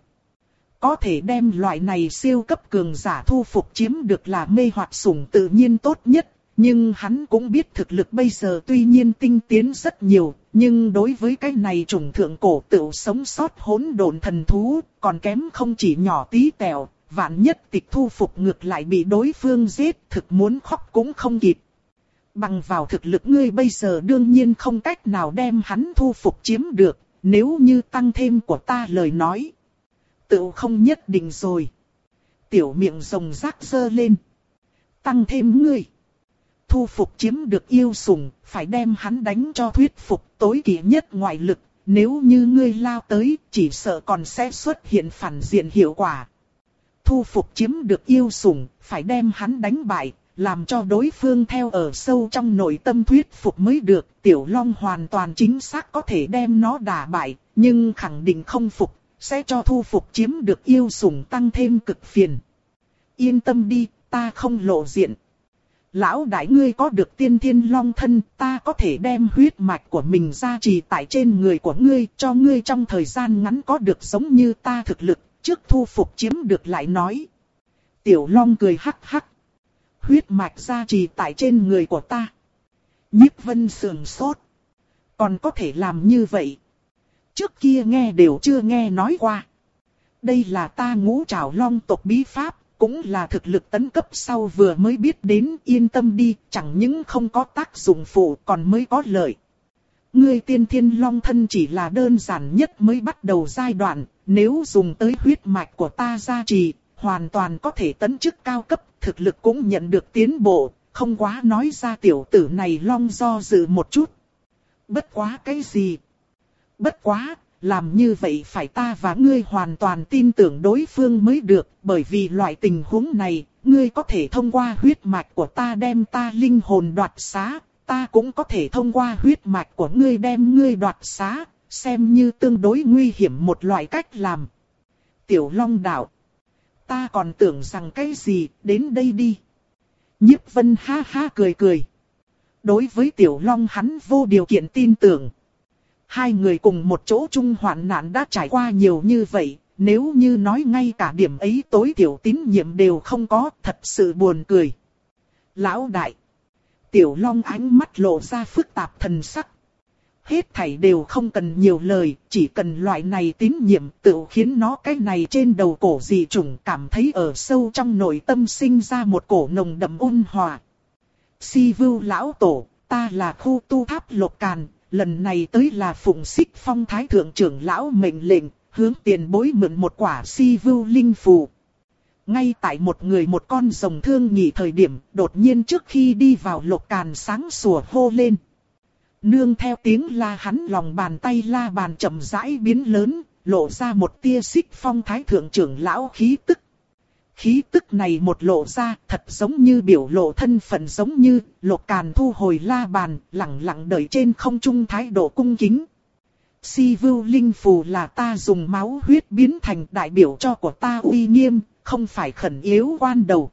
Có thể đem loại này siêu cấp cường giả thu phục chiếm được là mê hoặc sủng tự nhiên tốt nhất, Nhưng hắn cũng biết thực lực bây giờ tuy nhiên tinh tiến rất nhiều, nhưng đối với cái này trùng thượng cổ tựu sống sót hỗn độn thần thú, còn kém không chỉ nhỏ tí tẹo, vạn nhất tịch thu phục ngược lại bị đối phương giết, thực muốn khóc cũng không kịp. Bằng vào thực lực ngươi bây giờ đương nhiên không cách nào đem hắn thu phục chiếm được, nếu như tăng thêm của ta lời nói. Tựu không nhất định rồi. Tiểu miệng rồng rác dơ lên. Tăng thêm ngươi. Thu phục chiếm được yêu sủng, phải đem hắn đánh cho thuyết phục tối kỵ nhất ngoại lực. Nếu như ngươi lao tới, chỉ sợ còn sẽ xuất hiện phản diện hiệu quả. Thu phục chiếm được yêu sủng, phải đem hắn đánh bại, làm cho đối phương theo ở sâu trong nội tâm thuyết phục mới được. Tiểu Long hoàn toàn chính xác có thể đem nó đả bại, nhưng khẳng định không phục, sẽ cho thu phục chiếm được yêu sủng tăng thêm cực phiền. Yên tâm đi, ta không lộ diện. Lão đại ngươi có được tiên thiên long thân, ta có thể đem huyết mạch của mình gia trì tại trên người của ngươi, cho ngươi trong thời gian ngắn có được giống như ta thực lực, trước thu phục chiếm được lại nói. Tiểu Long cười hắc hắc. Huyết mạch gia trì tại trên người của ta. Nhiếp Vân sườn sốt. Còn có thể làm như vậy? Trước kia nghe đều chưa nghe nói qua. Đây là ta Ngũ Trảo Long tộc bí pháp, cũng là thực lực tấn cấp sau vừa mới biết đến. Yên tâm đi, chẳng những không có tác dụng phụ còn mới có lợi. Ngươi tiên thiên long thân chỉ là đơn giản nhất mới bắt đầu giai đoạn, nếu dùng tới huyết mạch của ta gia trì, hoàn toàn có thể tấn chức cao cấp, thực lực cũng nhận được tiến bộ, không quá nói ra tiểu tử này Long do dự một chút. Bất quá cái gì? Bất quá, làm như vậy phải ta và ngươi hoàn toàn tin tưởng đối phương mới được, bởi vì loại tình huống này, ngươi có thể thông qua huyết mạch của ta đem ta linh hồn đoạt xá, ta cũng có thể thông qua huyết mạch của ngươi đem ngươi đoạt xá, xem như tương đối nguy hiểm một loại cách làm. Tiểu Long đạo. Ta còn tưởng rằng cái gì, đến đây đi. Nhiếp Vân ha ha cười cười. Đối với Tiểu Long hắn vô điều kiện tin tưởng. Hai người cùng một chỗ chung hoạn nạn đã trải qua nhiều như vậy, nếu như nói ngay cả điểm ấy tối thiểu tín nhiệm đều không có, thật sự buồn cười. Lão đại. Tiểu Long ánh mắt lộ ra phức tạp thần sắc. Hết thảy đều không cần nhiều lời, chỉ cần loại này tín nhiệm tự khiến nó cái này trên đầu cổ dị chủng cảm thấy ở sâu trong nội tâm sinh ra một cổ nồng đậm ôn hòa. Si Vưu lão tổ, ta là khu tu tháp Lộc Càn, lần này tới là phụng xích phong thái thượng trưởng lão mệnh lệnh, hướng tiền bối mượn một quả Si Vưu linh phù. Ngay tại một người một con rồng thương nghỉ thời điểm, đột nhiên trước khi đi vào Lộc Càn sáng sủa hô lên. Nương theo tiếng la hắn lòng bàn tay la bàn chậm rãi biến lớn, lộ ra một tia xích phong thái thượng trưởng lão khí tức. Khí tức này một lộ ra thật giống như biểu lộ thân phận giống như Lộc Càn thu hồi la bàn, lặng lặng đợi trên không trung thái độ cung kính. Si Vưu linh phù là ta dùng máu huyết biến thành đại biểu cho của ta uy nghiêm, không phải khẩn yếu quan đầu.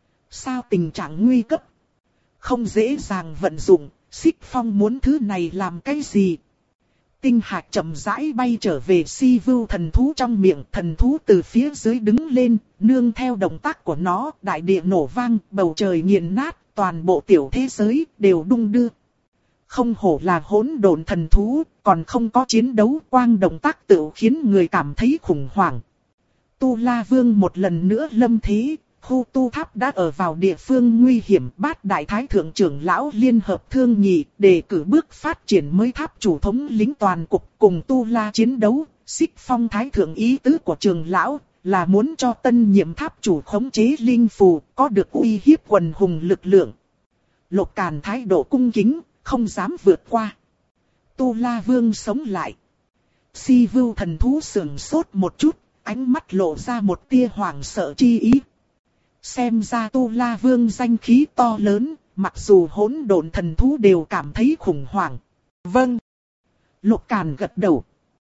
Sao tình trạng nguy cấp? Không dễ dàng vận dụng. Xích Phong muốn thứ này làm cái gì? Tinh hạt chậm rãi bay trở về Si Vưu thần thú trong miệng, thần thú từ phía dưới đứng lên, nương theo động tác của nó, đại địa nổ vang, bầu trời nghiền nát, toàn bộ tiểu thế giới đều đung đưa. Không hổ là hỗn độn thần thú, còn không có chiến đấu, quang động tác tự khiến người cảm thấy khủng hoảng. Tu La Vương một lần nữa lâm thế. Khu tu tháp đã ở vào địa phương nguy hiểm, bát đại thái thượng trưởng lão liên hợp thương nghị, để cử bước phát triển mới tháp chủ thống lĩnh toàn cục cùng tu la chiến đấu. Xích phong thái thượng ý tứ của trưởng lão là muốn cho tân nhiệm tháp chủ khống chế linh phù, có được uy hiếp quần hùng lực lượng. Lộc Càn thái độ cung kính, không dám vượt qua. Tu La Vương sống lại. Si Vưu thần thú sườn sốt một chút, ánh mắt lộ ra một tia hoảng sợ chi ý. Xem ra Tu La Vương danh khí to lớn, mặc dù hỗn độn thần thú đều cảm thấy khủng hoảng. Vâng. Lộc Càn gật đầu.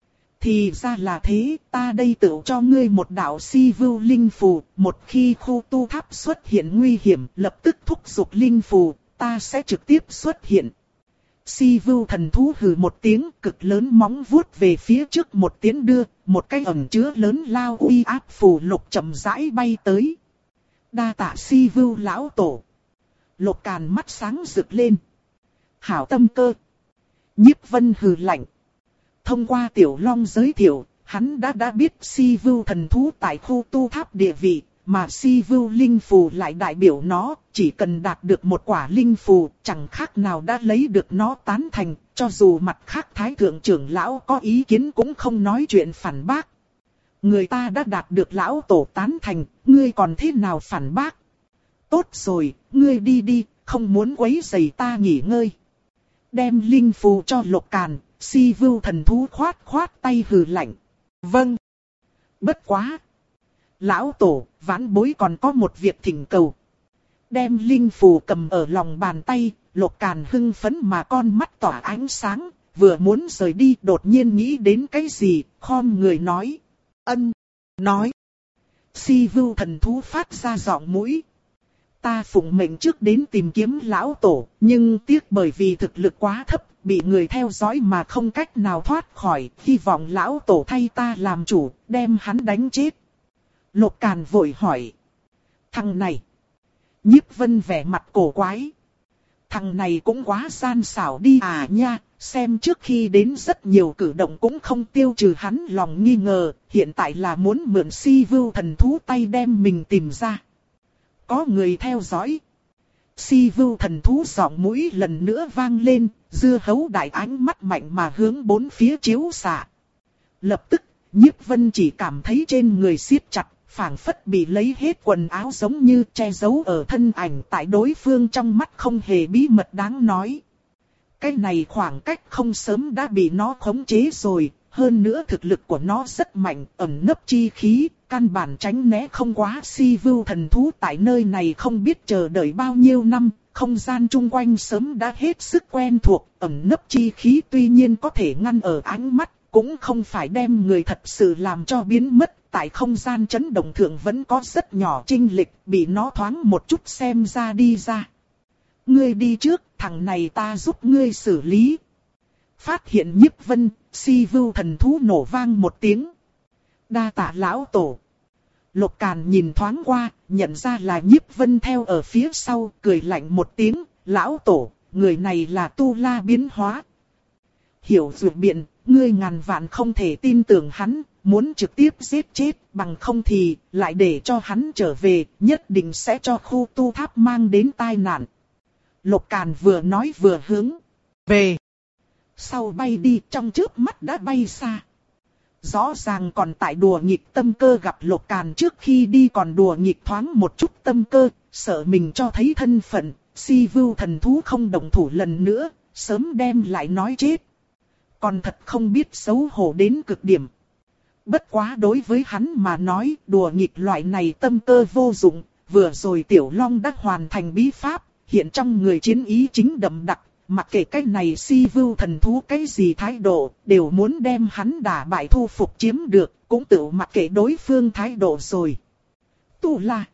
Thì ra là thế, ta đây tự cho ngươi một đạo Si Vưu linh phù, một khi khu tu tháp xuất hiện nguy hiểm, lập tức thúc giục linh phù, ta sẽ trực tiếp xuất hiện. Si Vưu thần thú hừ một tiếng, cực lớn móng vuốt về phía trước một tiến đưa, một cái ẩn chứa lớn lao uy áp phù lục chậm rãi bay tới. Đa tạ Si Vưu lão tổ. Lục Càn mắt sáng rực lên. Hảo tâm cơ. Nhiếp Vân hừ lạnh. Thông qua Tiểu Long giới thiệu, hắn đã đã biết Si Vưu thần thú tại khu tu tháp địa vị, mà Si Vưu linh phù lại đại biểu nó, chỉ cần đạt được một quả linh phù, chẳng khác nào đã lấy được nó tán thành, cho dù mặt khác Thái Thượng trưởng lão có ý kiến cũng không nói chuyện phản bác. Người ta đã đạt được lão tổ tán thành, ngươi còn thế nào phản bác? Tốt rồi, ngươi đi đi, không muốn quấy rầy ta nghỉ ngơi. Đem linh phù cho Lục Càn, Si Vưu thần thú khoát khoát tay hừ lạnh. Vâng. Bất quá. Lão tổ, vãn bối còn có một việc thỉnh cầu. Đem linh phù cầm ở lòng bàn tay, Lục Càn hưng phấn mà con mắt tỏa ánh sáng, vừa muốn rời đi đột nhiên nghĩ đến cái gì, khom người nói. Ân, nói. Si Vưu thần thú phát ra giọng mũi. Ta phụng mệnh trước đến tìm kiếm lão tổ, nhưng tiếc bởi vì thực lực quá thấp, bị người theo dõi mà không cách nào thoát khỏi, hy vọng lão tổ thay ta làm chủ, đem hắn đánh chết. Lục Càn vội hỏi. Thằng này. Nhiếp Vân vẻ mặt cổ quái. Thằng này cũng quá gian xảo đi à nha, xem trước khi đến rất nhiều cử động cũng không tiêu trừ hắn lòng nghi ngờ, hiện tại là muốn mượn Si Vưu thần thú tay đem mình tìm ra. Có người theo dõi. Si Vưu thần thú giọng mũi lần nữa vang lên, dưa hấu đại ánh mắt mạnh mà hướng bốn phía chiếu xạ. Lập tức, Nhiếp Vân chỉ cảm thấy trên người siết chặt, phảng phất bị lấy hết quần áo giống như che giấu ở thân ảnh tại đối phương trong mắt không hề bí mật đáng nói. Cái này khoảng cách không sớm đã bị nó khống chế rồi, hơn nữa thực lực của nó rất mạnh, ẩn nấp chi khí, căn bản tránh né không quá. Si Vưu thần thú tại nơi này không biết chờ đợi bao nhiêu năm, không gian chung quanh sớm đã hết sức quen thuộc, ẩn nấp chi khí tuy nhiên có thể ngăn ở ánh mắt, cũng không phải đem người thật sự làm cho biến mất. Tại không gian chấn động thượng vẫn có rất nhỏ chênh lệch, bị nó thoáng một chút xem ra đi ra. Ngươi đi trước, thằng này ta giúp ngươi xử lý. Phát hiện Nhiếp Vân, Si Vưu thần thú nổ vang một tiếng. Đa tạ lão tổ. Lục Càn nhìn thoáng qua, nhận ra là Nhiếp Vân theo ở phía sau, cười lạnh một tiếng. Lão tổ, người này là tu la biến hóa. Hiểu dụ biện, ngươi ngàn vạn không thể tin tưởng hắn. Muốn trực tiếp giết chết, bằng không thì lại để cho hắn trở về, nhất định sẽ cho khu tu tháp mang đến tai nạn. Lục Càn vừa nói vừa hướng về sau bay đi, trong chớp mắt đã bay xa. Rõ ràng còn tại đùa nghịch tâm cơ, gặp Lục Càn trước khi đi còn đùa nghịch thoáng một chút tâm cơ, sợ mình cho thấy thân phận, Si Vưu thần thú không động thủ lần nữa, sớm đem lại nói chết. Còn thật không biết xấu hổ đến cực điểm. Bất quá đối với hắn mà nói, đùa nghịch loại này tâm cơ vô dụng, vừa rồi Tiểu Long đã hoàn thành bí pháp, hiện trong người chiến ý chính đậm đặc, mặc kệ cái này Si Vưu thần thú cái gì thái độ, đều muốn đem hắn đả bại thu phục chiếm được, cũng tự mặc kệ đối phương thái độ rồi. Tu La,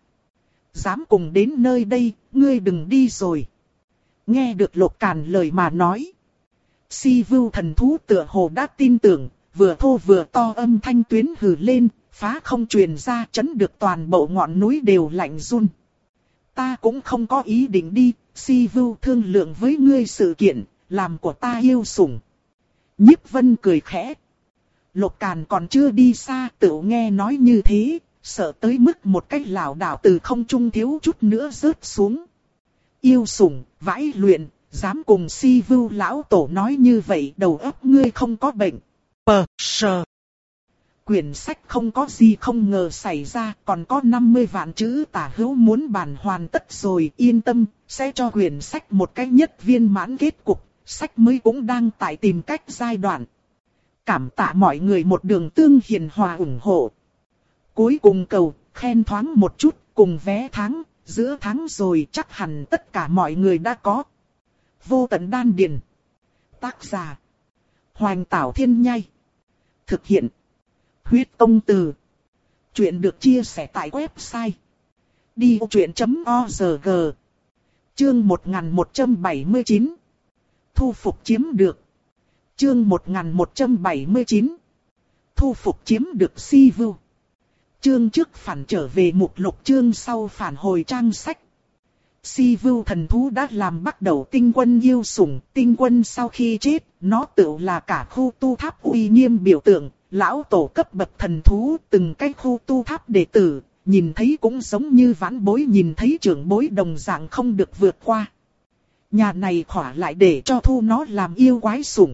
dám cùng đến nơi đây, ngươi đừng đi rồi. Nghe được Lục Càn lời mà nói, Si Vưu thần thú tựa hồ đã tin tưởng. Vừa thô vừa to âm thanh tuyến hừ lên, phá không truyền ra, chấn được toàn bộ ngọn núi đều lạnh run. Ta cũng không có ý định đi, Si Vưu thương lượng với ngươi sự kiện, làm của ta yêu sủng. Nhiếp Vân cười khẽ. Lục Càn còn chưa đi xa, tự nghe nói như thế, sợ tới mức một cái lảo đảo từ không trung thiếu chút nữa rớt xuống. Yêu sủng, vãi luyện, dám cùng Si Vưu lão tổ nói như vậy, đầu óc ngươi không có bệnh. Pờ, sờ. Quyển sách không có gì không ngờ xảy ra, còn có năm mươi vạn chữ tả hữu muốn bản hoàn tất rồi, yên tâm, sẽ cho quyển sách một cách nhất viên mãn kết cục, sách mới cũng đang tại tìm cách giai đoạn. Cảm tạ mọi người một đường tương hiền hòa ủng hộ. Cuối cùng cầu, khen thoáng một chút, cùng vé tháng, giữa tháng rồi chắc hẳn tất cả mọi người đã có. Vô tận đan điền. Tác giả Hoành Tảo Thiên Nhai. Thực hiện Huyết Tông Từ. Chuyện được chia sẻ tại website đi vô chuyện chấm org. Chương một nghìn một trăm bảy mươi chín. Thu phục chiếm được. Chương một nghìn một trăm bảy mươi chín. Thu phục chiếm được Si Vưu. Chương trước phản trở về mục lục, chương sau phản hồi trang sách. Si Vưu thần thú đã làm bắt đầu tinh quân yêu sủng, tinh quân sau khi chết, nó tự là cả khu tu tháp uy nghiêm biểu tượng, lão tổ cấp bậc thần thú, từng cái khu tu tháp đệ tử, nhìn thấy cũng giống như vãn bối nhìn thấy trưởng bối đồng dạng không được vượt qua. Nhà này khỏa lại để cho thu nó làm yêu quái sủng.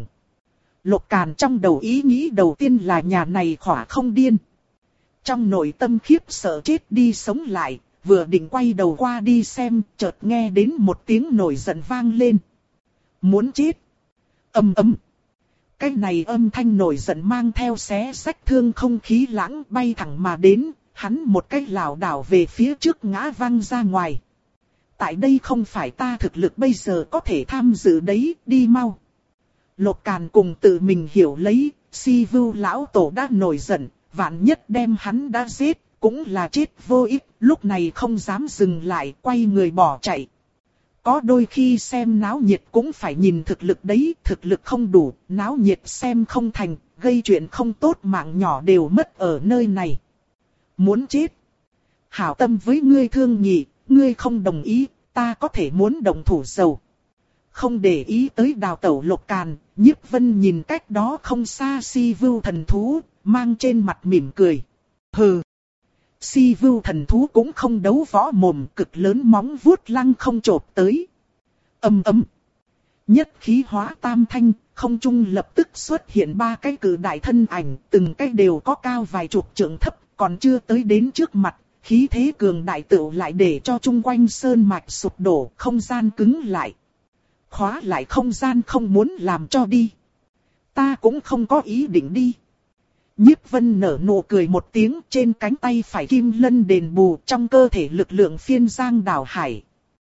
Lục Càn trong đầu ý nghĩ đầu tiên là nhà này khỏa không điên. Trong nội tâm khiếp sợ chết đi sống lại, vừa định quay đầu qua đi xem, chợt nghe đến một tiếng nổi giận vang lên. Muốn chết. Ầm ầm. Cái này âm thanh nổi giận mang theo xé rách thương không khí lãng bay thẳng mà đến, hắn một cái lảo đảo về phía trước ngã văng ra ngoài. Tại đây không phải ta thực lực bây giờ có thể tham dự đấy, đi mau. Lục Càn cùng tự mình hiểu lấy, Si Vưu lão tổ đã nổi giận, vạn nhất đem hắn đã giết, cũng là chết vô ích, lúc này không dám dừng lại, quay người bỏ chạy. Có đôi khi xem náo nhiệt cũng phải nhìn thực lực đấy, thực lực không đủ, náo nhiệt xem không thành, gây chuyện không tốt mạng nhỏ đều mất ở nơi này. Muốn chết. Hảo tâm với ngươi thương nhị, ngươi không đồng ý, ta có thể muốn động thủ dầu. Không để ý tới đào tẩu Lục Càn, Nhiếp Vân nhìn cách đó không xa Si Vưu thần thú, mang trên mặt mỉm cười. Hừ. Si Vưu thần thú cũng không đấu võ mồm, cực lớn móng vuốt lăng không chộp tới. Ầm ầm. Nhất khí hóa tam thanh, không trung lập tức xuất hiện ba cái cử đại thân ảnh, từng cái đều có cao vài chục trượng thấp, còn chưa tới đến trước mặt, khí thế cường đại tựu lại để cho chung quanh sơn mạch sụp đổ, không gian cứng lại. Khóa lại không gian không muốn làm cho đi. Ta cũng không có ý định đi. Nhiếp Vân nở nụ cười một tiếng, trên cánh tay phải kim lân đền bù, trong cơ thể lực lượng phiên giang đảo hải.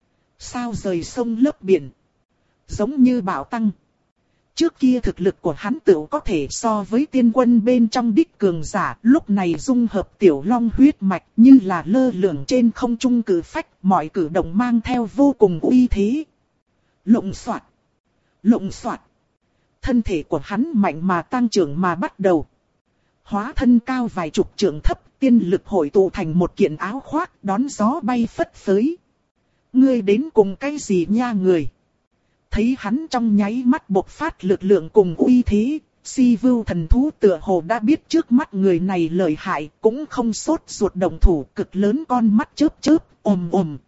Sao rời sông lấp biển. Giống như bão tăng. Trước kia thực lực của hắn tựu có thể so với tiên quân bên trong đích cường giả, lúc này dung hợp tiểu long huyết mạch như là lơ lửng trên không trung cử phách, mọi cử động mang theo vô cùng uy thế. Lộng xoạt, lộng xoạt. Thân thể của hắn mạnh mà tăng trưởng mà bắt đầu. Hóa thân cao vài chục trượng thấp, tiên lực hội tụ thành một kiện áo khoác, đón gió bay phất phới. Ngươi đến cùng cái gì nha người? Thấy hắn trong nháy mắt bộc phát lực lượng cùng uy thế, Si Vưu thần thú tựa hồ đã biết trước mắt người này lợi hại, cũng không sốt ruột động thủ, cực lớn con mắt chớp chớp, ồm ồm.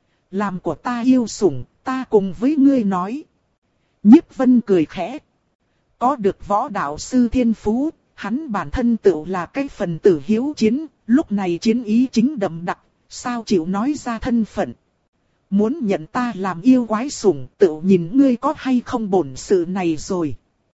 Làm của ta yêu sủng, ta cùng với ngươi nói. Nhiếp Vân cười khẽ. Có được võ đạo sư thiên phú, hắn bản thân tự là cái phần tử hiếu chiến, lúc này chiến ý chính đậm đặc, sao chịu nói ra thân phận. Muốn nhận ta làm yêu quái sủng, tự nhìn ngươi có hay không bổn sự này rồi.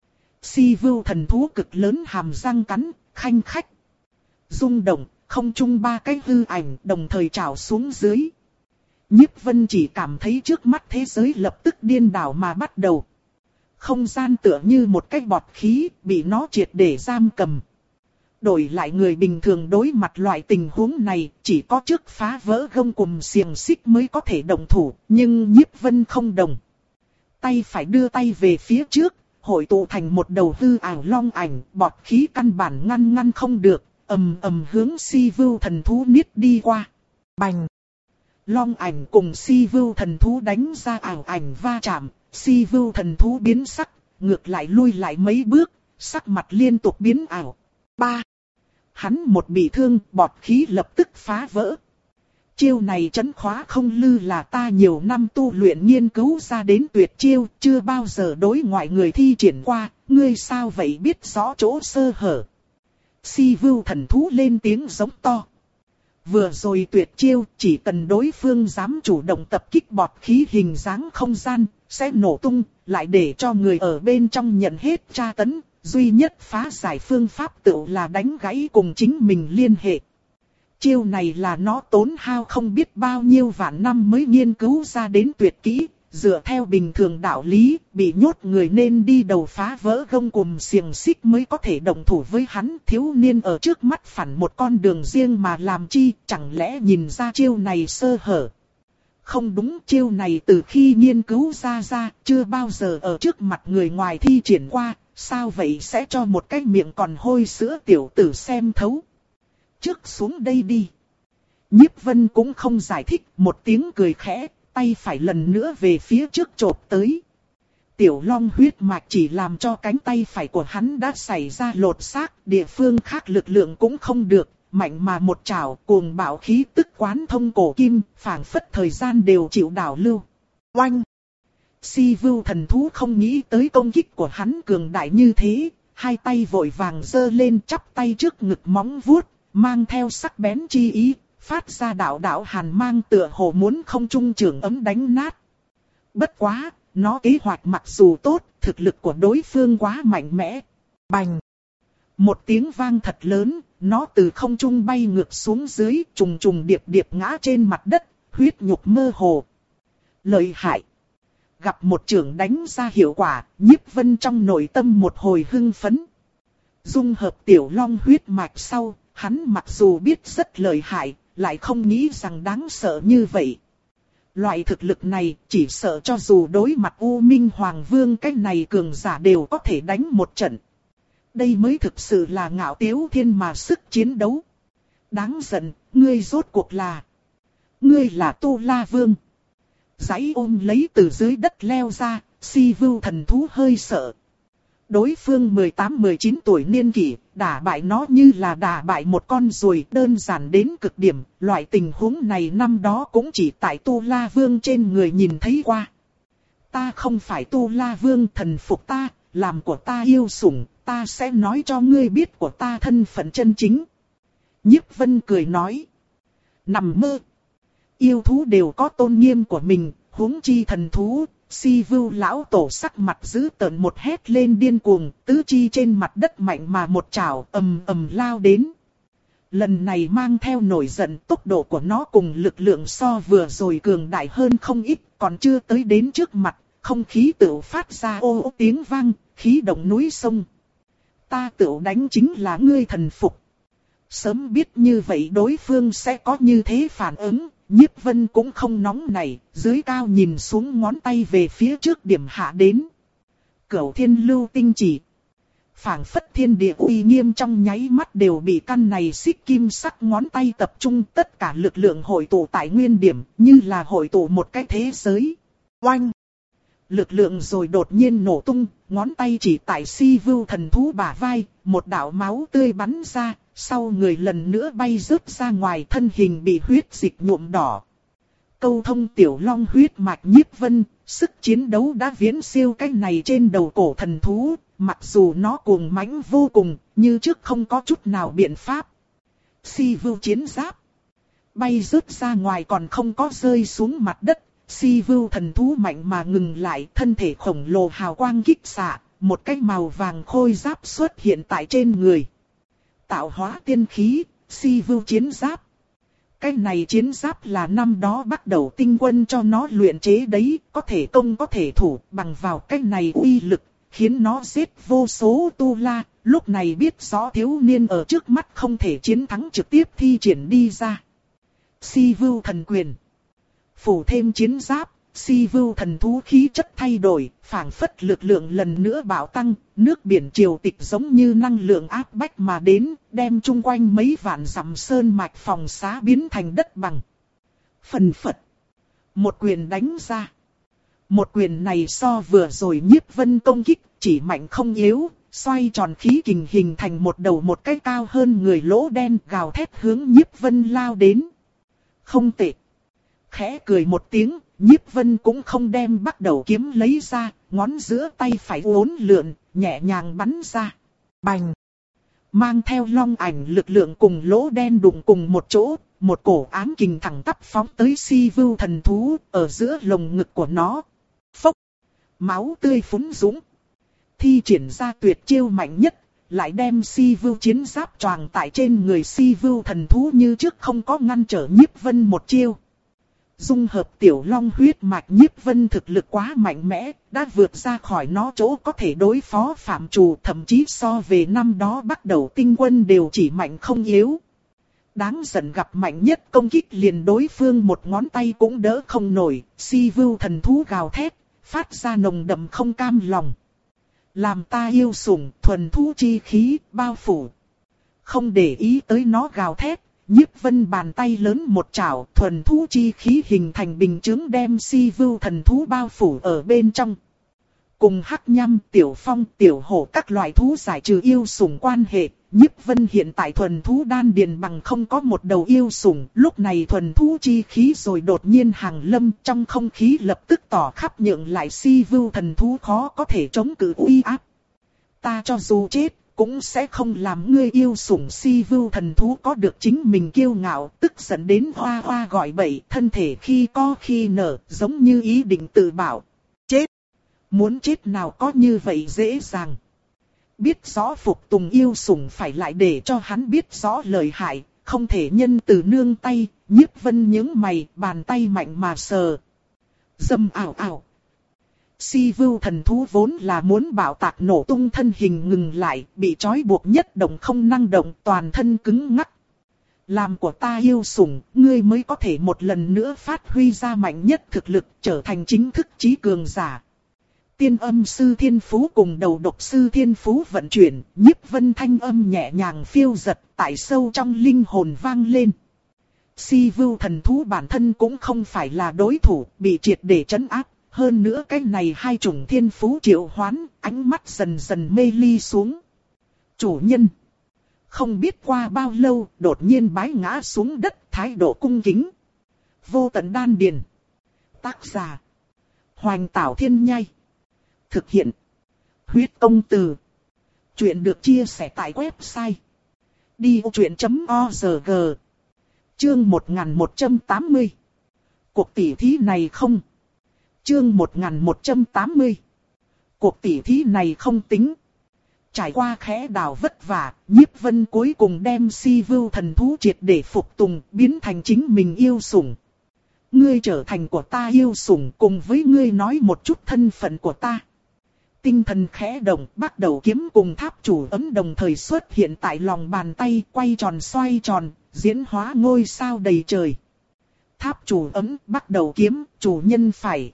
Si Vưu thần thú cực lớn hàm răng cắn, khanh khách. Rung động, không trung ba cái hư ảnh đồng thời trào xuống dưới. Nhiếp Vân chỉ cảm thấy trước mắt thế giới lập tức điên đảo mà bắt đầu. Không gian tựa như một cái bọt khí, bị nó triệt để giam cầm. Đổi lại người bình thường đối mặt loại tình huống này, chỉ có trước phá vỡ gông cùm xiềng xích mới có thể động thủ, nhưng Nhiếp Vân không đồng. Tay phải đưa tay về phía trước, hội tụ thành một đầu hư ảo long ảnh, bọt khí căn bản ngăn ngăn không được, ầm ầm hướng Si Vưu thần thú niết đi qua. Bành! Long ảnh cùng Si Vưu thần thú đánh ra ảo ảnh va chạm, Si Vưu thần thú biến sắc, ngược lại lui lại mấy bước, sắc mặt liên tục biến ảo. Ba! Hắn một bị thương, bọt khí lập tức phá vỡ. Chiêu này chấn khóa không lư là ta nhiều năm tu luyện nghiên cứu ra đến tuyệt chiêu, chưa bao giờ đối ngoại người thi triển qua, ngươi sao vậy biết rõ chỗ sơ hở. Si Vưu thần thú lên tiếng giống to. Vừa rồi tuyệt chiêu, chỉ cần đối phương dám chủ động tập kích bọt khí hình dáng không gian, sẽ nổ tung, lại để cho người ở bên trong nhận hết tra tấn. Duy nhất phá giải phương pháp tự là đánh gãy cùng chính mình liên hệ. Chiêu này là nó tốn hao không biết bao nhiêu vạn năm mới nghiên cứu ra đến tuyệt kỹ, dựa theo bình thường đạo lý, bị nhốt người nên đi đầu phá vỡ gông cùm xiềng xích mới có thể động thủ với hắn. Thiếu niên ở trước mắt phản một con đường riêng mà làm chi, chẳng lẽ nhìn ra chiêu này sơ hở. Không đúng, chiêu này từ khi nghiên cứu ra ra, chưa bao giờ ở trước mặt người ngoài thi triển qua, sao vậy sẽ cho một cái miệng còn hôi sữa tiểu tử xem thấu. Trước xuống đây đi. Nhiếp Vân cũng không giải thích, một tiếng cười khẽ, tay phải lần nữa về phía trước chộp tới. Tiểu long huyết mạch chỉ làm cho cánh tay phải của hắn đã xảy ra lột xác, địa phương khác lực lượng cũng không được, mạnh mà một chảo cuồng bạo khí tức quán thông cổ kim, phảng phất thời gian đều chịu đảo lưu. Oanh! Si Vưu thần thú không nghĩ tới công kích của hắn cường đại như thế, hai tay vội vàng giơ lên chắp tay trước ngực móng vuốt, mang theo sắc bén chi ý, phát ra đạo đạo hàn mang tựa hồ muốn không trung trường ấm đánh nát. Bất quá, nó kế hoạch mặc dù tốt, thực lực của đối phương quá mạnh mẽ. Bành! Một tiếng vang thật lớn, nó từ không trung bay ngược xuống dưới, trùng trùng điệp điệp ngã trên mặt đất, huyết nhục mơ hồ. Lợi hại! Gặp một trưởng đánh ra hiệu quả, Nhiếp Vân trong nội tâm một hồi hưng phấn. Dung hợp tiểu long huyết mạch sau, hắn mặc dù biết rất lợi hại, lại không nghĩ rằng đáng sợ như vậy. Loại thực lực này chỉ sợ cho dù đối mặt U Minh Hoàng Vương cái này cường giả đều có thể đánh một trận. Đây mới thực sự là ngạo tiếu thiên mà sức chiến đấu. Đáng giận, ngươi rốt cuộc là... Ngươi là Tu La Vương. Giấy ôm lấy từ dưới đất leo ra, Si Vưu thần thú hơi sợ. Đối phương mười tám mười chín tuổi niên kỷ, đả bại nó như là đả bại một con ruồi, đơn giản đến cực điểm. Loại tình huống này năm đó cũng chỉ tại Tu La Vương trên người nhìn thấy qua. Ta không phải Tu La Vương, thần phục ta, làm của ta yêu sủng, ta sẽ nói cho ngươi biết của ta thân phận chân chính. Nhiếp Vân cười nói. Nằm mơ. Yêu thú đều có tôn nghiêm của mình, huống chi thần thú. Si Vưu lão tổ sắc mặt giữ tợn một hét lên điên cuồng, tứ chi trên mặt đất mạnh mà một chảo ầm ầm lao đến. Lần này mang theo nổi giận, tốc độ của nó cùng lực lượng so vừa rồi cường đại hơn không ít, còn chưa tới đến trước mặt, không khí tự phát ra ô ô tiếng vang, khí động núi sông. Ta tự đánh chính là ngươi thần phục. Sớm biết như vậy đối phương sẽ có như thế phản ứng. Nhiếp Vân cũng không nóng nảy, dưới cao nhìn xuống ngón tay về phía trước điểm hạ đến. Cửu Thiên Lưu Tinh Chỉ. Phảng phất thiên địa uy nghiêm trong nháy mắt đều bị căn này xích kim sắc ngón tay tập trung, tất cả lực lượng hội tụ tại nguyên điểm, như là hội tụ một cái thế giới. Oanh! Lực lượng rồi đột nhiên nổ tung, ngón tay chỉ tại Si Vưu thần thú bả vai, một đạo máu tươi bắn ra. Sau người lần nữa bay rớt ra ngoài, thân hình bị huyết dịch nhuộm đỏ. Câu thông tiểu long huyết mạch Nhiếp Vân, sức chiến đấu đã viễn siêu cái này trên đầu cổ thần thú, mặc dù nó cuồng mãnh vô cùng, như trước không có chút nào biện pháp. Si Vưu chiến giáp bay rớt ra ngoài còn không có rơi xuống mặt đất, Si Vưu thần thú mạnh mà ngừng lại, thân thể khổng lồ hào quang kích xạ, một cái màu vàng khôi giáp xuất hiện tại trên người. Tạo hóa tiên khí, Si Vưu chiến giáp. Cái này chiến giáp là năm đó bắt đầu tinh quân cho nó luyện chế đấy, có thể công có thể thủ, bằng vào cái này uy lực, khiến nó giết vô số tu la, lúc này biết rõ thiếu niên ở trước mắt không thể chiến thắng trực tiếp thi triển đi ra. Si Vưu thần quyền. Phủ thêm chiến giáp, Si Vưu thần thú khí chất thay đổi, phảng phất lực lượng lần nữa bạo tăng, nước biển triều tịch giống như năng lượng áp bách mà đến, đem chung quanh mấy vạn dặm sơn mạch phòng xá biến thành đất bằng. Phần phật. Một quyền đánh ra. Một quyền này so vừa rồi Nhiếp Vân công kích, chỉ mạnh không yếu, xoay tròn khí kình hình thành một đầu một cái cao hơn người lỗ đen gào thét hướng Nhiếp Vân lao đến. Không tệ. Khẽ cười một tiếng. Nhiếp Vân cũng không đem bắt đầu kiếm lấy ra, ngón giữa tay phải uốn lượn, nhẹ nhàng bắn ra. Bành! Mang theo long ảnh lực lượng cùng lỗ đen đụng cùng một chỗ, một cổ ám kình thẳng tắp phóng tới Si Vưu thần thú, ở giữa lồng ngực của nó. Phốc! Máu tươi phúng dũng. Thi triển ra tuyệt chiêu mạnh nhất, lại đem Si Vưu chiến giáp choàng tại trên người Si Vưu thần thú như trước không có ngăn trở Nhiếp Vân một chiêu. Dung hợp tiểu long huyết mạch Nhiếp Vân thực lực quá mạnh mẽ, đã vượt ra khỏi nó chỗ có thể đối phó phạm trù, thậm chí so về năm đó bắt đầu tinh quân đều chỉ mạnh không yếu. Đáng giận gặp mạnh nhất công kích liền đối phương một ngón tay cũng đỡ không nổi, Si Vưu thần thú gào thét, phát ra nồng đậm không cam lòng. Làm ta yêu sủng, thuần thú chi khí, bao phủ. Không để ý tới nó gào thét. Nhiếp Vân bàn tay lớn một chảo, thuần thú chi khí hình thành bình chướng đem Si Vưu thần thú bao phủ ở bên trong. Cùng Hắc Nham, Tiểu Phong, Tiểu Hổ các loại thú giải trừ yêu sủng quan hệ, Nhiếp Vân hiện tại thuần thú đan điền bằng không có một đầu yêu sủng, lúc này thuần thú chi khí rồi đột nhiên hàng lâm, trong không khí lập tức tỏ khắp nhượng lại Si Vưu thần thú khó có thể chống cự uy áp. Ta cho dù chết, cũng sẽ không làm ngươi yêu sủng. Si Vưu thần thú có được chính mình kiêu ngạo, tức giận đến hoa hoa gọi bậy, thân thể khi co khi nở, giống như ý định tự bảo. Chết! Muốn chết nào có như vậy dễ dàng. Biết rõ phục tùng yêu sủng phải lại để cho hắn biết rõ lời hại, không thể nhân từ nương tay. Nhiếp Vân nhướng mày, bàn tay mạnh mà sờ. Dầm ảo ảo. Si Vưu thần thú vốn là muốn bạo tạc nổ tung, thân hình ngừng lại, bị trói buộc nhất động không năng động, toàn thân cứng ngắc. Làm của ta yêu sủng, ngươi mới có thể một lần nữa phát huy ra mạnh nhất thực lực, trở thành chính thức chí cường giả. Tiên âm sư thiên phú cùng đầu độc sư thiên phú vận chuyển, Nhiếp Vân thanh âm nhẹ nhàng phiêu giật, tại sâu trong linh hồn vang lên. Si Vưu thần thú bản thân cũng không phải là đối thủ, bị triệt để trấn áp. Hơn nữa cái này hai chủng thiên phú triệu hoán, ánh mắt dần dần mê ly xuống. Chủ nhân. Không biết qua bao lâu, đột nhiên bái ngã xuống đất, thái độ cung kính. Vô tận đan điền. Tác giả. Hoành Tảo Thiên Nhai. Thực hiện. Huyết Công Từ. Chuyện được chia sẻ tại website. đi vô chuyện chấm org. Chương một nghìn một trăm tám mươi. Cuộc tỉ thí này không. Chương một nghìn một trăm tám mươi. Cuộc tỉ thí này không tính. Trải qua khẽ đào vất vả, Nhiếp Vân cuối cùng đem Si Vưu thần thú triệt để phục tùng, biến thành chính mình yêu sủng. Ngươi trở thành của ta yêu sủng, cùng với ngươi nói một chút thân phận của ta. Tinh thần khẽ động, bắt đầu kiếm cùng tháp chủ ấm đồng thời xuất hiện tại lòng bàn tay, quay tròn xoay tròn, diễn hóa ngôi sao đầy trời. Tháp chủ ấm bắt đầu kiếm, chủ nhân phải.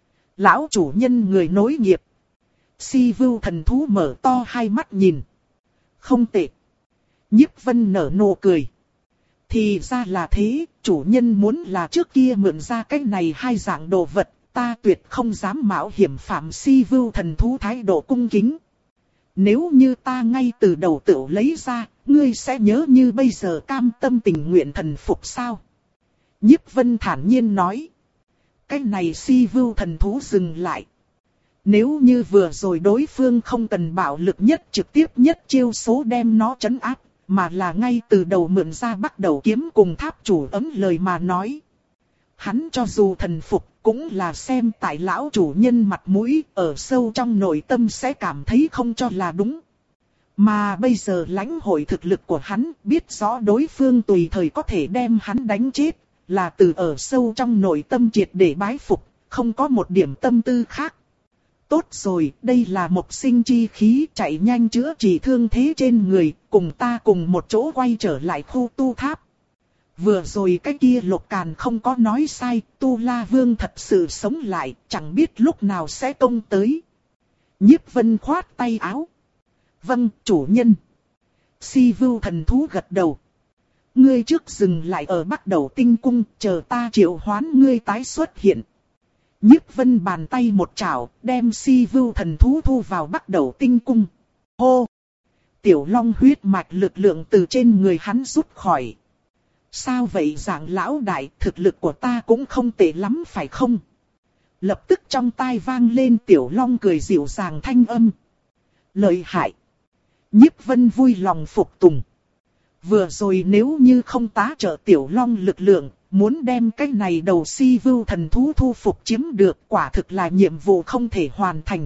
Lão chủ nhân người nối nghiệp. Si Vưu thần thú mở to hai mắt nhìn. Không tệ. Nhiếp Vân nở nụ cười. Thì ra là thế, chủ nhân muốn là trước kia mượn ra cái này hai dạng đồ vật, ta tuyệt không dám mạo hiểm phạm. Si Vưu thần thú thái độ cung kính. Nếu như ta ngay từ đầu tự lấy ra, ngươi sẽ nhớ như bây giờ cam tâm tình nguyện thần phục sao? Nhiếp Vân thản nhiên nói. Cái này Si Vưu thần thú dừng lại. Nếu như vừa rồi đối phương không cần bạo lực nhất trực tiếp nhất chiêu số đem nó trấn áp, mà là ngay từ đầu mượn ra bắt đầu kiếm cùng tháp chủ ấm lời mà nói. Hắn cho dù thần phục cũng là xem tại lão chủ nhân mặt mũi, ở sâu trong nội tâm sẽ cảm thấy không cho là đúng. Mà bây giờ lãnh hội thực lực của hắn, biết rõ đối phương tùy thời có thể đem hắn đánh chết, là từ ở sâu trong nội tâm triệt để bái phục, không có một điểm tâm tư khác. Tốt rồi, đây là một sinh chi khí, chạy nhanh chữa trị thương thế trên người, cùng ta cùng một chỗ quay trở lại khu tu tháp. Vừa rồi cái kia Lục Càn không có nói sai, Tu La Vương thật sự sống lại, chẳng biết lúc nào sẽ công tới. Nhiếp Vân khoát tay áo. Vâng, chủ nhân. Si Vưu thần thú gật đầu. Ngươi trước dừng lại ở Bắc Đầu Tinh Cung, chờ ta triệu hoán ngươi tái xuất hiện. Nhiếp Vân bàn tay một chảo, đem Si Vưu thần thú thu vào Bắc Đầu Tinh Cung. Hô! Tiểu Long huyết mạch lực lượng từ trên người hắn rút khỏi. Sao vậy dạng lão đại, thực lực của ta cũng không tệ lắm phải không? Lập tức trong tai vang lên Tiểu Long cười dịu dàng thanh âm. Lợi hại! Nhiếp Vân vui lòng phục tùng. Vừa rồi nếu như không tá trợ Tiểu Long lực lượng, muốn đem cái này đầu Si Vưu thần thú thu phục chiếm được, quả thực là nhiệm vụ không thể hoàn thành.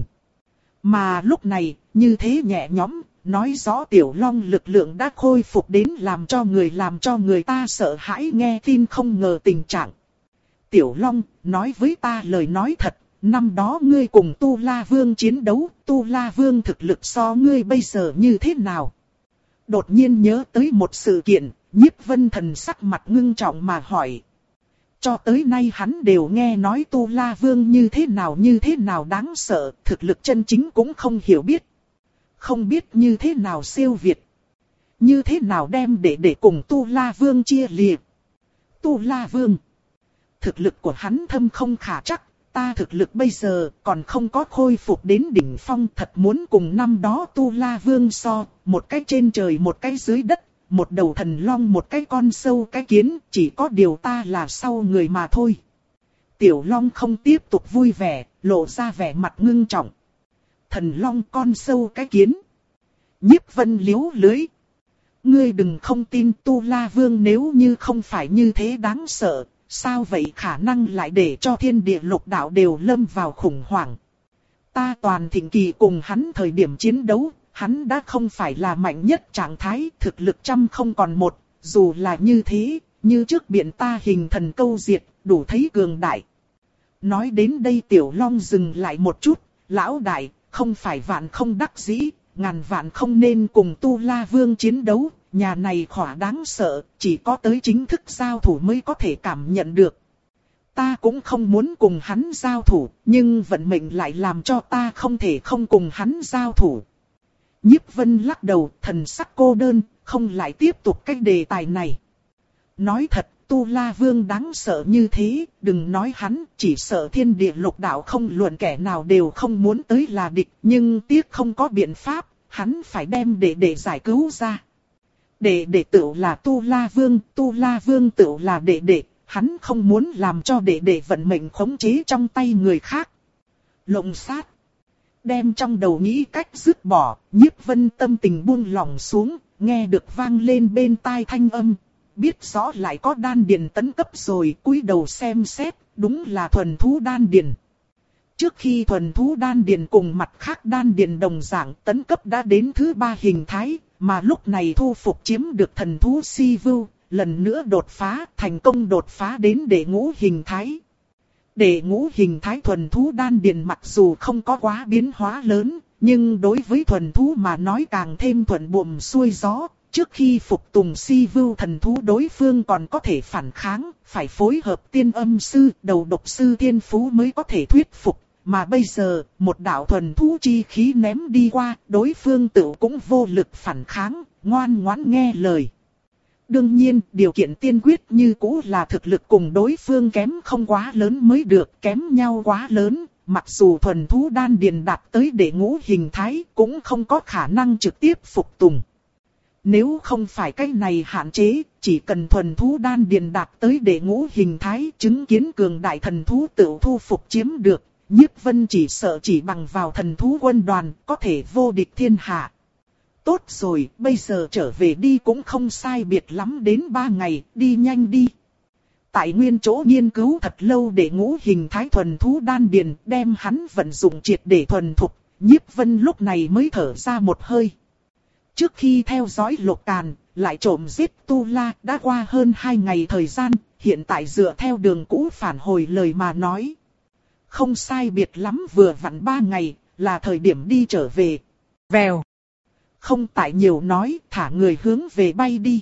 Mà lúc này, như thế nhẹ nhõm, nói rõ Tiểu Long lực lượng đã khôi phục đến làm cho người làm cho người ta sợ hãi nghe tin không ngờ tình trạng. Tiểu Long, nói với ta lời nói thật, năm đó ngươi cùng Tu La Vương chiến đấu, Tu La Vương thực lực so ngươi bây giờ như thế nào? Đột nhiên nhớ tới một sự kiện, Nhiếp Vân thần sắc mặt ngưng trọng mà hỏi. Cho tới nay hắn đều nghe nói Tu La Vương như thế nào như thế nào đáng sợ, thực lực chân chính cũng không hiểu biết. Không biết như thế nào siêu việt. như thế nào đem đệ đệ cùng Tu La Vương chia liệt. Tu La Vương, thực lực của hắn thâm không khả chắc, ta thực lực bây giờ còn không có khôi phục đến đỉnh phong, thật muốn cùng năm đó Tu La Vương so, một cái trên trời một cái dưới đất, một đầu thần long một cái con sâu cái kiến, chỉ có điều ta là sau người mà thôi. Tiểu Long không tiếp tục vui vẻ, lộ ra vẻ mặt ngưng trọng. Thần long con sâu cái kiến. Nhiếp Vân liếu lưới. Ngươi đừng không tin Tu La Vương nếu như không phải như thế đáng sợ, sao vậy khả năng lại để cho thiên địa lục đạo đều lâm vào khủng hoảng. Ta toàn thịnh kỳ cùng hắn thời điểm chiến đấu, hắn đã không phải là mạnh nhất trạng thái, thực lực trăm không còn một, dù là như thế, như trước biện ta hình thần câu diệt, đủ thấy cường đại. Nói đến đây Tiểu Long dừng lại một chút, lão đại, không phải vạn không đắc dĩ, ngàn vạn không nên cùng Tu La Vương chiến đấu, nhà này khỏa đáng sợ, chỉ có tới chính thức giao thủ mới có thể cảm nhận được. Ta cũng không muốn cùng hắn giao thủ, nhưng vận mệnh lại làm cho ta không thể không cùng hắn giao thủ. Nhiếp Vân lắc đầu, thần sắc cô đơn, không lại tiếp tục cái đề tài này. Nói thật, Tu La Vương đáng sợ như thế, đừng nói hắn, chỉ sợ thiên địa lục đạo không luận kẻ nào đều không muốn tới là địch, nhưng tiếc không có biện pháp, hắn phải đem đệ đệ giải cứu ra. Đệ đệ tự là Tu La Vương, Tu La Vương tự là đệ đệ, hắn không muốn làm cho đệ đệ vận mệnh khống chế trong tay người khác. Lộng sát. Đem trong đầu nghĩ cách dứt bỏ, Nhiếp Vân tâm tình buông lỏng xuống, nghe được vang lên bên tai thanh âm. Biết rõ lại có đan điền tấn cấp rồi, cúi đầu xem xét, đúng là thuần thú đan điền. Trước khi thuần thú đan điền cùng mặt khác đan điền đồng dạng tấn cấp đã đến thứ ba hình thái, mà lúc này thu phục chiếm được thần thú si vưu, lần nữa đột phá, thành công đột phá đến đệ ngũ hình thái. Đệ ngũ hình thái thuần thú đan điền mặc dù không có quá biến hóa lớn, nhưng đối với thuần thú mà nói càng thêm thuận buồm xuôi gió. Trước khi phục tùng si vưu thần thú đối phương còn có thể phản kháng, phải phối hợp tiên âm sư, đầu độc sư thiên phú mới có thể thuyết phục. Mà bây giờ, một đạo thuần thú chi khí ném đi qua, đối phương tự cũng vô lực phản kháng, ngoan ngoãn nghe lời. Đương nhiên, điều kiện tiên quyết như cũ là thực lực cùng đối phương kém không quá lớn mới được, kém nhau quá lớn. Mặc dù thuần thú đan điền đạt tới đệ ngũ hình thái, cũng không có khả năng trực tiếp phục tùng. Nếu không phải cái này hạn chế, chỉ cần thuần thú đan điền đạt tới đệ ngũ hình thái, chứng kiến cường đại thần thú tự thu phục chiếm được, Nhiếp Vân chỉ sợ chỉ bằng vào thần thú quân đoàn, có thể vô địch thiên hạ. Tốt rồi, bây giờ trở về đi cũng không sai biệt lắm đến ba ngày, đi nhanh đi. Tại nguyên chỗ nghiên cứu thật lâu để ngũ hình thái thuần thú đan điền, đem hắn vận dụng triệt để thuần thục, Nhiếp Vân lúc này mới thở ra một hơi. Trước khi theo dõi Lục Càn, lại trộm giết Tu La, đã qua hơn hai ngày thời gian, hiện tại dựa theo đường cũ phản hồi lời mà nói. Không sai biệt lắm vừa vặn ba ngày, là thời điểm đi trở về. Vèo. Không tại nhiều nói, thả người hướng về bay đi.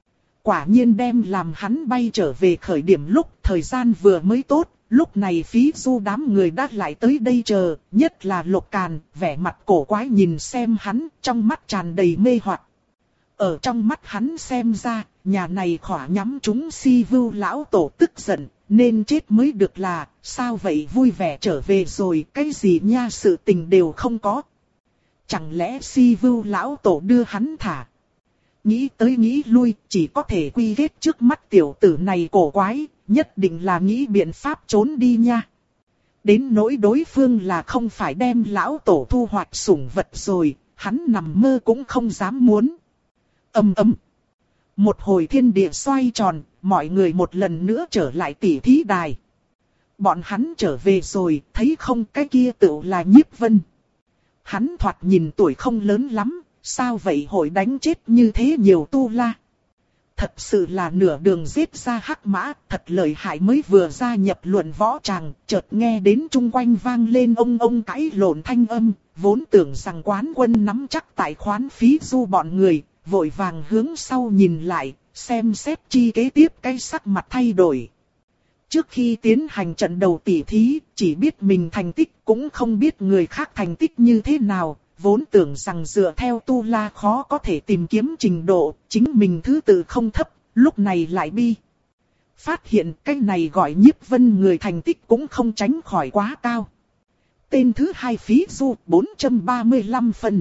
Quả nhiên đem làm hắn bay trở về khởi điểm lúc thời gian vừa mới tốt, lúc này phí du đám người đã lại tới đây chờ, nhất là Lục Càn, vẻ mặt cổ quái nhìn xem hắn, trong mắt tràn đầy mê hoặc. Ở trong mắt hắn xem ra, nhà này khỏa nhắm chúng si vưu lão tổ tức giận, nên chết mới được là, sao vậy vui vẻ trở về rồi, cái gì nha sự tình đều không có. Chẳng lẽ si vưu lão tổ đưa hắn thả? Nghĩ tới nghĩ lui, chỉ có thể quy kết trước mắt tiểu tử này cổ quái, nhất định là nghĩ biện pháp trốn đi nha. Đến nỗi đối phương là không phải đem lão tổ thu hoạch sủng vật rồi, hắn nằm mơ cũng không dám muốn. Ầm ầm. Một hồi thiên địa xoay tròn, mọi người một lần nữa trở lại tỉ thí đài. Bọn hắn trở về rồi, thấy không cái kia tựu là Nhiếp Vân. Hắn thoạt nhìn tuổi không lớn lắm, sao vậy hội đánh chết như thế nhiều tu la. Thật sự là nửa đường giết ra hắc mã, thật lợi hại mới vừa gia nhập luận võ tràng, chợt nghe đến chung quanh vang lên ông ông cãi lộn thanh âm, vốn tưởng rằng quán quân nắm chắc tại khoán phí du bọn người, vội vàng hướng sau nhìn lại, xem xét chi kế tiếp cái sắc mặt thay đổi. Trước khi tiến hành trận đầu tỉ thí, chỉ biết mình thành tích cũng không biết người khác thành tích như thế nào, vốn tưởng rằng dựa theo tu la khó có thể tìm kiếm trình độ, chính mình thứ tự không thấp, lúc này lại bi. Phát hiện cái này gọi Nhiếp Vân người thành tích cũng không tránh khỏi quá cao. Tên thứ hai Phí Du bốn trăm ba mươi lăm phân.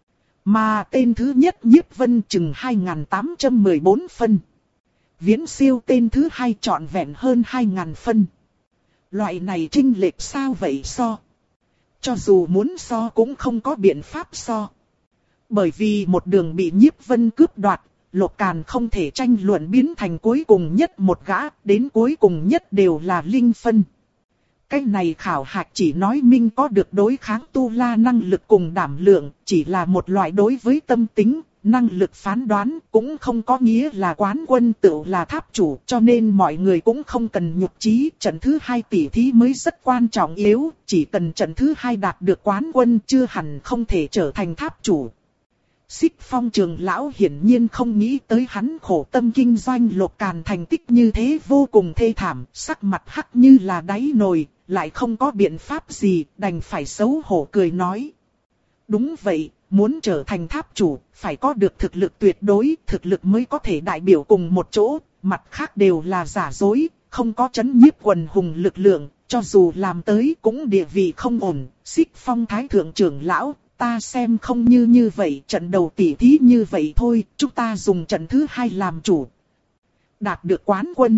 Mà tên thứ nhất Nhiếp Vân chừng hai nghìn tám trăm mười bốn phân. Viễn Siêu tên thứ hai trọn vẹn hơn hai nghìn phân. Loại này chênh lệch sao vậy so? Cho dù muốn so cũng không có biện pháp so. Bởi vì một đường bị Nhiếp Vân cướp đoạt, Lục Càn không thể tranh luận biến thành cuối cùng nhất một gã, đến cuối cùng nhất đều là linh phân. Cái này khảo hạch chỉ nói minh có được đối kháng tu la năng lực cùng đảm lượng, chỉ là một loại đối với tâm tính, năng lực phán đoán, cũng không có nghĩa là quán quân tự là tháp chủ, cho nên mọi người cũng không cần nhục chí. Trận thứ hai tỷ thí mới rất quan trọng yếu, chỉ cần trận thứ hai đạt được quán quân chưa hẳn không thể trở thành tháp chủ. Xích Phong trưởng lão hiển nhiên không nghĩ tới hắn khổ tâm kinh doanh Lục Càn thành tích như thế vô cùng thê thảm, sắc mặt hắc như là đáy nồi, lại không có biện pháp gì, đành phải xấu hổ cười nói. Đúng vậy, muốn trở thành tháp chủ, phải có được thực lực tuyệt đối, thực lực mới có thể đại biểu cùng một chỗ, mặt khác đều là giả dối, không có chấn nhiếp quần hùng lực lượng, cho dù làm tới cũng địa vị không ổn. Xích Phong thái thượng trưởng lão, ta xem không như như vậy, trận đầu tỷ thí như vậy thôi, chúng ta dùng trận thứ hai làm chủ. Đạt được quán quân,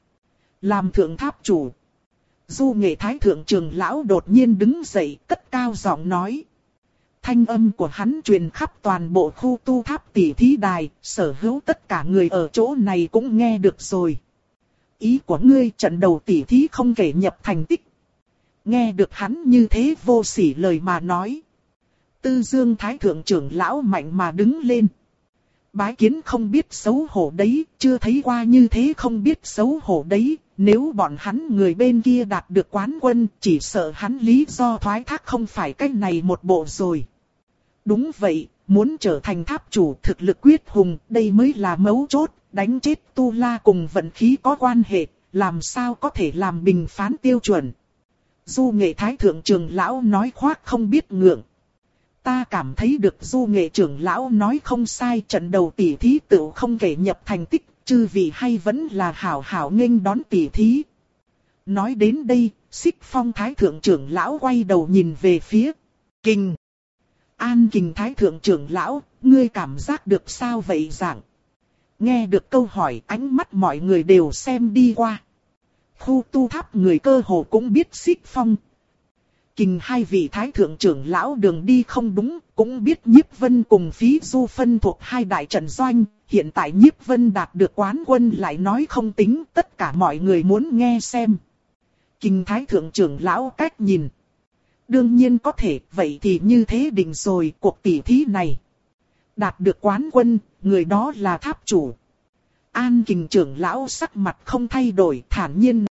làm thượng tháp chủ. Du Nghệ thái thượng trưởng lão đột nhiên đứng dậy, cất cao giọng nói. Thanh âm của hắn truyền khắp toàn bộ khu tu tháp tỷ thí đài, sở hữu tất cả người ở chỗ này cũng nghe được rồi. Ý của ngươi trận đầu tỷ thí không kể nhập thành tích. Nghe được hắn như thế vô sỉ lời mà nói. Tư Dương thái thượng trưởng lão mạnh mà đứng lên. Bái kiến không biết xấu hổ đấy, chưa thấy qua như thế không biết xấu hổ đấy. Nếu bọn hắn người bên kia đạt được quán quân, chỉ sợ hắn lý do thoái thác không phải cách này một bộ rồi. Đúng vậy, muốn trở thành tháp chủ thực lực quyết hùng, đây mới là mấu chốt, đánh chết tu la cùng vận khí có quan hệ, làm sao có thể làm bình phán tiêu chuẩn. Du Nghệ thái thượng trưởng lão nói khoác không biết ngượng. Ta cảm thấy được Du Nghệ trưởng lão nói không sai, trận đầu tỷ thí tự không kể nhập thành tích, chư vị hay vẫn là hảo hảo nghênh đón tỷ thí. Nói đến đây, Xích Phong thái thượng trưởng lão quay đầu nhìn về phía Kình. An Kình thái thượng trưởng lão, ngươi cảm giác được sao vậy dạng? Nghe được câu hỏi, ánh mắt mọi người đều xem đi qua. Khu tu tháp người cơ hồ cũng biết Xích Phong. Kình hai vị thái thượng trưởng lão đường đi không đúng, cũng biết Nhiếp Vân cùng Phí Du phân thuộc hai đại trận doanh. Hiện tại Nhiếp Vân đạt được quán quân lại nói không tính, tất cả mọi người muốn nghe xem. Kình thái thượng trưởng lão cách nhìn. Đương nhiên có thể, vậy thì như thế định rồi, cuộc tỷ thí này. Đạt được quán quân, người đó là tháp chủ. An Kình trưởng lão sắc mặt không thay đổi, thản nhiên